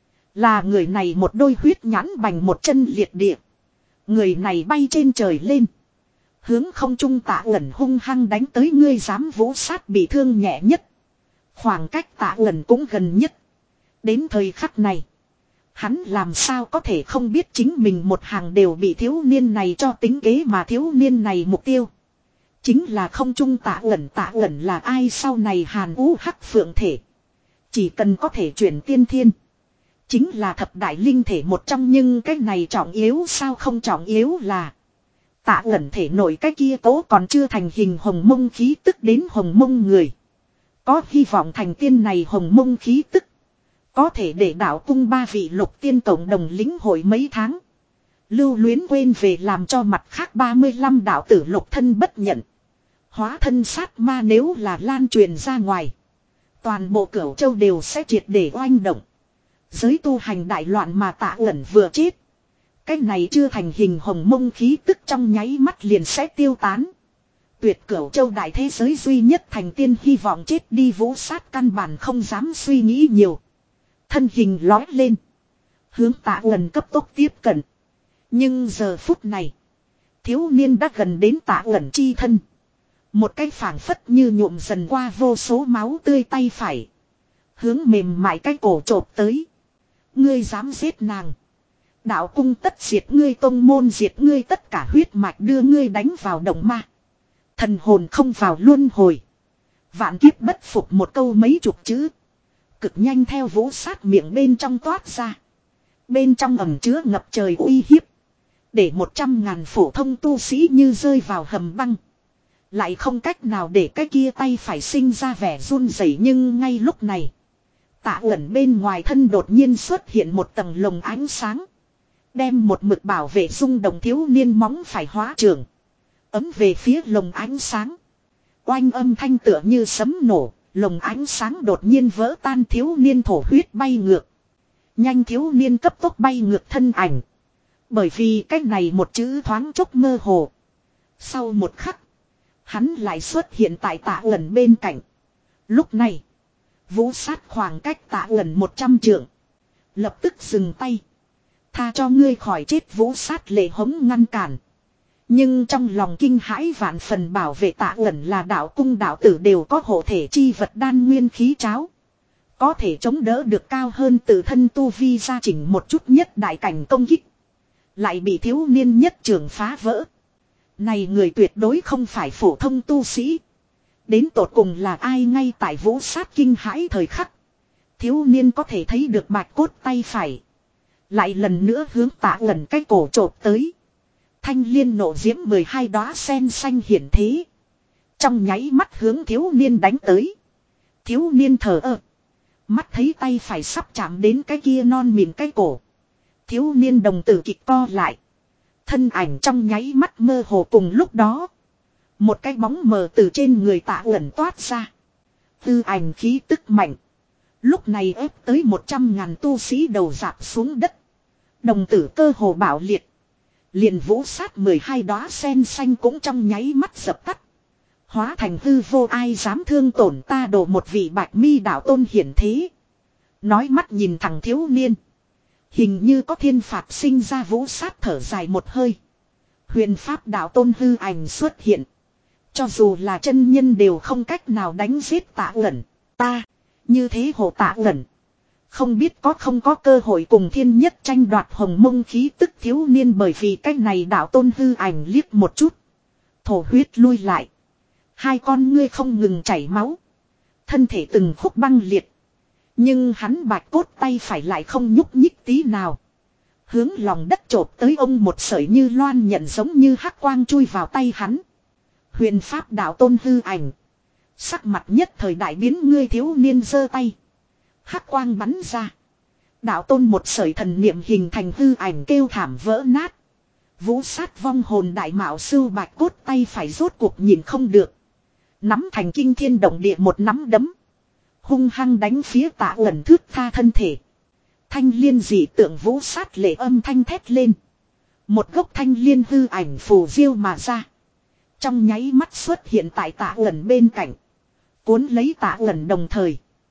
Là người này một đôi huyết nhãn bành một chân liệt địa. Người này bay trên trời lên. Hướng không trung Tạ Uẩn hung hăng đánh tới, ngươi dám Vũ Sát bị thương nhẹ nhất. Khoảng cách Tạ Uẩn cũng gần nhất. Đến thời khắc này. Hắn làm sao có thể không biết chính mình một hàng đều bị thiếu niên này cho tính kế, mà thiếu niên này mục tiêu. Chính là không trung Tạ Uẩn. Tạ Uẩn là ai? Sau này Hàn Vũ Hắc Phượng thể. Chỉ cần có thể chuyển tiên thiên. Chính là thập đại linh thể một trong, nhưng cái này trọng yếu sao? Không trọng yếu là Tạ Uẩn thể nổi cái kia cố còn chưa thành hình hồng mông khí tức đến hồng mông người. Có hy vọng thành tiên này hồng mông khí tức. Có thể để đạo cung ba vị lục tiên cộng đồng lĩnh hội mấy tháng. Lưu luyến quên về làm cho mặt khác ba mươi lăm đạo tử lục thân bất nhận. Hóa thân sát ma nếu là lan truyền ra ngoài. Toàn bộ Cửu Châu đều sẽ triệt để oanh động. Giới tu hành đại loạn mà Tạ Uẩn vừa chết. Cái này chưa thành hình hồng mông khí tức trong nháy mắt liền sẽ tiêu tán. Tuyệt Cửu Châu đại thế giới duy nhất thành tiên hy vọng chết đi. Vũ Sát căn bản không dám suy nghĩ nhiều. Thân hình lói lên. Hướng Tạ Uẩn cấp tốc tiếp cận. Nhưng giờ phút này. Thiếu niên đã gần đến Tạ Uẩn chi thân. Một cái phảng phất như nhuộm dần qua vô số máu tươi tay phải. Hướng mềm mại cái cổ chộp tới. Ngươi dám giết nàng. Đạo cung tất diệt ngươi, tông môn diệt ngươi, tất cả huyết mạch đưa ngươi đánh vào động ma. Thần hồn không vào luân hồi. Vạn kiếp bất phục, một câu mấy chục chữ. Cực nhanh theo Vũ Sát miệng bên trong toát ra. Bên trong ẩm chứa ngập trời uy hiếp. Để một trăm ngàn phổ thông tu sĩ như rơi vào hầm băng. Lại không cách nào để cái kia tay phải sinh ra vẻ run rẩy. Nhưng ngay lúc này, Tạ Uẩn bên ngoài thân đột nhiên xuất hiện một tầng lồng ánh sáng. Đem một mực bảo vệ rung động thiếu niên móng phải hóa trường. Ấm về phía lồng ánh sáng. Oanh âm thanh tựa như sấm nổ. Lồng ánh sáng đột nhiên vỡ tan, thiếu niên thổ huyết bay ngược. Nhanh thiếu niên cấp tốc bay ngược thân ảnh. Bởi vì cái này một chữ thoáng chốc mơ hồ. Sau một khắc, hắn lại xuất hiện tại Tạ Uẩn bên cạnh. Lúc này, Vũ Sát khoảng cách Tạ Uẩn một trăm trượng. Lập tức dừng tay. Tha cho ngươi khỏi chết. Vũ Sát lệ hống ngăn cản. Nhưng trong lòng kinh hãi vạn phần, bảo vệ Tạ Uẩn là đạo cung đạo tử đều có hộ thể chi vật đan nguyên khí cháo. Có thể chống đỡ được cao hơn tự thân tu vi gia chỉnh một chút nhất đại cảnh công kích. Lại bị thiếu niên nhất trường phá vỡ. Này người tuyệt đối không phải phổ thông tu sĩ. Đến tột cùng là ai? Ngay tại Vũ Sát kinh hãi thời khắc, thiếu niên có thể thấy được bạch cốt tay phải. Lại lần nữa hướng Tạ Uẩn cái cổ chộp tới. Thanh liên nộ diễm mười hai đóa sen xanh hiển thế. Trong nháy mắt hướng thiếu niên đánh tới. Thiếu niên thở ơ. Mắt thấy tay phải sắp chạm đến cái kia non mịn cái cổ. Thiếu niên đồng tử kịch co lại. Thân ảnh trong nháy mắt mơ hồ. Cùng lúc đó, một cái bóng mờ từ trên người Tạ Uẩn toát ra. Tư ảnh khí tức mạnh. Lúc này ép tới một trăm ngàn tu sĩ đầu rạp xuống đất. Đồng tử cơ hồ bạo liệt. Liền Vũ Sát mười hai đóa sen xanh cũng trong nháy mắt dập tắt. Hóa thành hư vô, ai dám thương tổn ta, đổ một vị bạch mi đạo tôn hiển thế. Nói mắt nhìn thằng thiếu niên. Hình như có thiên phạt sinh ra. Vũ Sát thở dài một hơi. Huyền pháp đạo tôn hư ảnh xuất hiện. Cho dù là chân nhân đều không cách nào đánh giết Tạ Uẩn. Ta, như thế hộ Tạ Uẩn. Không biết có không có cơ hội cùng thiên nhất tranh đoạt hồng mông khí tức. Thiếu niên bởi vì cách này đạo tôn hư ảnh liếc một chút. Thổ huyết lui lại. Hai con ngươi không ngừng chảy máu. Thân thể từng khúc băng liệt. Nhưng hắn bạch cốt tay phải lại không nhúc nhích tí nào. Hướng lòng đất chộp tới ông một sợi như loan nhận giống như hắc quang chui vào tay hắn. Huyền pháp đạo tôn hư ảnh. Sắc mặt nhất thời đại biến, ngươi thiếu niên giơ tay. Hắc quang bắn ra. Đạo tôn một sợi thần niệm hình thành hư ảnh kêu thảm vỡ nát. Vũ Sát vong hồn đại mạo sưu bạch cốt tay phải rốt cuộc nhìn không được. Nắm thành kinh thiên động địa một nắm đấm. Hung hăng đánh phía Tạ Uẩn thước tha thân thể. Thanh liên dị tượng Vũ Sát lệ âm thanh thét lên. Một gốc thanh liên hư ảnh phù diêu mà ra. Trong nháy mắt xuất hiện tại Tạ Uẩn bên cạnh. Cuốn lấy Tạ Uẩn đồng thời.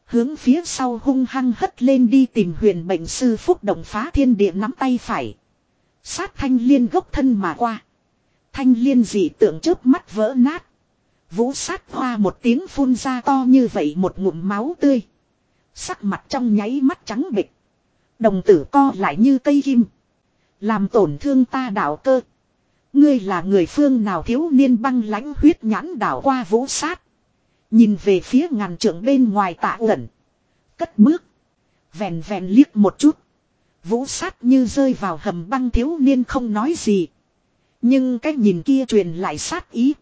Hướng phía sau hung hăng hất lên đi tìm huyền bệnh sư phúc động phá thiên địa nắm tay phải. Sát thanh liên gốc thân mà qua. Thanh liên dị tượng chớp mắt vỡ nát. Vũ sát hoa một tiếng phun ra to như vậy một ngụm máu tươi. Sắc mặt trong nháy mắt trắng bệch. Đồng tử co lại như cây kim. Làm tổn thương ta đạo cơ. Ngươi là người phương nào thiếu niên băng lãnh huyết nhãn đảo qua vũ sát. Nhìn về phía ngàn trượng bên ngoài Tạ Uẩn. Cất bước. Vèn vèn liếc một chút. Vũ sát như rơi vào hầm băng thiếu niên không nói gì. Nhưng cái nhìn kia truyền lại sát ý.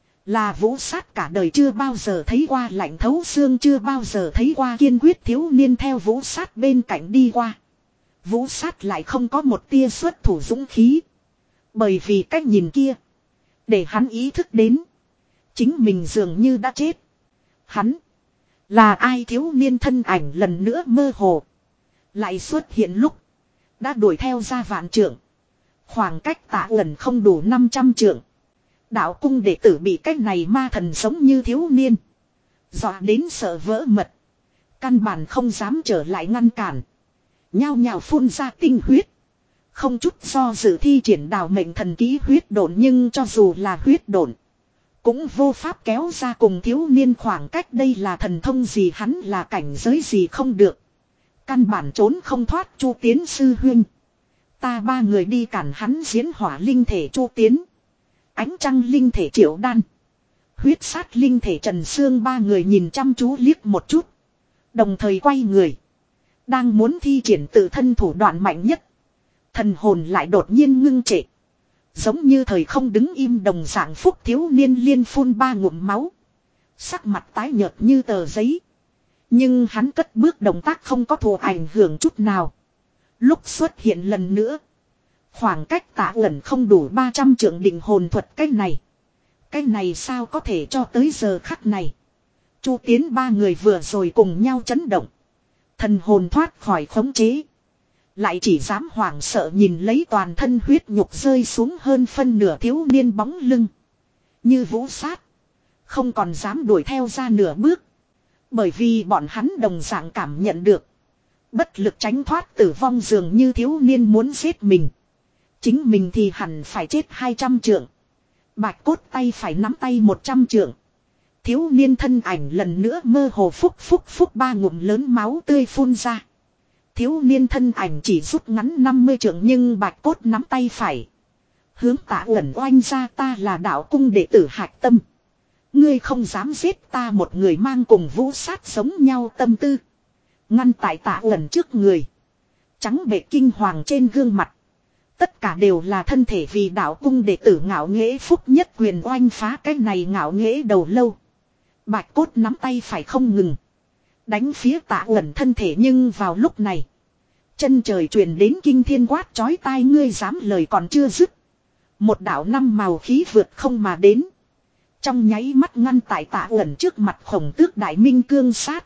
Là vũ sát cả đời chưa bao giờ thấy qua lạnh thấu xương, chưa bao giờ thấy qua kiên quyết thiếu niên theo vũ sát bên cạnh đi qua. Vũ sát lại không có một tia xuất thủ dũng khí. Bởi vì cách nhìn kia. Để hắn ý thức đến. Chính mình dường như đã chết. Hắn. Là ai thiếu niên thân ảnh lần nữa mơ hồ. Lại xuất hiện lúc. Đã đuổi theo ra vạn trượng. Khoảng cách Tạ Uẩn không đủ năm trăm trượng. Đạo cung đệ tử bị cách này ma thần giống như thiếu niên. Dọa đến sợ vỡ mật. Căn bản không dám trở lại ngăn cản. Nhao nhao phun ra tinh huyết. Không chút do dự thi triển đào mệnh thần ký huyết độn, nhưng cho dù là huyết độn. Cũng vô pháp kéo ra cùng thiếu niên khoảng cách, đây là thần thông gì, hắn là cảnh giới gì không được. Căn bản trốn không thoát Chu Tiến sư huynh. Ta ba người đi cản hắn diễn hỏa linh thể Chu Tiến. Ánh trăng linh thể Triệu Đan. Huyết sát linh thể Trần Sương, ba người nhìn chăm chú liếc một chút. Đồng thời quay người. Đang muốn thi triển tự thân thủ đoạn mạnh nhất. Thần hồn lại đột nhiên ngưng trệ. Giống như thời không đứng im đồng dạng, phúc thiếu niên liên phun ba ngụm máu. Sắc mặt tái nhợt như tờ giấy. Nhưng hắn cất bước động tác không có thù ảnh hưởng chút nào. Lúc xuất hiện lần nữa. Khoảng cách Tạ Uẩn không đủ ba trăm trượng định hồn thuật, cái này. Cái này sao có thể cho tới giờ khắc này. Chu Tiến ba người vừa rồi cùng nhau chấn động. Thần hồn thoát khỏi khống chế. Lại chỉ dám hoảng sợ nhìn lấy toàn thân huyết nhục rơi xuống hơn phân nửa thiếu niên bóng lưng. Như vũ sát. Không còn dám đuổi theo ra nửa bước. Bởi vì bọn hắn đồng dạng cảm nhận được. Bất lực tránh thoát tử vong, dường như thiếu niên muốn giết mình. Chính mình thì hẳn phải chết hai trăm trượng. Bạch cốt tay phải nắm tay một trăm trượng. Thiếu niên thân ảnh lần nữa mơ hồ, phúc phúc phúc ba ngụm lớn máu tươi phun ra. Thiếu niên thân ảnh chỉ rút ngắn năm mươi trượng, nhưng bạch cốt nắm tay phải. Hướng Tạ Uẩn oanh ra, ta là đạo cung đệ tử Hạch Tâm. Ngươi không dám giết ta một người mang cùng vũ sát giống nhau tâm tư. Ngăn tại Tạ Uẩn trước người. Trắng bệ kinh hoàng trên gương mặt. Tất cả đều là thân thể vì đạo cung đệ tử ngạo nghễ phúc nhất quyền oanh phá cái này ngạo nghễ đầu lâu. Bạch cốt nắm tay phải không ngừng. Đánh phía Tạ Uẩn thân thể, nhưng vào lúc này. Chân trời truyền đến kinh thiên quát chói tai, ngươi dám, lời còn chưa dứt. Một đạo năm màu khí vượt không mà đến. Trong nháy mắt ngăn tại Tạ Uẩn trước mặt Khổng Tước Đại Minh Cương Sát.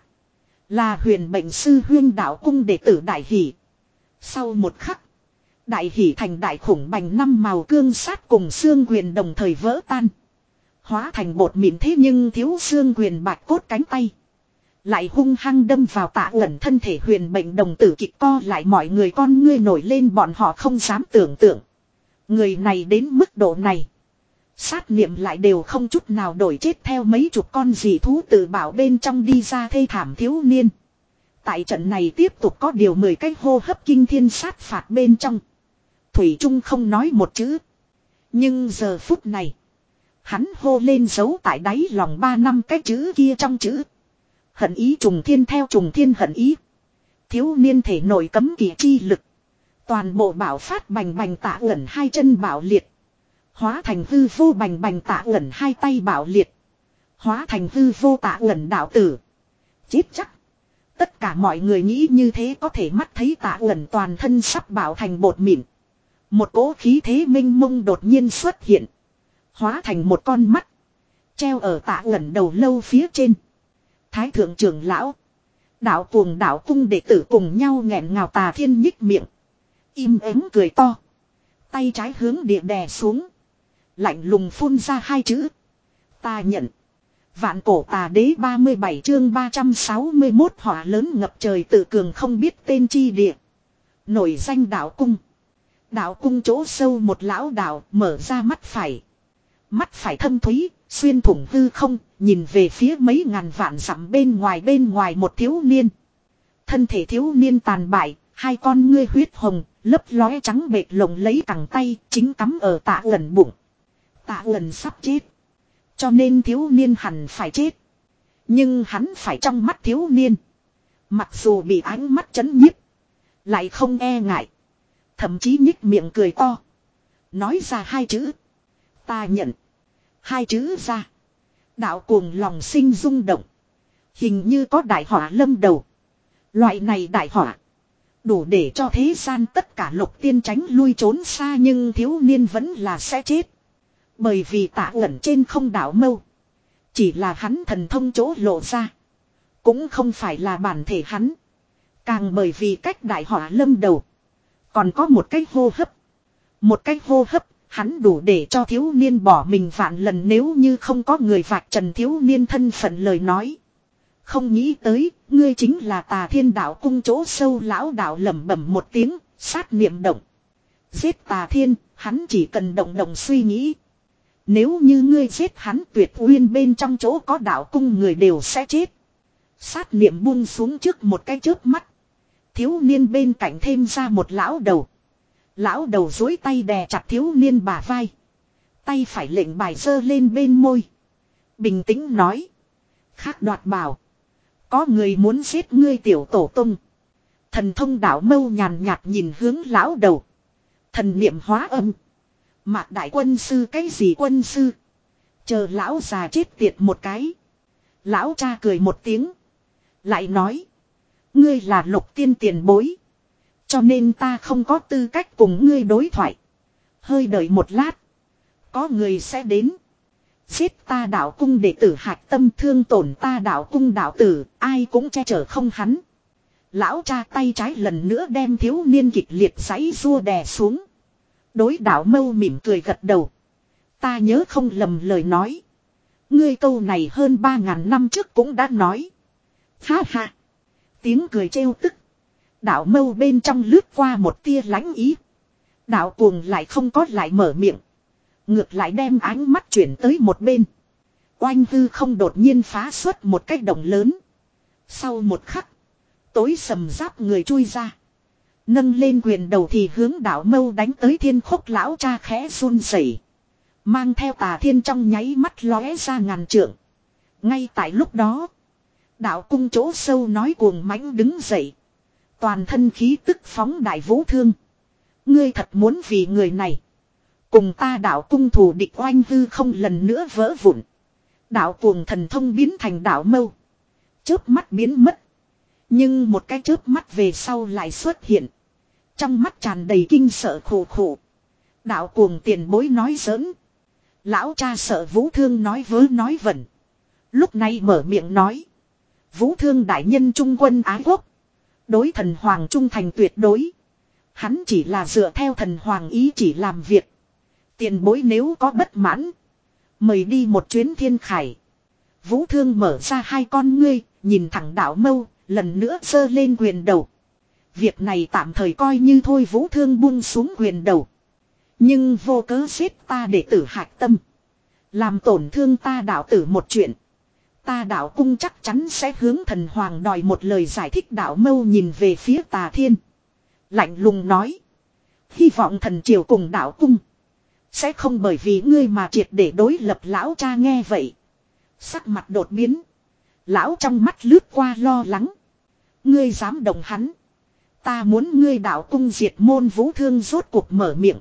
Là huyền bệnh sư huyên đạo cung đệ tử Đại Hỷ. Sau một khắc. Đại Hỷ thành đại khủng bành năm màu cương sát cùng xương quyền đồng thời vỡ tan. Hóa thành bột mịn, thế nhưng thiếu xương quyền bạch cốt cánh tay. Lại hung hăng đâm vào Tạ Uẩn thân thể, huyền bệnh đồng tử kịch co lại, mọi người con ngươi nổi lên, bọn họ không dám tưởng tượng. Người này đến mức độ này. Sát niệm lại đều không chút nào đổi, chết theo mấy chục con dị thú tự bảo bên trong đi ra thê thảm thiếu niên. Tại trận này tiếp tục có điều mười cái hô hấp kinh thiên sát phạt bên trong. Thủy Trung không nói một chữ. Nhưng giờ phút này. Hắn hô lên giấu tại đáy lòng ba năm cái chữ kia trong chữ. Hận ý trùng thiên, theo trùng thiên hận ý. Thiếu niên thể nổi cấm kỵ chi lực. Toàn bộ bảo phát bành bành, Tạ Uẩn hai chân bảo liệt. Hóa thành hư vô bành bành, Tạ Uẩn hai tay bảo liệt. Hóa thành hư vô Tạ Uẩn đạo tử. Chết chắc. Tất cả mọi người nghĩ như thế, có thể mắt thấy Tạ Uẩn toàn thân sắp bảo thành bột mịn. Một cỗ khí thế minh mông đột nhiên xuất hiện. Hóa thành một con mắt. Treo ở Tạ Uẩn đầu lâu phía trên. Thái thượng trưởng lão. Đạo cuồng đạo cung đệ tử cùng nhau nghẹn ngào, Tà Thiên nhích miệng. Im ắng cười to. Tay trái hướng địa đè xuống. Lạnh lùng phun ra hai chữ. Ta nhận. Vạn cổ tà đế ba mươi bảy chương ba trăm sáu mươi mốt hỏa lớn ngập trời tự cường không biết tên chi địa. Nổi danh đạo cung. Đạo cung chỗ sâu một lão đạo mở ra mắt phải. Mắt phải thâm thúy, xuyên thủng hư không, nhìn về phía mấy ngàn vạn dặm bên ngoài bên ngoài một thiếu niên. Thân thể thiếu niên tàn bại, hai con ngươi huyết hồng, lấp lóe trắng bệt lồng lấy cẳng tay, chính cắm ở Tạ Uẩn bụng. Tạ Uẩn sắp chết. Cho nên thiếu niên hẳn phải chết. Nhưng hắn phải trong mắt thiếu niên. Mặc dù bị ánh mắt chấn nhiếp, lại không e ngại. Thậm chí nhích miệng cười to. Nói ra hai chữ. Ta nhận. Hai chữ ra. Đạo cuồng lòng sinh rung động. Hình như có đại hỏa lâm đầu. Loại này đại hỏa. Đủ để cho thế gian tất cả lục tiên tránh lui trốn xa, nhưng thiếu niên vẫn là sẽ chết. Bởi vì Tạ Uẩn trên không đảo mâu. Chỉ là hắn thần thông chỗ lộ ra. Cũng không phải là bản thể hắn. Càng bởi vì cách đại hỏa lâm đầu. Còn có một cách hô hấp. Một cách hô hấp, hắn đủ để cho thiếu niên bỏ mình vạn lần nếu như không có người vạch trần thiếu niên thân phận lời nói. Không nghĩ tới, ngươi chính là Tà Thiên đạo cung chỗ sâu lão đạo lẩm bẩm một tiếng, sát niệm động. Giết Tà Thiên, hắn chỉ cần động động suy nghĩ. Nếu như ngươi giết hắn, Tuyệt Uyên bên trong chỗ có đạo cung người đều sẽ chết. Sát niệm buông xuống trước một cái chớp mắt. Thiếu niên bên cạnh thêm ra một lão đầu. Lão đầu duỗi tay đè chặt thiếu niên bả vai. Tay phải lệnh bài giơ lên bên môi. Bình tĩnh nói. Khác đoạt bảo. Có người muốn giết ngươi tiểu tổ tung. Thần thông đảo mâu nhàn nhạt nhìn hướng lão đầu. Thần niệm hóa âm. Mạc đại quân sư cái gì quân sư. Chờ lão già chết tiệt một cái. Lão cha cười một tiếng. Lại nói. Ngươi là lục tiên tiền bối. Cho nên ta không có tư cách cùng ngươi đối thoại. Hơi đợi một lát. Có người sẽ đến. Giết ta đạo cung đệ tử hạch tâm, thương tổn ta đạo cung đạo tử. Ai cũng che chở không hắn. Lão cha tay trái lần nữa đem thiếu niên kịch liệt giãy rua đè xuống. Đối đạo mâu mỉm cười gật đầu. Ta nhớ không lầm lời nói. Ngươi câu này hơn ba ngàn năm trước cũng đã nói. Ha ha. Tiếng cười trêu tức. Đạo mâu bên trong lướt qua một tia lãnh ý. Đạo cuồng lại không có lại mở miệng. Ngược lại đem ánh mắt chuyển tới một bên. Oanh hư không đột nhiên phá xuất một cái động lớn. Sau một khắc. Tối sầm giáp người chui ra. Nâng lên quyền đầu thì hướng đạo mâu đánh tới thiên khúc lão cha khẽ run rẩy. Mang theo Tà Thiên trong nháy mắt lóe ra ngàn trượng. Ngay tại lúc đó. Đạo cung chỗ sâu nói cuồng mãnh đứng dậy. Toàn thân khí tức phóng đại vũ thương. Ngươi thật muốn vì người này. Cùng ta đạo cung thù địch oanh hư không lần nữa vỡ vụn. Đạo cuồng thần thông biến thành đạo mâu. Chớp mắt biến mất. Nhưng một cái chớp mắt về sau lại xuất hiện. Trong mắt tràn đầy kinh sợ khổ khổ. Đạo cuồng tiền bối nói giỡn. Lão cha sợ vũ thương nói vớ nói vẩn. Lúc này mở miệng nói. Vũ thương đại nhân trung quân ái quốc. Đối thần hoàng trung thành tuyệt đối. Hắn chỉ là dựa theo thần hoàng ý chỉ làm việc. Tiền bối nếu có bất mãn. Mời đi một chuyến thiên khải. Vũ thương mở ra hai con ngươi. Nhìn thẳng đạo mâu. Lần nữa giơ lên quyền đầu. Việc này tạm thời coi như thôi. Vũ thương buông xuống quyền đầu. Nhưng vô cớ giết ta để tử hạch tâm. Làm tổn thương ta đạo tử một chuyện. Ta đạo cung chắc chắn sẽ hướng thần hoàng đòi một lời giải thích. Đạo mâu nhìn về phía Tà Thiên. Lạnh lùng nói. Hy vọng thần triều cùng đạo cung. Sẽ không bởi vì ngươi mà triệt để đối lập. Lão cha nghe vậy. Sắc mặt đột biến. Lão trong mắt lướt qua lo lắng. Ngươi dám động hắn. Ta muốn ngươi đạo cung diệt môn. Vũ thương rốt cuộc mở miệng.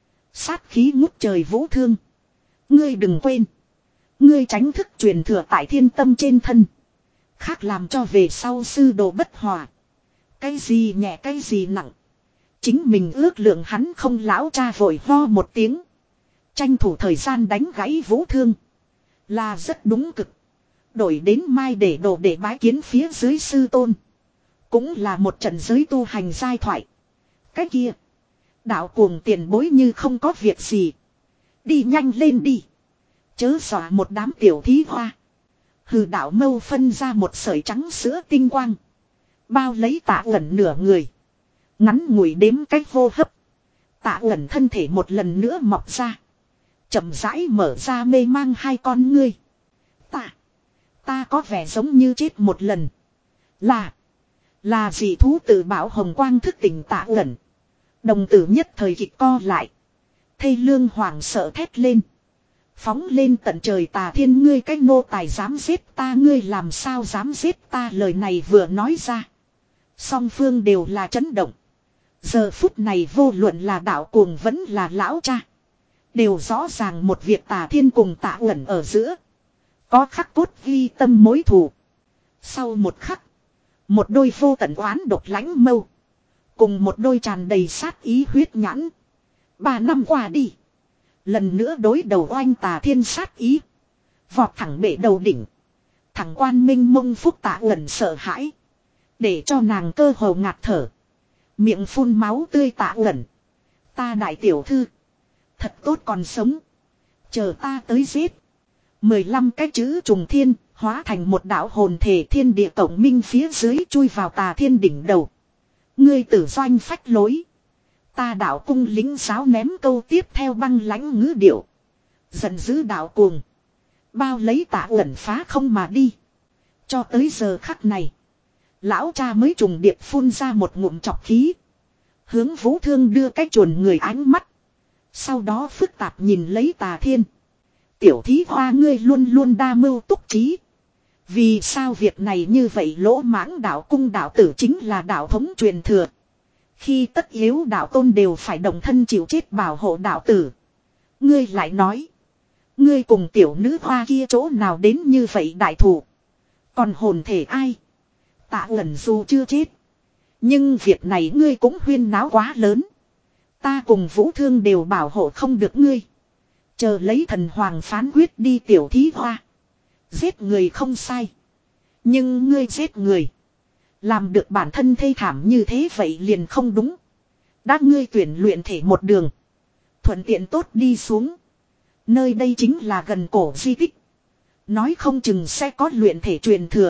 Sát khí ngút trời vũ thương. Ngươi đừng quên. Ngươi tránh thức truyền thừa tại thiên tâm trên thân. Khác làm cho về sau sư đồ bất hòa. Cái gì nhẹ cái gì nặng. Chính mình ước lượng hắn không. Lão cha vội ho một tiếng. Tranh thủ thời gian đánh gãy vũ thương. Là rất đúng cực. Đổi đến mai để đồ để bái kiến phía dưới sư tôn. Cũng là một trận giới tu hành giai thoại. Cái kia. Đạo cuồng tiền bối như không có việc gì. Đi nhanh lên đi. Chớ xỏa một đám tiểu thí hoa. Hừ, đạo mâu phân ra một sợi trắng sữa tinh quang. Bao lấy Tạ Uẩn nửa người. Ngắn ngủi đếm cách hô hấp. Tạ Uẩn thân thể một lần nữa mọc ra. Chậm rãi mở ra mê mang hai con ngươi. Ta. Ta có vẻ giống như chết một lần. Là. Là dị thú tự bảo hồng quang thức tỉnh Tạ Uẩn. Đồng tử nhất thời kịch co lại. Thây lương hoảng sợ thét lên. Phóng lên tận trời Tà Thiên, ngươi cái nô tài dám giết ta, ngươi làm sao dám giết ta. Lời này vừa nói ra. Song phương đều là chấn động. Giờ phút này vô luận là đạo cuồng vẫn là lão cha. Đều rõ ràng một việc Tà Thiên cùng Tạ Uẩn ở giữa. Có khắc cốt ghi tâm mối thù. Sau một khắc. Một đôi vô tận oán độc lãnh mâu. Cùng một đôi tràn đầy sát ý huyết nhãn. Ba năm qua đi. Lần nữa đối đầu oanh Tà Thiên sát ý. Vọt thẳng bể đầu đỉnh. Thẳng quan minh mông phúc Tạ Uẩn sợ hãi. Để cho nàng cơ hồ ngạt thở. Miệng phun máu tươi. Tạ Uẩn. Ta đại tiểu thư. Thật tốt còn sống. Chờ ta tới giết. mười lăm cái chữ trùng thiên. Hóa thành một đạo hồn thể thiên địa tổng minh phía dưới chui vào Tà Thiên đỉnh đầu. Ngươi tử doanh phách lối. Ta đạo cung lính giáo ném câu tiếp theo băng lãnh ngữ điệu. Giận dữ đạo cuồng. Bao lấy Tạ Uẩn phá không mà đi. Cho tới giờ khắc này. Lão cha mới trùng điệp phun ra một ngụm trọc khí. Hướng Vũ Thương đưa cái chuồn người ánh mắt. Sau đó phức tạp nhìn lấy Tà Thiên. Tiểu thí hoa, ngươi luôn luôn đa mưu túc trí. Vì sao việc này như vậy? Lỗ mãng đạo cung đạo tử chính là đạo thống truyền thừa. Khi tất yếu đạo tôn đều phải đồng thân chịu chết bảo hộ đạo tử. Ngươi lại nói. Ngươi cùng tiểu nữ hoa kia chỗ nào đến như vậy đại thủ. Còn hồn thể ai? Tạ Uẩn dù chưa chết. Nhưng việc này ngươi cũng huyên náo quá lớn. Ta cùng Vũ Thương đều bảo hộ không được ngươi. Chờ lấy thần hoàng phán quyết đi tiểu thí hoa. Giết người không sai. Nhưng ngươi giết người. Làm được bản thân thê thảm như thế vậy liền không đúng. Đã ngươi tuyển luyện thể một đường. Thuận tiện tốt đi xuống. Nơi đây chính là gần cổ di tích. Nói không chừng sẽ có luyện thể truyền thừa.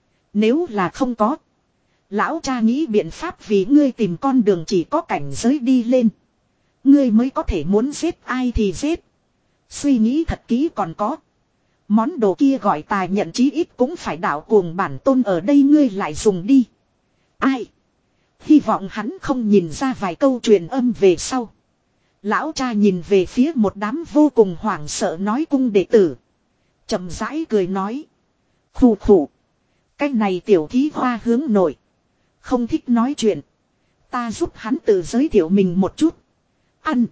Nếu là không có. Lão cha nghĩ biện pháp vì ngươi tìm con đường chỉ có cảnh giới đi lên. Ngươi mới có thể muốn giết ai thì giết. Suy nghĩ thật kỹ còn có. Món đồ kia gọi tài nhận chí ít cũng phải đạo cuồng bản tôn ở đây ngươi lại dùng đi. Ai? Hy vọng hắn không nhìn ra vài câu truyền âm về sau. Lão cha nhìn về phía một đám vô cùng hoảng sợ nói cung đệ tử. Chậm rãi cười nói. Khủ khủ. Cái này tiểu thí hoa hướng nội. Không thích nói chuyện. Ta giúp hắn tự giới thiệu mình một chút. Ăn.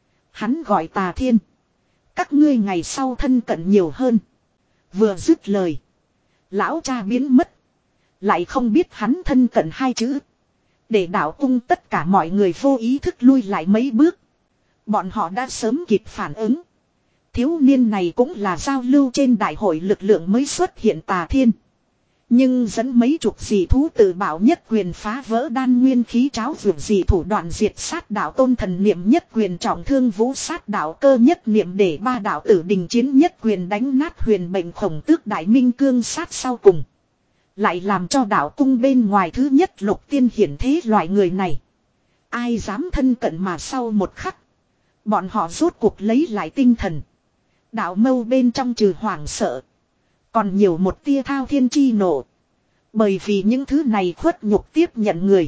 Hắn gọi Tà Thiên. Các ngươi ngày sau thân cận nhiều hơn. Vừa dứt lời. Lão cha biến mất. Lại không biết hắn thân cận hai chữ. Để đạo cung tất cả mọi người vô ý thức lui lại mấy bước. Bọn họ đã sớm kịp phản ứng. Thiếu niên này cũng là giao lưu trên đại hội lực lượng mới xuất hiện Tà Thiên. Nhưng dẫn mấy chục dị thú tự bảo nhất quyền phá vỡ đan nguyên khí cháo vượt dị thủ đoạn diệt sát đạo tôn thần niệm nhất quyền trọng thương vũ sát đạo cơ nhất niệm để ba đạo tử đình chiến nhất quyền đánh nát huyền bệnh khổng tước đại minh cương sát sau cùng. Lại làm cho đạo cung bên ngoài thứ nhất lục tiên hiển thế loại người này. Ai dám thân cận mà sau một khắc. Bọn họ rốt cuộc lấy lại tinh thần. Đạo mâu bên trong trừ hoảng sợ. Còn nhiều một tia thao thiên chi nộ. Bởi vì những thứ này khuất nhục tiếp nhận người.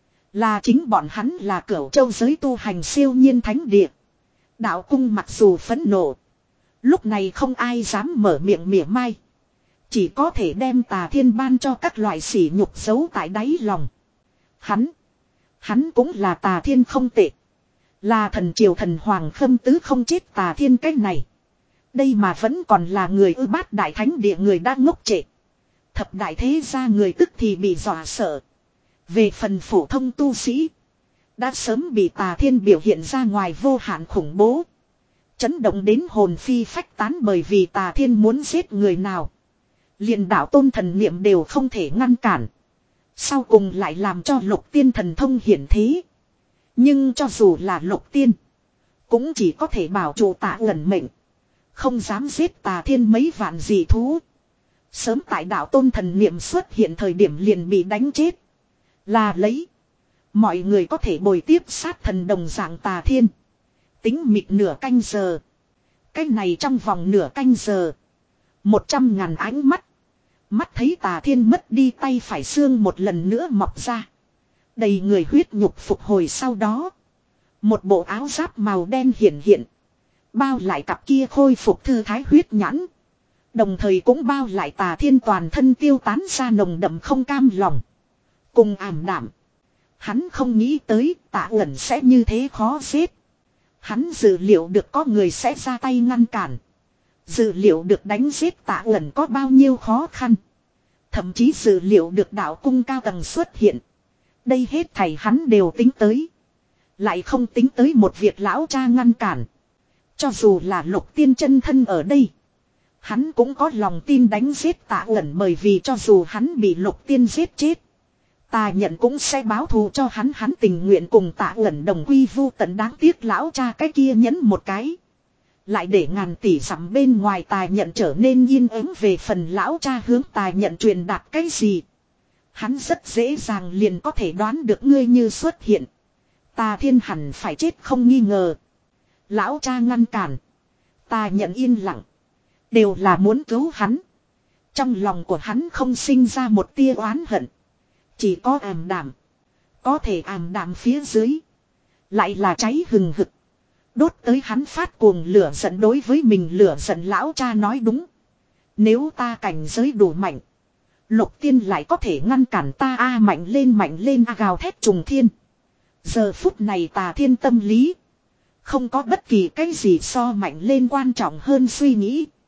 Là chính bọn hắn là cửu châu giới tu hành siêu nhiên thánh địa. Đạo cung mặc dù phẫn nộ. Lúc này không ai dám mở miệng mỉa mai. Chỉ có thể đem Tà Thiên ban cho các loại sỉ nhục giấu tại đáy lòng. Hắn. Hắn cũng là Tà Thiên không tệ. Là thần triều thần hoàng khâm tứ không chết Tà Thiên cách này. Đây mà vẫn còn là người ư bát đại thánh địa người đang ngốc trệ. Thập đại thế gia người tức thì bị dọa sợ. Về phần phổ thông tu sĩ. Đã sớm bị Tà Thiên biểu hiện ra ngoài vô hạn khủng bố. Chấn động đến hồn phi phách tán bởi vì Tà Thiên muốn giết người nào. Liền đạo tôn thần niệm đều không thể ngăn cản. Sau cùng lại làm cho lục tiên thần thông hiển thế. Nhưng cho dù là lục tiên. Cũng chỉ có thể bảo trụ Tạ Uẩn mệnh. Không dám giết Tà Thiên mấy vạn dị thú. Sớm tại đạo tôn thần niệm xuất hiện thời điểm liền bị đánh chết. Là lấy. Mọi người có thể bồi tiếp sát thần đồng dạng Tà Thiên. Tính mịt nửa canh giờ. Cái này trong vòng nửa canh giờ. Một trăm ngàn ánh mắt. Mắt thấy Tà Thiên mất đi tay phải xương một lần nữa mọc ra. Đầy người huyết nhục phục hồi sau đó. Một bộ áo giáp màu đen hiện hiện. Bao lại cặp kia khôi phục thư thái huyết nhãn. Đồng thời cũng bao lại Tà Thiên toàn thân tiêu tán ra nồng đậm không cam lòng. Cùng ảm đạm. Hắn không nghĩ tới Tạ Uẩn sẽ như thế khó giết. Hắn dự liệu được có người sẽ ra tay ngăn cản. Dự liệu được đánh giết Tạ Uẩn có bao nhiêu khó khăn. Thậm chí dự liệu được đạo cung cao tầng xuất hiện. Đây hết thảy hắn đều tính tới. Lại không tính tới một việc lão cha ngăn cản. Cho dù là Lục Tiên chân thân ở đây. Hắn cũng có lòng tin đánh giết Tạ Uẩn, bởi vì cho dù hắn bị Lục Tiên giết chết. Tà nhận cũng sẽ báo thù cho hắn, hắn tình nguyện cùng Tạ Uẩn đồng quy vu tận, đáng tiếc lão cha cái kia nhấn một cái. Lại để ngàn tỷ dặm bên ngoài Tà nhận trở nên yên ứng, về phần lão cha hướng Tà nhận truyền đạt cái gì. Hắn rất dễ dàng liền có thể đoán được, ngươi như xuất hiện. Tà Thiên hẳn phải chết không nghi ngờ. Lão cha ngăn cản. Tà nhận yên lặng. Đều là muốn cứu hắn. Trong lòng của hắn không sinh ra một tia oán hận. Chỉ có ảm đạm. Có thể ảm đạm phía dưới. Lại là cháy hừng hực. Đốt tới hắn phát cuồng lửa giận, đối với mình lửa giận. Lão cha nói đúng. Nếu ta cảnh giới đủ mạnh. Lục Tiên lại có thể ngăn cản ta a mạnh lên mạnh lên a gào thét trùng thiên. Giờ phút này Tà Thiên tâm lý. Không có bất kỳ cái gì so mạnh lên quan trọng hơn suy nghĩ.